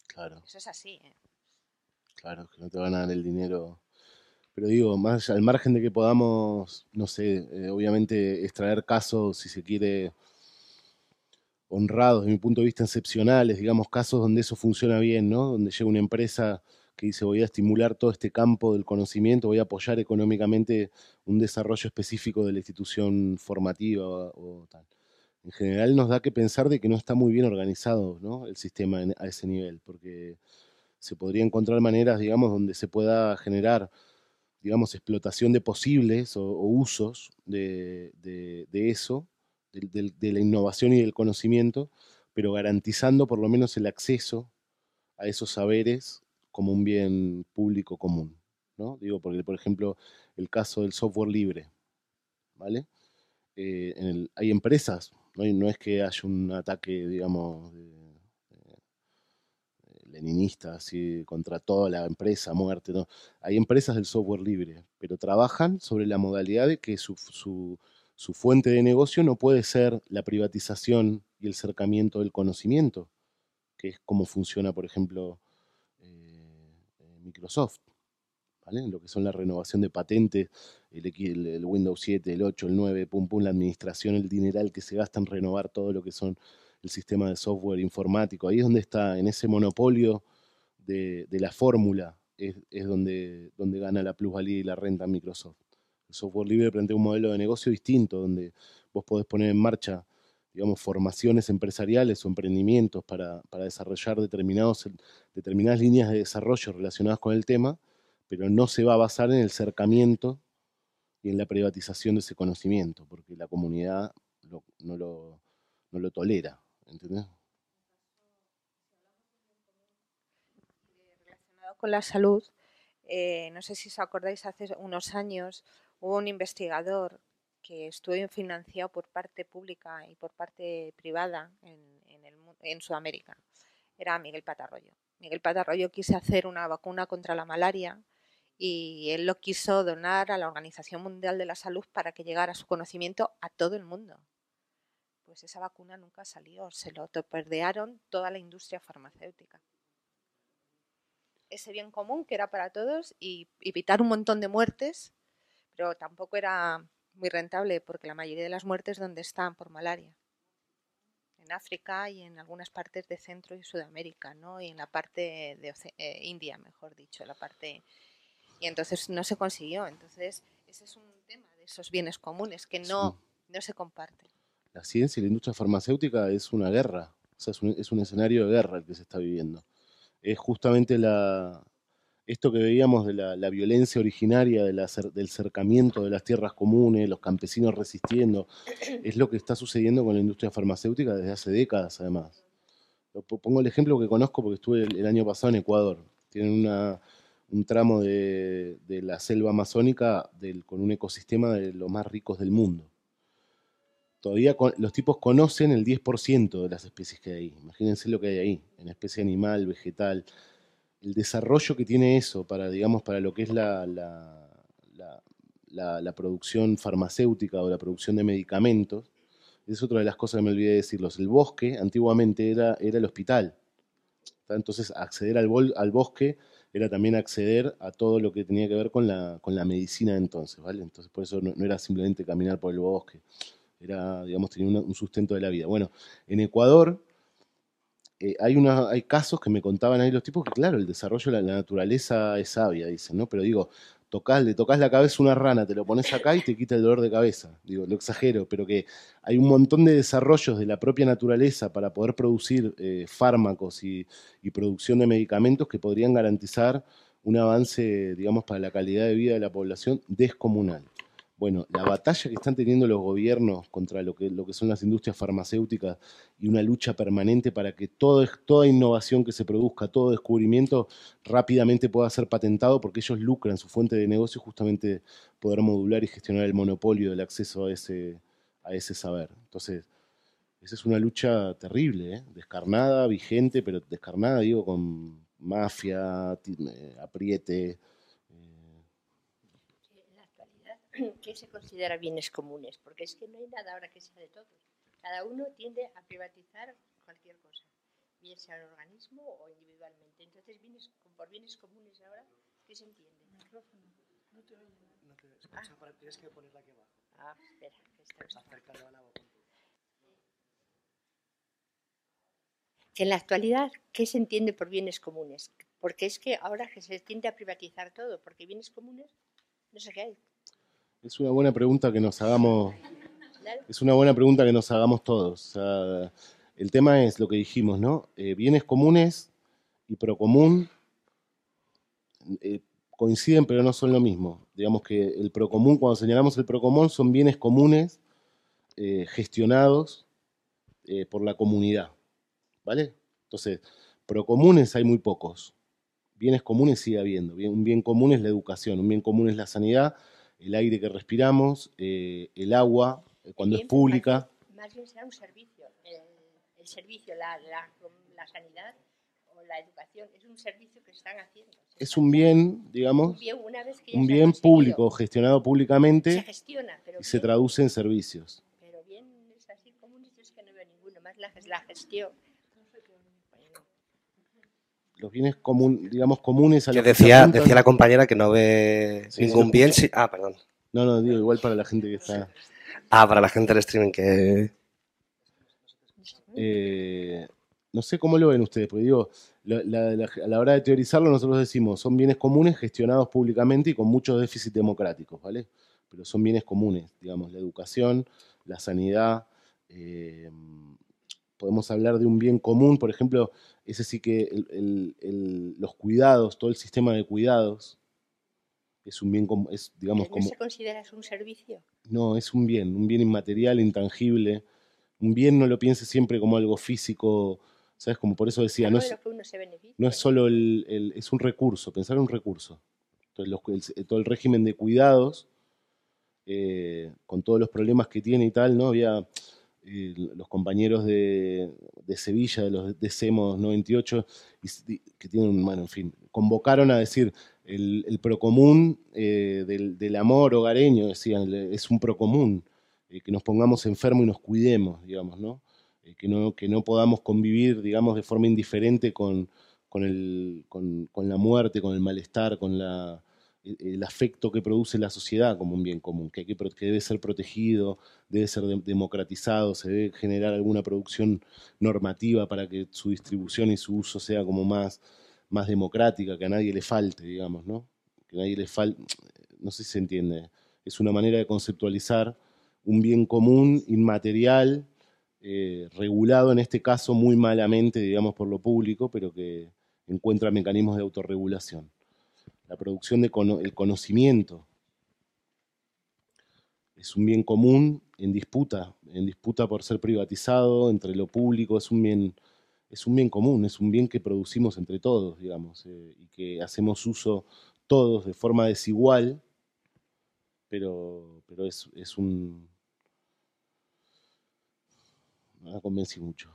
Claro. Eso es así, ¿eh? Claro, que no te van a dar el dinero. Pero digo, más al margen de que podamos, no sé, eh, obviamente extraer casos, si se quiere, honrados, desde mi punto de vista, excepcionales, digamos, casos donde eso funciona bien, ¿no? Donde llega una empresa que dice voy a estimular todo este campo del conocimiento, voy a apoyar económicamente un desarrollo específico de la institución formativa o, o tal. En general nos da que pensar de que no está muy bien organizado, ¿no? El sistema en- a ese nivel, porque se podría encontrar maneras, digamos, donde se pueda generar, digamos, explotación de posibles o, o usos de, de- de eso, del- del- de, la innovación y del conocimiento, pero garantizando por lo menos el acceso a esos saberes como un bien público común, ¿no? Digo, porque, por ejemplo, el caso del software libre, ¿vale? Eh, en el- hay empresas, no, hay- no es que haya un ataque, digamos, de- leninista, así, contra toda la empresa, muerte, ¿no? Hay empresas del software libre, pero trabajan sobre la modalidad de que su, su- su fuente de negocio no puede ser la privatización y el cercamiento del conocimiento, que es como funciona, por ejemplo, eh, eh, Microsoft, ¿vale? En lo que son la renovación de patentes, el, X- el- el Windows siete, el ocho, el nueve, pum, pum, la administración, el dineral que se gasta en renovar todo lo que son el sistema de software informático. Ahí es donde está, en ese monopolio de, de la fórmula, es, es donde, donde gana la plusvalía y la renta Microsoft. El software libre plantea un modelo de negocio distinto, donde vos podés poner en marcha, digamos, formaciones empresariales o emprendimientos para, para desarrollar determinados, determinadas líneas de desarrollo relacionadas con el tema, pero no se va a basar en el cercamiento y en la privatización de ese conocimiento, porque la comunidad lo- no, lo, no lo tolera, ¿entendés? Relacionado con la salud, eh, no sé si os acordáis, hace unos años hubo un investigador que estuvo financiado por parte pública y por parte privada en, en, el, mu- en Sudamérica. Era Miguel Patarroyo. Miguel Patarroyo quiso hacer una vacuna contra la malaria y él lo quiso donar a la Organización Mundial de la Salud para que llegara su conocimiento a todo el mundo. Pues esa vacuna nunca salió, se lo torpedearon toda la industria farmacéutica. Ese bien común que era para todos y evitar un montón de muertes, pero tampoco era muy rentable porque la mayoría de las muertes donde están por malaria. En África y en algunas partes de Centro y Sudamérica, ¿no? Y en la parte de Oce- eh, India, mejor dicho, la parte y entonces no se consiguió. Entonces ese es un tema de esos bienes comunes que no, Sí. no se comparten. La ciencia y la industria farmacéutica es una guerra, o sea, es un, es un escenario de guerra el que se está viviendo. Es justamente la, esto que veíamos de la, la violencia originaria de la cer- del cercamiento de las tierras comunes, los campesinos resistiendo, es lo que está sucediendo con la industria farmacéutica desde hace décadas además. Lo po- Pongo el ejemplo que conozco porque estuve el, el año pasado en Ecuador. Tienen una, un tramo de, de la selva amazónica del- con un ecosistema de los más ricos del mundo. Todavía con- los tipos conocen el diez por ciento de las especies que hay ahí. Imagínense lo que hay ahí, en especie animal, vegetal. El desarrollo que tiene eso para, digamos, para lo que es la, la, la- la- la producción farmacéutica o la producción de medicamentos, es otra de las cosas que me olvidé de decirlos. El bosque antiguamente era, era el hospital. ¿Tá? Entonces, acceder al, bol- al bosque era también acceder a todo lo que tenía que ver con la, con la medicina de entonces, ¿vale? Entonces, por eso no, no era simplemente caminar por el bosque, era, digamos, tenía una- un sustento de la vida. Bueno, en Ecuador eh, hay, una, hay casos que me contaban ahí los tipos que, claro, el desarrollo de la, la naturaleza es sabia, dicen, ¿no? Pero digo, tocás, le tocas la cabeza a una rana, te lo pones acá y te quita el dolor de cabeza. Digo, lo exagero, pero que hay un montón de desarrollos de la propia naturaleza para poder producir eh, fármacos y, y producción de medicamentos que podrían garantizar un avance, digamos, para la calidad de vida de la población descomunal. Bueno, la batalla que están teniendo los gobiernos contra lo que, lo que son las industrias farmacéuticas y una lucha permanente para que todo, toda innovación que se produzca, todo descubrimiento rápidamente pueda ser patentado porque ellos lucran, su fuente de negocio es justamente poder modular y gestionar el monopolio del acceso a ese, a ese saber. Entonces, esa es una lucha terrible, ¿eh? Descarnada, vigente, pero descarnada, digo, con mafia, ti- eh, apriete. En la actualidad, ¿qué se considera bienes comunes? Porque es que no hay nada ahora que sea de todos. Cada uno tiende a privatizar cualquier cosa. bien sea un organismo o individualmente. Entonces, bienes, por bienes comunes ahora, ¿qué se entiende? No te oye. No te escucha, ah. para, tienes que ponerla aquí abajo. Ah, espera, que está acércalo a la boca. Que en la actualidad, ¿qué se entiende por bienes comunes? Porque es que ahora que se tiende a privatizar todo, porque bienes comunes, no sé qué hay. Es una buena pregunta que nos hagamos, es una buena pregunta que nos hagamos todos. O sea, el tema es lo que dijimos, ¿no? Eh, bienes comunes y procomún eh, coinciden, pero no son lo mismo. Digamos que el procomún, cuando señalamos el procomún, son bienes comunes eh, gestionados eh, por la comunidad, ¿vale? Entonces, procomunes hay muy pocos. Bienes comunes sigue habiendo. Un bien común es la educación, un bien común es la sanidad, el aire que respiramos, eh, el agua, eh, cuando bien, es pública. Más bien, más bien será un servicio. El, el servicio, la, la, la sanidad o la educación, es un servicio que están haciendo. Es un bien, digamos, un bien, una vez que ya un se bien público, gestionado públicamente, se gestiona, pero y bien, se traduce en servicios. Pero bien, es así común, es que no veo ninguno, más la, la gestión. Los bienes comun, digamos, comunes a que los decía, que se decía la compañera que no ve sí, ningún bien. Sí, ah, perdón. No, no, digo, igual para la gente que está... Ah, para la gente del streaming que... Eh, no sé cómo lo ven ustedes, porque digo, la, la, la, a la hora de teorizarlo nosotros decimos, son bienes comunes gestionados públicamente y con muchos déficits democráticos, ¿vale? Pero son bienes comunes, digamos, la educación, la sanidad, eh, podemos hablar de un bien común, por ejemplo, ese sí que el, el, el, los cuidados, todo el sistema de cuidados, es un bien, es, digamos, ¿No como... se considera un servicio? No, es un bien, un bien inmaterial, intangible. Un bien no lo piense siempre como algo físico, ¿sabes? Como por eso decía, no es, no es solo el, el... es un recurso, pensar en un recurso. Entonces, los, el, todo el régimen de cuidados, eh, con todos los problemas que tiene y tal, ¿no? Había... Eh, los compañeros de, de Sevilla, de los de SEMOS noventa y ocho, y, que tienen, bueno, en fin, convocaron a decir, el, el procomún eh, del, del amor hogareño, decían, es un procomún, eh, que nos pongamos enfermos y nos cuidemos, digamos, ¿no? Eh, que ¿no? Que no podamos convivir, digamos, de forma indiferente con, con, el, con, con la muerte, con el malestar, con la... el afecto que produce la sociedad como un bien común, que, hay que, que debe ser protegido, debe ser de, democratizado, se debe generar alguna producción normativa para que su distribución y su uso sea como más, más democrática, que a nadie le falte, digamos, ¿no? Que a nadie le falte, no sé si se entiende, es una manera de conceptualizar un bien común, inmaterial, eh, regulado en este caso muy malamente, digamos, por lo público, pero que encuentra mecanismos de autorregulación. La producción del cono conocimiento es un bien común en disputa, en disputa por ser privatizado entre lo público, es un bien, es un bien común, es un bien que producimos entre todos, digamos, eh, y que hacemos uso todos de forma desigual, pero, pero es, es un... No me convencí mucho.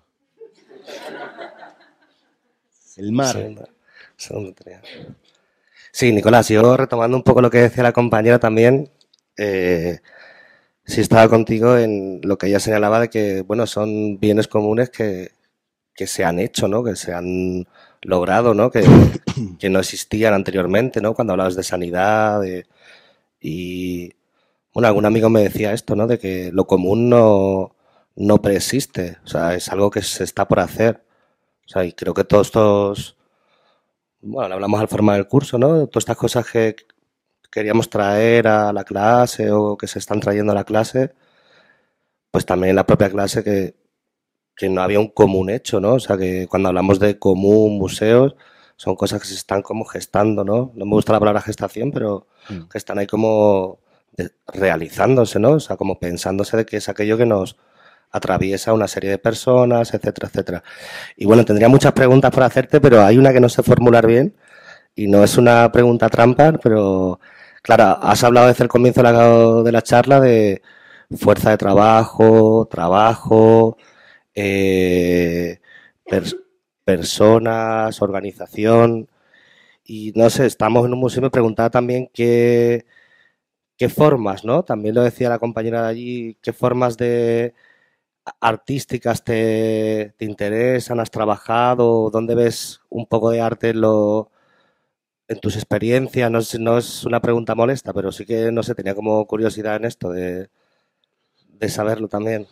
El mar. Segundo, segundo Sí, Nicolás, yo retomando un poco lo que decía la compañera también, eh, sí estaba contigo en lo que ella señalaba de que, bueno, son bienes comunes que, que se han hecho, ¿no? Que se han logrado, ¿no? Que, que no existían anteriormente, ¿no? Cuando hablabas de sanidad de, y, bueno, algún amigo me decía esto, ¿no? De que lo común no, no preexiste, o sea, es algo que se está por hacer. O sea, y creo que todos estos... Bueno, hablamos al formar el curso, ¿no? Todas estas cosas que queríamos traer a la clase o que se están trayendo a la clase, pues también en la propia clase que, que no había un común hecho, ¿no? O sea, que cuando hablamos de común, museos, son cosas que se están como gestando, ¿no? No me gusta la palabra gestación, pero mm. que están ahí como de, realizándose, ¿no? O sea, como pensándose de que es aquello que nos atraviesa una serie de personas, etcétera, etcétera. Y bueno, tendría muchas preguntas por hacerte, pero hay una que no sé formular bien y no es una pregunta trampa, pero claro, has hablado desde el comienzo de la, de la charla de fuerza de trabajo, trabajo, eh, pers personas, organización y no sé, estamos en un museo y me preguntaba también qué, qué formas, ¿no? También lo decía la compañera de allí, qué formas de artísticas te, te interesan, has trabajado, dónde ves un poco de arte en, lo, en tus experiencias. No es, no es una pregunta molesta, pero sí que, no sé, tenía como curiosidad en esto de, de saberlo también.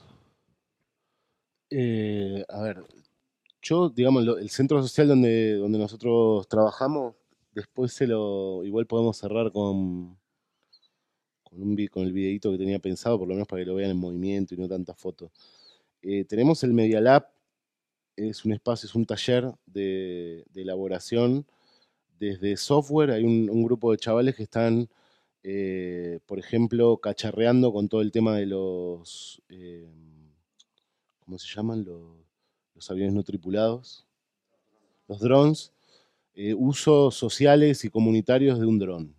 Eh, a ver, yo, digamos, lo- el centro social donde, donde nosotros trabajamos, después se lo, igual podemos cerrar con, con, un, vi- con el videíto que tenía pensado, por lo menos para que lo vean en movimiento y no tantas fotos. Eh, tenemos el Media Lab, es un espacio, es un taller de, de elaboración desde software. Hay un, un grupo de chavales que están, eh, por ejemplo, cacharreando con todo el tema de los, eh, ¿cómo se llaman? Los, los aviones no tripulados, los drones, eh, usos sociales y comunitarios de un dron.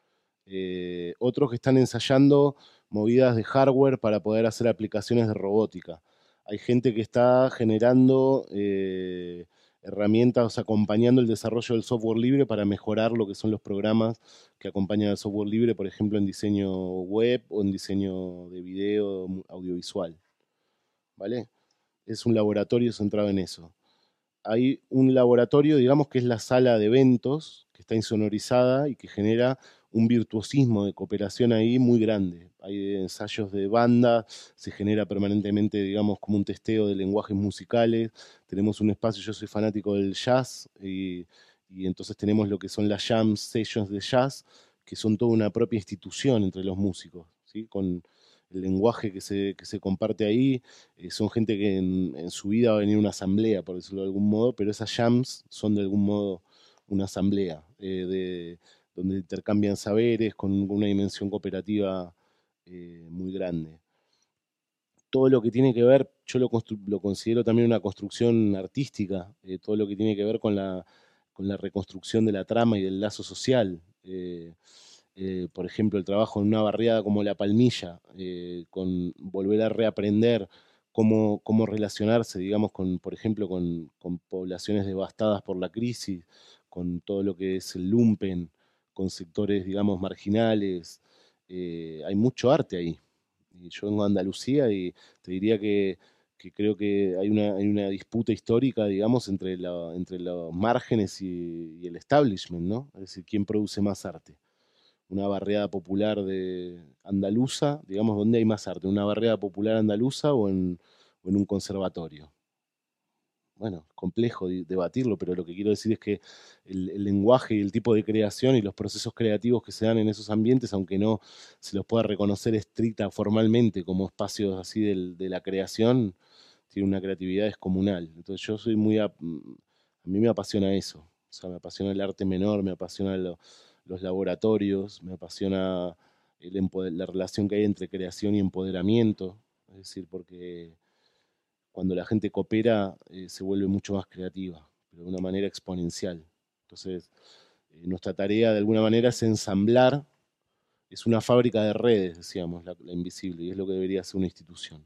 Eh, otros que están ensayando movidas de hardware para poder hacer aplicaciones de robótica. Hay gente que está generando eh, herramientas, acompañando el desarrollo del software libre para mejorar lo que son los programas que acompañan al software libre, por ejemplo, en diseño web o en diseño de video audiovisual. ¿Vale? Es un laboratorio centrado en eso. Hay un laboratorio, digamos que es la sala de eventos, que está insonorizada y que genera un virtuosismo de cooperación ahí muy grande. Hay ensayos de banda, se genera permanentemente, digamos, como un testeo de lenguajes musicales. Tenemos un espacio, yo soy fanático del jazz, y, y entonces tenemos lo que son las jam sessions de jazz, que son toda una propia institución entre los músicos, ¿sí? Con el lenguaje que se, que se comparte ahí. Eh, son gente que en, en su vida va a venir a una asamblea, por decirlo de algún modo, pero esas jams son de algún modo una asamblea, eh, de, donde intercambian saberes con una dimensión cooperativa eh, muy grande. Todo lo que tiene que ver, yo lo, lo considero también una construcción artística, eh, todo lo que tiene que ver con la, con la reconstrucción de la trama y del lazo social. Eh, eh, por ejemplo, el trabajo en una barriada como La Palmilla, eh, con volver a reaprender cómo, cómo relacionarse, digamos, con, por ejemplo, con, con poblaciones devastadas por la crisis, con todo lo que es el lumpen, con sectores, digamos, marginales. Eh, hay mucho arte ahí. Y yo vengo a Andalucía y te diría que, que creo que hay una, hay una disputa histórica, digamos, entre, la, entre los márgenes y, y el establishment, ¿no? Es decir, ¿quién produce más arte? Una barriada popular de andaluza, digamos, ¿dónde hay más arte? ¿Una barriada popular andaluza o en, o en un conservatorio? Bueno, complejo de- debatirlo, pero lo que quiero decir es que el, el lenguaje y el tipo de creación y los procesos creativos que se dan en esos ambientes, aunque no se los pueda reconocer estricta formalmente como espacios así del- de la creación, tiene una creatividad descomunal. Entonces yo soy muy... A, a mí me apasiona eso. O sea, me apasiona el arte menor, me apasiona lo- los laboratorios, me apasiona el empoder- la relación que hay entre creación y empoderamiento. Es decir, porque cuando la gente coopera eh, se vuelve mucho más creativa, pero de una manera exponencial. Entonces, eh, nuestra tarea de alguna manera es ensamblar, es una fábrica de redes, decíamos, la, la invisible, y es lo que debería ser una institución.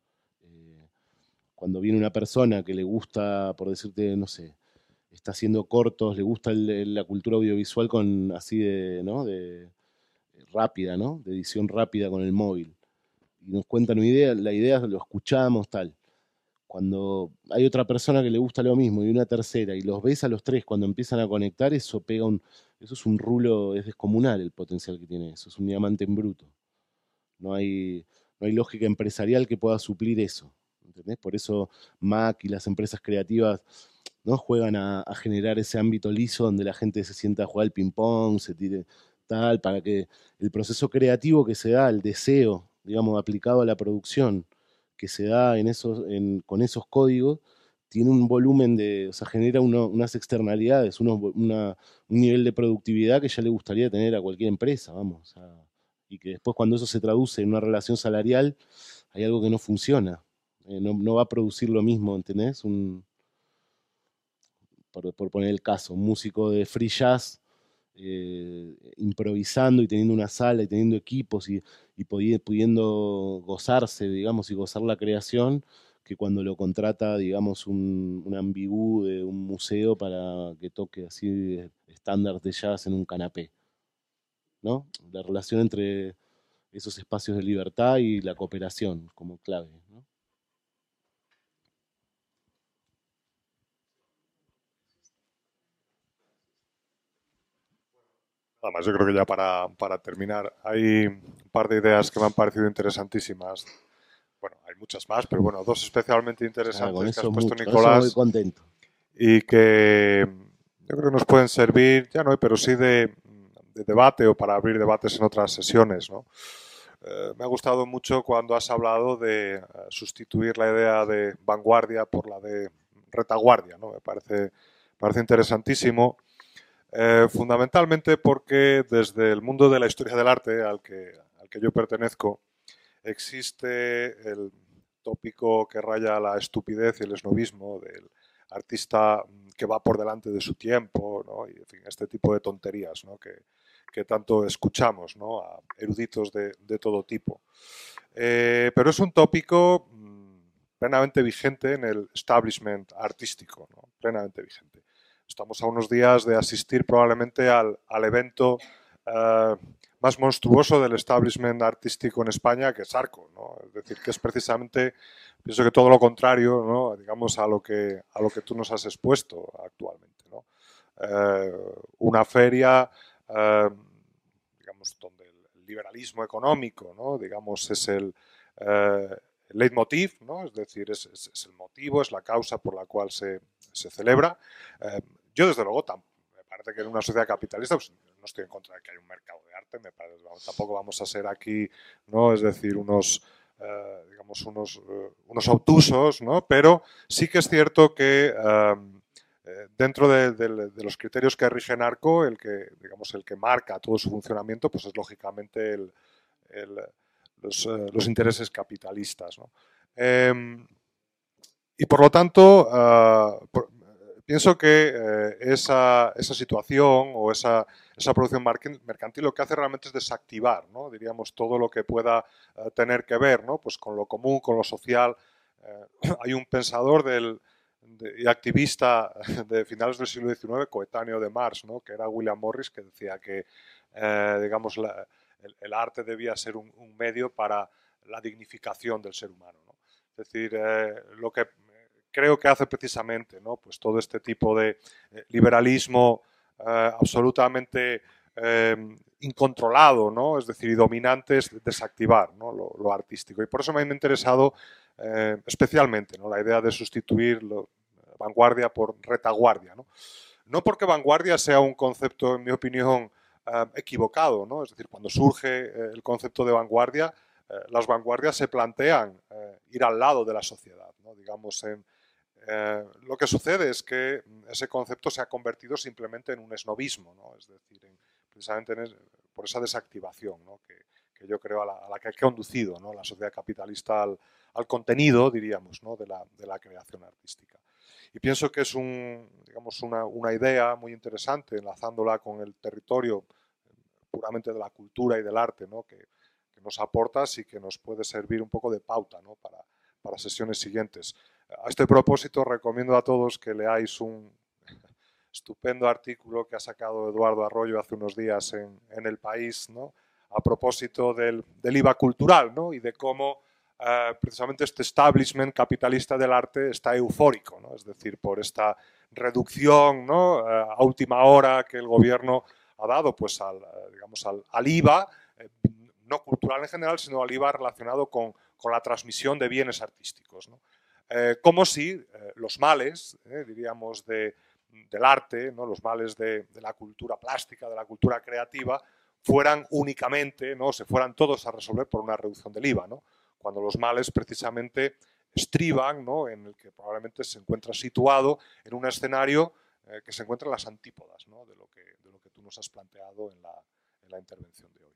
Eh, cuando viene una persona que le gusta, por decirte, no sé, está haciendo cortos, le gusta el, el, la cultura audiovisual con así de, ¿no? de rápida, ¿no? De edición rápida con el móvil. Y nos cuentan una idea, la idea lo escuchamos, tal. Cuando hay otra persona que le gusta lo mismo y una tercera, y los ves a los tres cuando empiezan a conectar, eso pega un, eso es un rulo, es descomunal el potencial que tiene eso, es un diamante en bruto. No hay, no hay lógica empresarial que pueda suplir eso. ¿Entendés? Por eso Mac y las empresas creativas no juegan a, a generar ese ámbito liso donde la gente se sienta a jugar al ping-pong, se tire tal, para que el proceso creativo que se da, el deseo, digamos, aplicado a la producción, que se da en esos, en, con esos códigos, tiene un volumen de, o sea, genera uno, unas externalidades, unos, una, un nivel de productividad que ya le gustaría tener a cualquier empresa, vamos. O sea, y que después cuando eso se traduce en una relación salarial, hay algo que no funciona. Eh, no, no va a producir lo mismo, ¿entendés? Un, por, por poner el caso, un músico de free jazz eh, improvisando y teniendo una sala y teniendo equipos y, y pudiendo gozarse, digamos, y gozar la creación, que cuando lo contrata, digamos, un, un ambigú de un museo para que toque así estándares de jazz en un canapé, ¿no? La relación entre esos espacios de libertad y la cooperación como clave, ¿no? Nada más, yo creo que ya para, para terminar, hay un par de ideas que me han parecido interesantísimas. Bueno, hay muchas más, pero bueno, dos especialmente interesantes Ah, con que eso has es puesto, mucho, con eso Nicolás, muy contento. y que yo creo que nos pueden servir, ya no, pero sí de, de debate o para abrir debates en otras sesiones, ¿no? Eh, me ha gustado mucho cuando has hablado de eh, sustituir la idea de vanguardia por la de retaguardia, ¿no? Me parece, me parece interesantísimo. Eh, fundamentalmente porque desde el mundo de la historia del arte al que, al que yo pertenezco existe el tópico que raya la estupidez y el esnovismo del artista que va por delante de su tiempo, ¿no? Y en fin, este tipo de tonterías, ¿no? que, que tanto escuchamos, ¿no? A eruditos de, de todo tipo. Eh, pero es un tópico mmm, plenamente vigente en el establishment artístico, ¿no? Plenamente vigente. Estamos a unos días de asistir probablemente al, al evento uh, más monstruoso del establishment artístico en España, que es Arco, ¿no? Es decir, que es precisamente, pienso que todo lo contrario, ¿no? Digamos, a lo que, a lo que tú nos has expuesto actualmente, ¿no? Uh, una feria, uh, digamos, donde el liberalismo económico, ¿no? Digamos, es el uh, leitmotiv, ¿no? Es decir, es, es, es el motivo, es la causa por la cual se, se celebra. Uh, yo, desde luego, me parece que en una sociedad capitalista, pues, no estoy en contra de que haya un mercado de arte, me parece, tampoco vamos a ser aquí, ¿no? Es decir, unos, eh, digamos, unos, uh, unos obtusos, ¿no? Pero sí que es cierto que um, eh, dentro de, de, de los criterios que rigen Arco, el que, digamos, el que marca todo su funcionamiento, pues es lógicamente el, el, los, uh, los intereses capitalistas, ¿no? Eh, y por lo tanto, uh, por, pienso que eh, esa, esa situación o esa, esa producción mercantil lo que hace realmente es desactivar, ¿no? Diríamos, todo lo que pueda eh, tener que ver, ¿no? Pues con lo común, con lo social. Eh, hay un pensador del, de, y activista de finales del siglo diecinueve, coetáneo de Marx, ¿no? Que era William Morris, que decía que eh, digamos, la, el, el arte debía ser un, un medio para la dignificación del ser humano, ¿no? Es decir, eh, lo que creo que hace precisamente, ¿no? Pues todo este tipo de eh, liberalismo eh, absolutamente eh, incontrolado, ¿no? Es decir, y dominante, es desactivar, ¿no? lo, lo artístico. Y por eso me ha interesado eh, especialmente, ¿no? La idea de sustituir lo, vanguardia por retaguardia, ¿no? No porque vanguardia sea un concepto, en mi opinión, eh, equivocado, ¿no? Es decir, cuando surge eh, el concepto de vanguardia, eh, las vanguardias se plantean eh, ir al lado de la sociedad, ¿no? Digamos, en Eh, lo que sucede es que ese concepto se ha convertido simplemente en un esnovismo, ¿no? Es decir, en, precisamente en es, por esa desactivación, ¿no? que, que yo creo a la, a la que ha conducido, ¿no? La sociedad capitalista al, al contenido, diríamos, ¿no? de, la, de la creación artística. Y pienso que es un, digamos, una, una idea muy interesante, enlazándola con el territorio puramente de la cultura y del arte, ¿no? que, que nos aportas y que nos puede servir un poco de pauta, ¿no? para, para sesiones siguientes. A este propósito, recomiendo a todos que leáis un estupendo artículo que ha sacado Eduardo Arroyo hace unos días en, en El País, ¿no? A propósito del, del I V A cultural, ¿no? Y de cómo eh, precisamente este establishment capitalista del arte está eufórico, ¿no? Es decir, por esta reducción, ¿no? eh, a última hora que el gobierno ha dado, pues, al, digamos, al, al I V A, eh, no cultural en general, sino al I V A relacionado con, con la transmisión de bienes artísticos, ¿no? Eh, como si eh, los males, eh, diríamos, de, del arte, ¿no? Los males de, de la cultura plástica, de la cultura creativa, fueran únicamente, ¿no? Se fueran todos a resolver por una reducción del I V A, ¿no? Cuando los males precisamente estriban, ¿no? En el que probablemente se encuentra situado en un escenario eh, que se encuentra en las antípodas, ¿no? de, lo que, de lo que tú nos has planteado en la, en la intervención de hoy.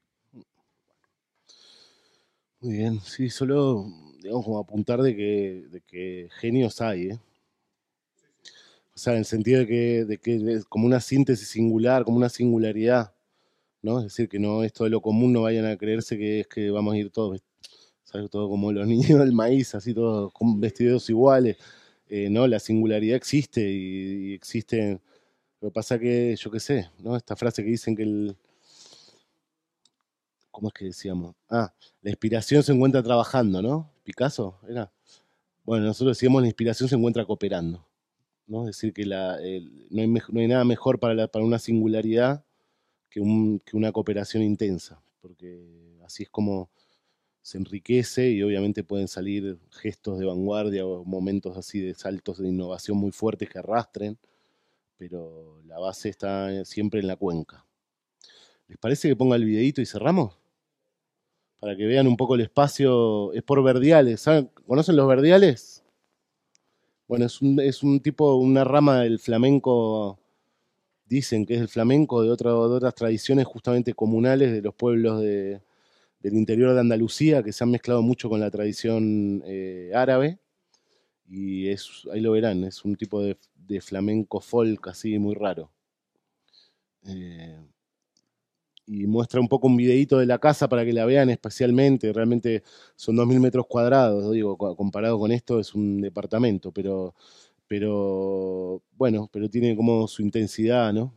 Muy bien, sí, solo, digamos, como apuntar de que, de que genios hay, ¿eh? O sea, en el sentido de que, de que es como una síntesis singular, como una singularidad, ¿no? Es decir, que no esto de lo común no vayan a creerse que es que vamos a ir todos, ¿sabes? Todo como los niños del maíz, así todos con vestidos iguales, eh, ¿no? La singularidad existe y, y existe. Lo que pasa que, yo qué sé, ¿no? Esta frase que dicen que el... ¿Cómo es que decíamos? Ah, la inspiración se encuentra trabajando, ¿no? Picasso, ¿era? Bueno, nosotros decíamos la inspiración se encuentra cooperando, ¿no? Es decir, que la, el, no, hay, no hay nada mejor para, la, para una singularidad que, un, que una cooperación intensa, porque así es como se enriquece y obviamente pueden salir gestos de vanguardia o momentos así de saltos de innovación muy fuertes que arrastren, pero la base está siempre en la cuenca. ¿Les parece que ponga el videíto y cerramos? Para que vean un poco el espacio. Es por verdiales. ¿Saben? ¿Conocen los verdiales? Bueno, es un, es un tipo, una rama del flamenco, dicen que es el flamenco de, otra, de otras tradiciones justamente comunales de los pueblos de, del interior de Andalucía, que se han mezclado mucho con la tradición eh, árabe. Y es, ahí lo verán, es un tipo de, de flamenco folk así muy raro. Eh, y muestra un poco un videíto de la casa para que la vean especialmente. Realmente son dos mil metros cuadrados, digo, comparado con esto es un departamento, pero, pero bueno, pero tiene como su intensidad, ¿no?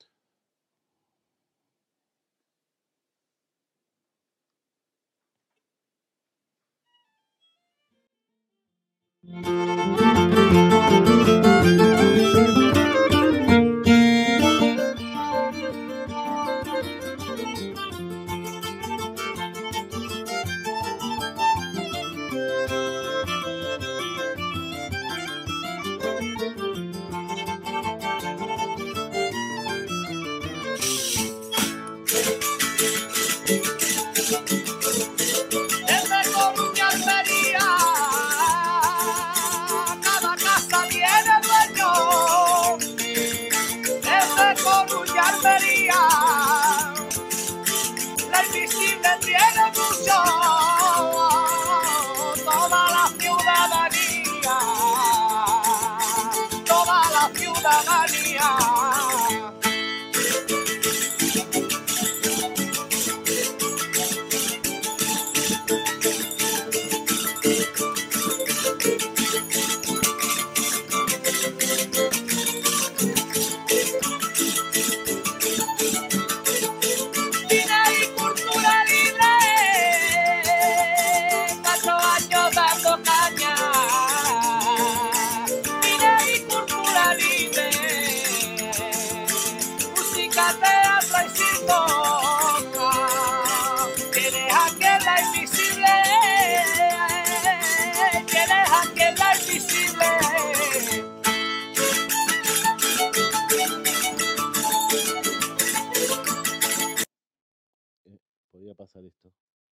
Pasar esto.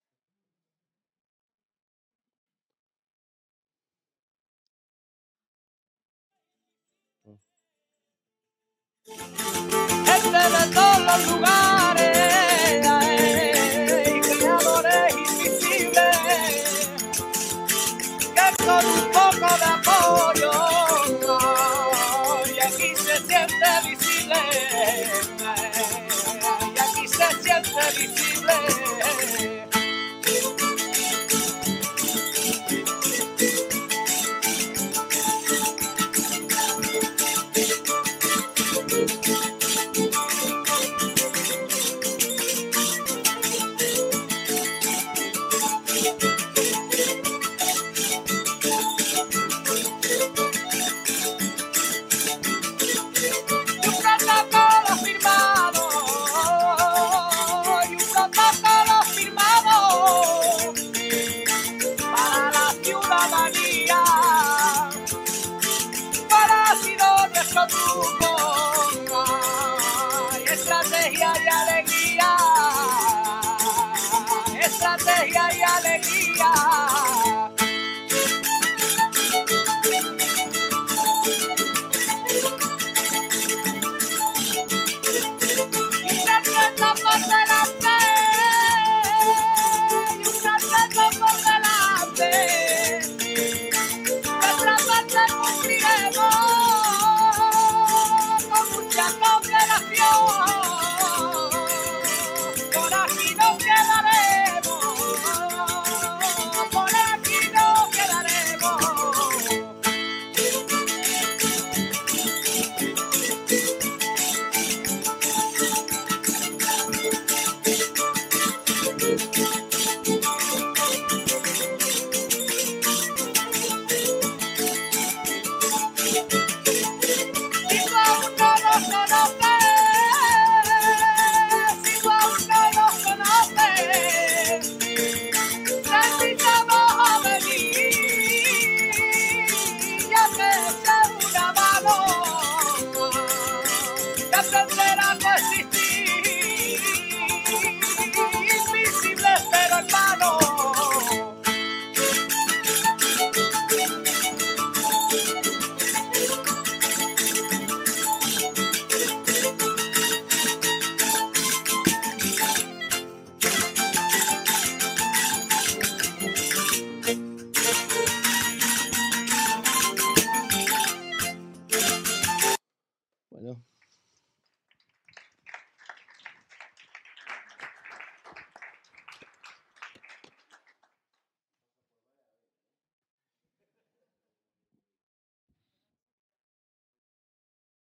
Gente de todos los lugares, ay, creadores invisibles, que con un poco de apoyo, ay, y aquí se siente visible, ay, y aquí se siente visible. Estrategia y alegría, estrategia y alegría.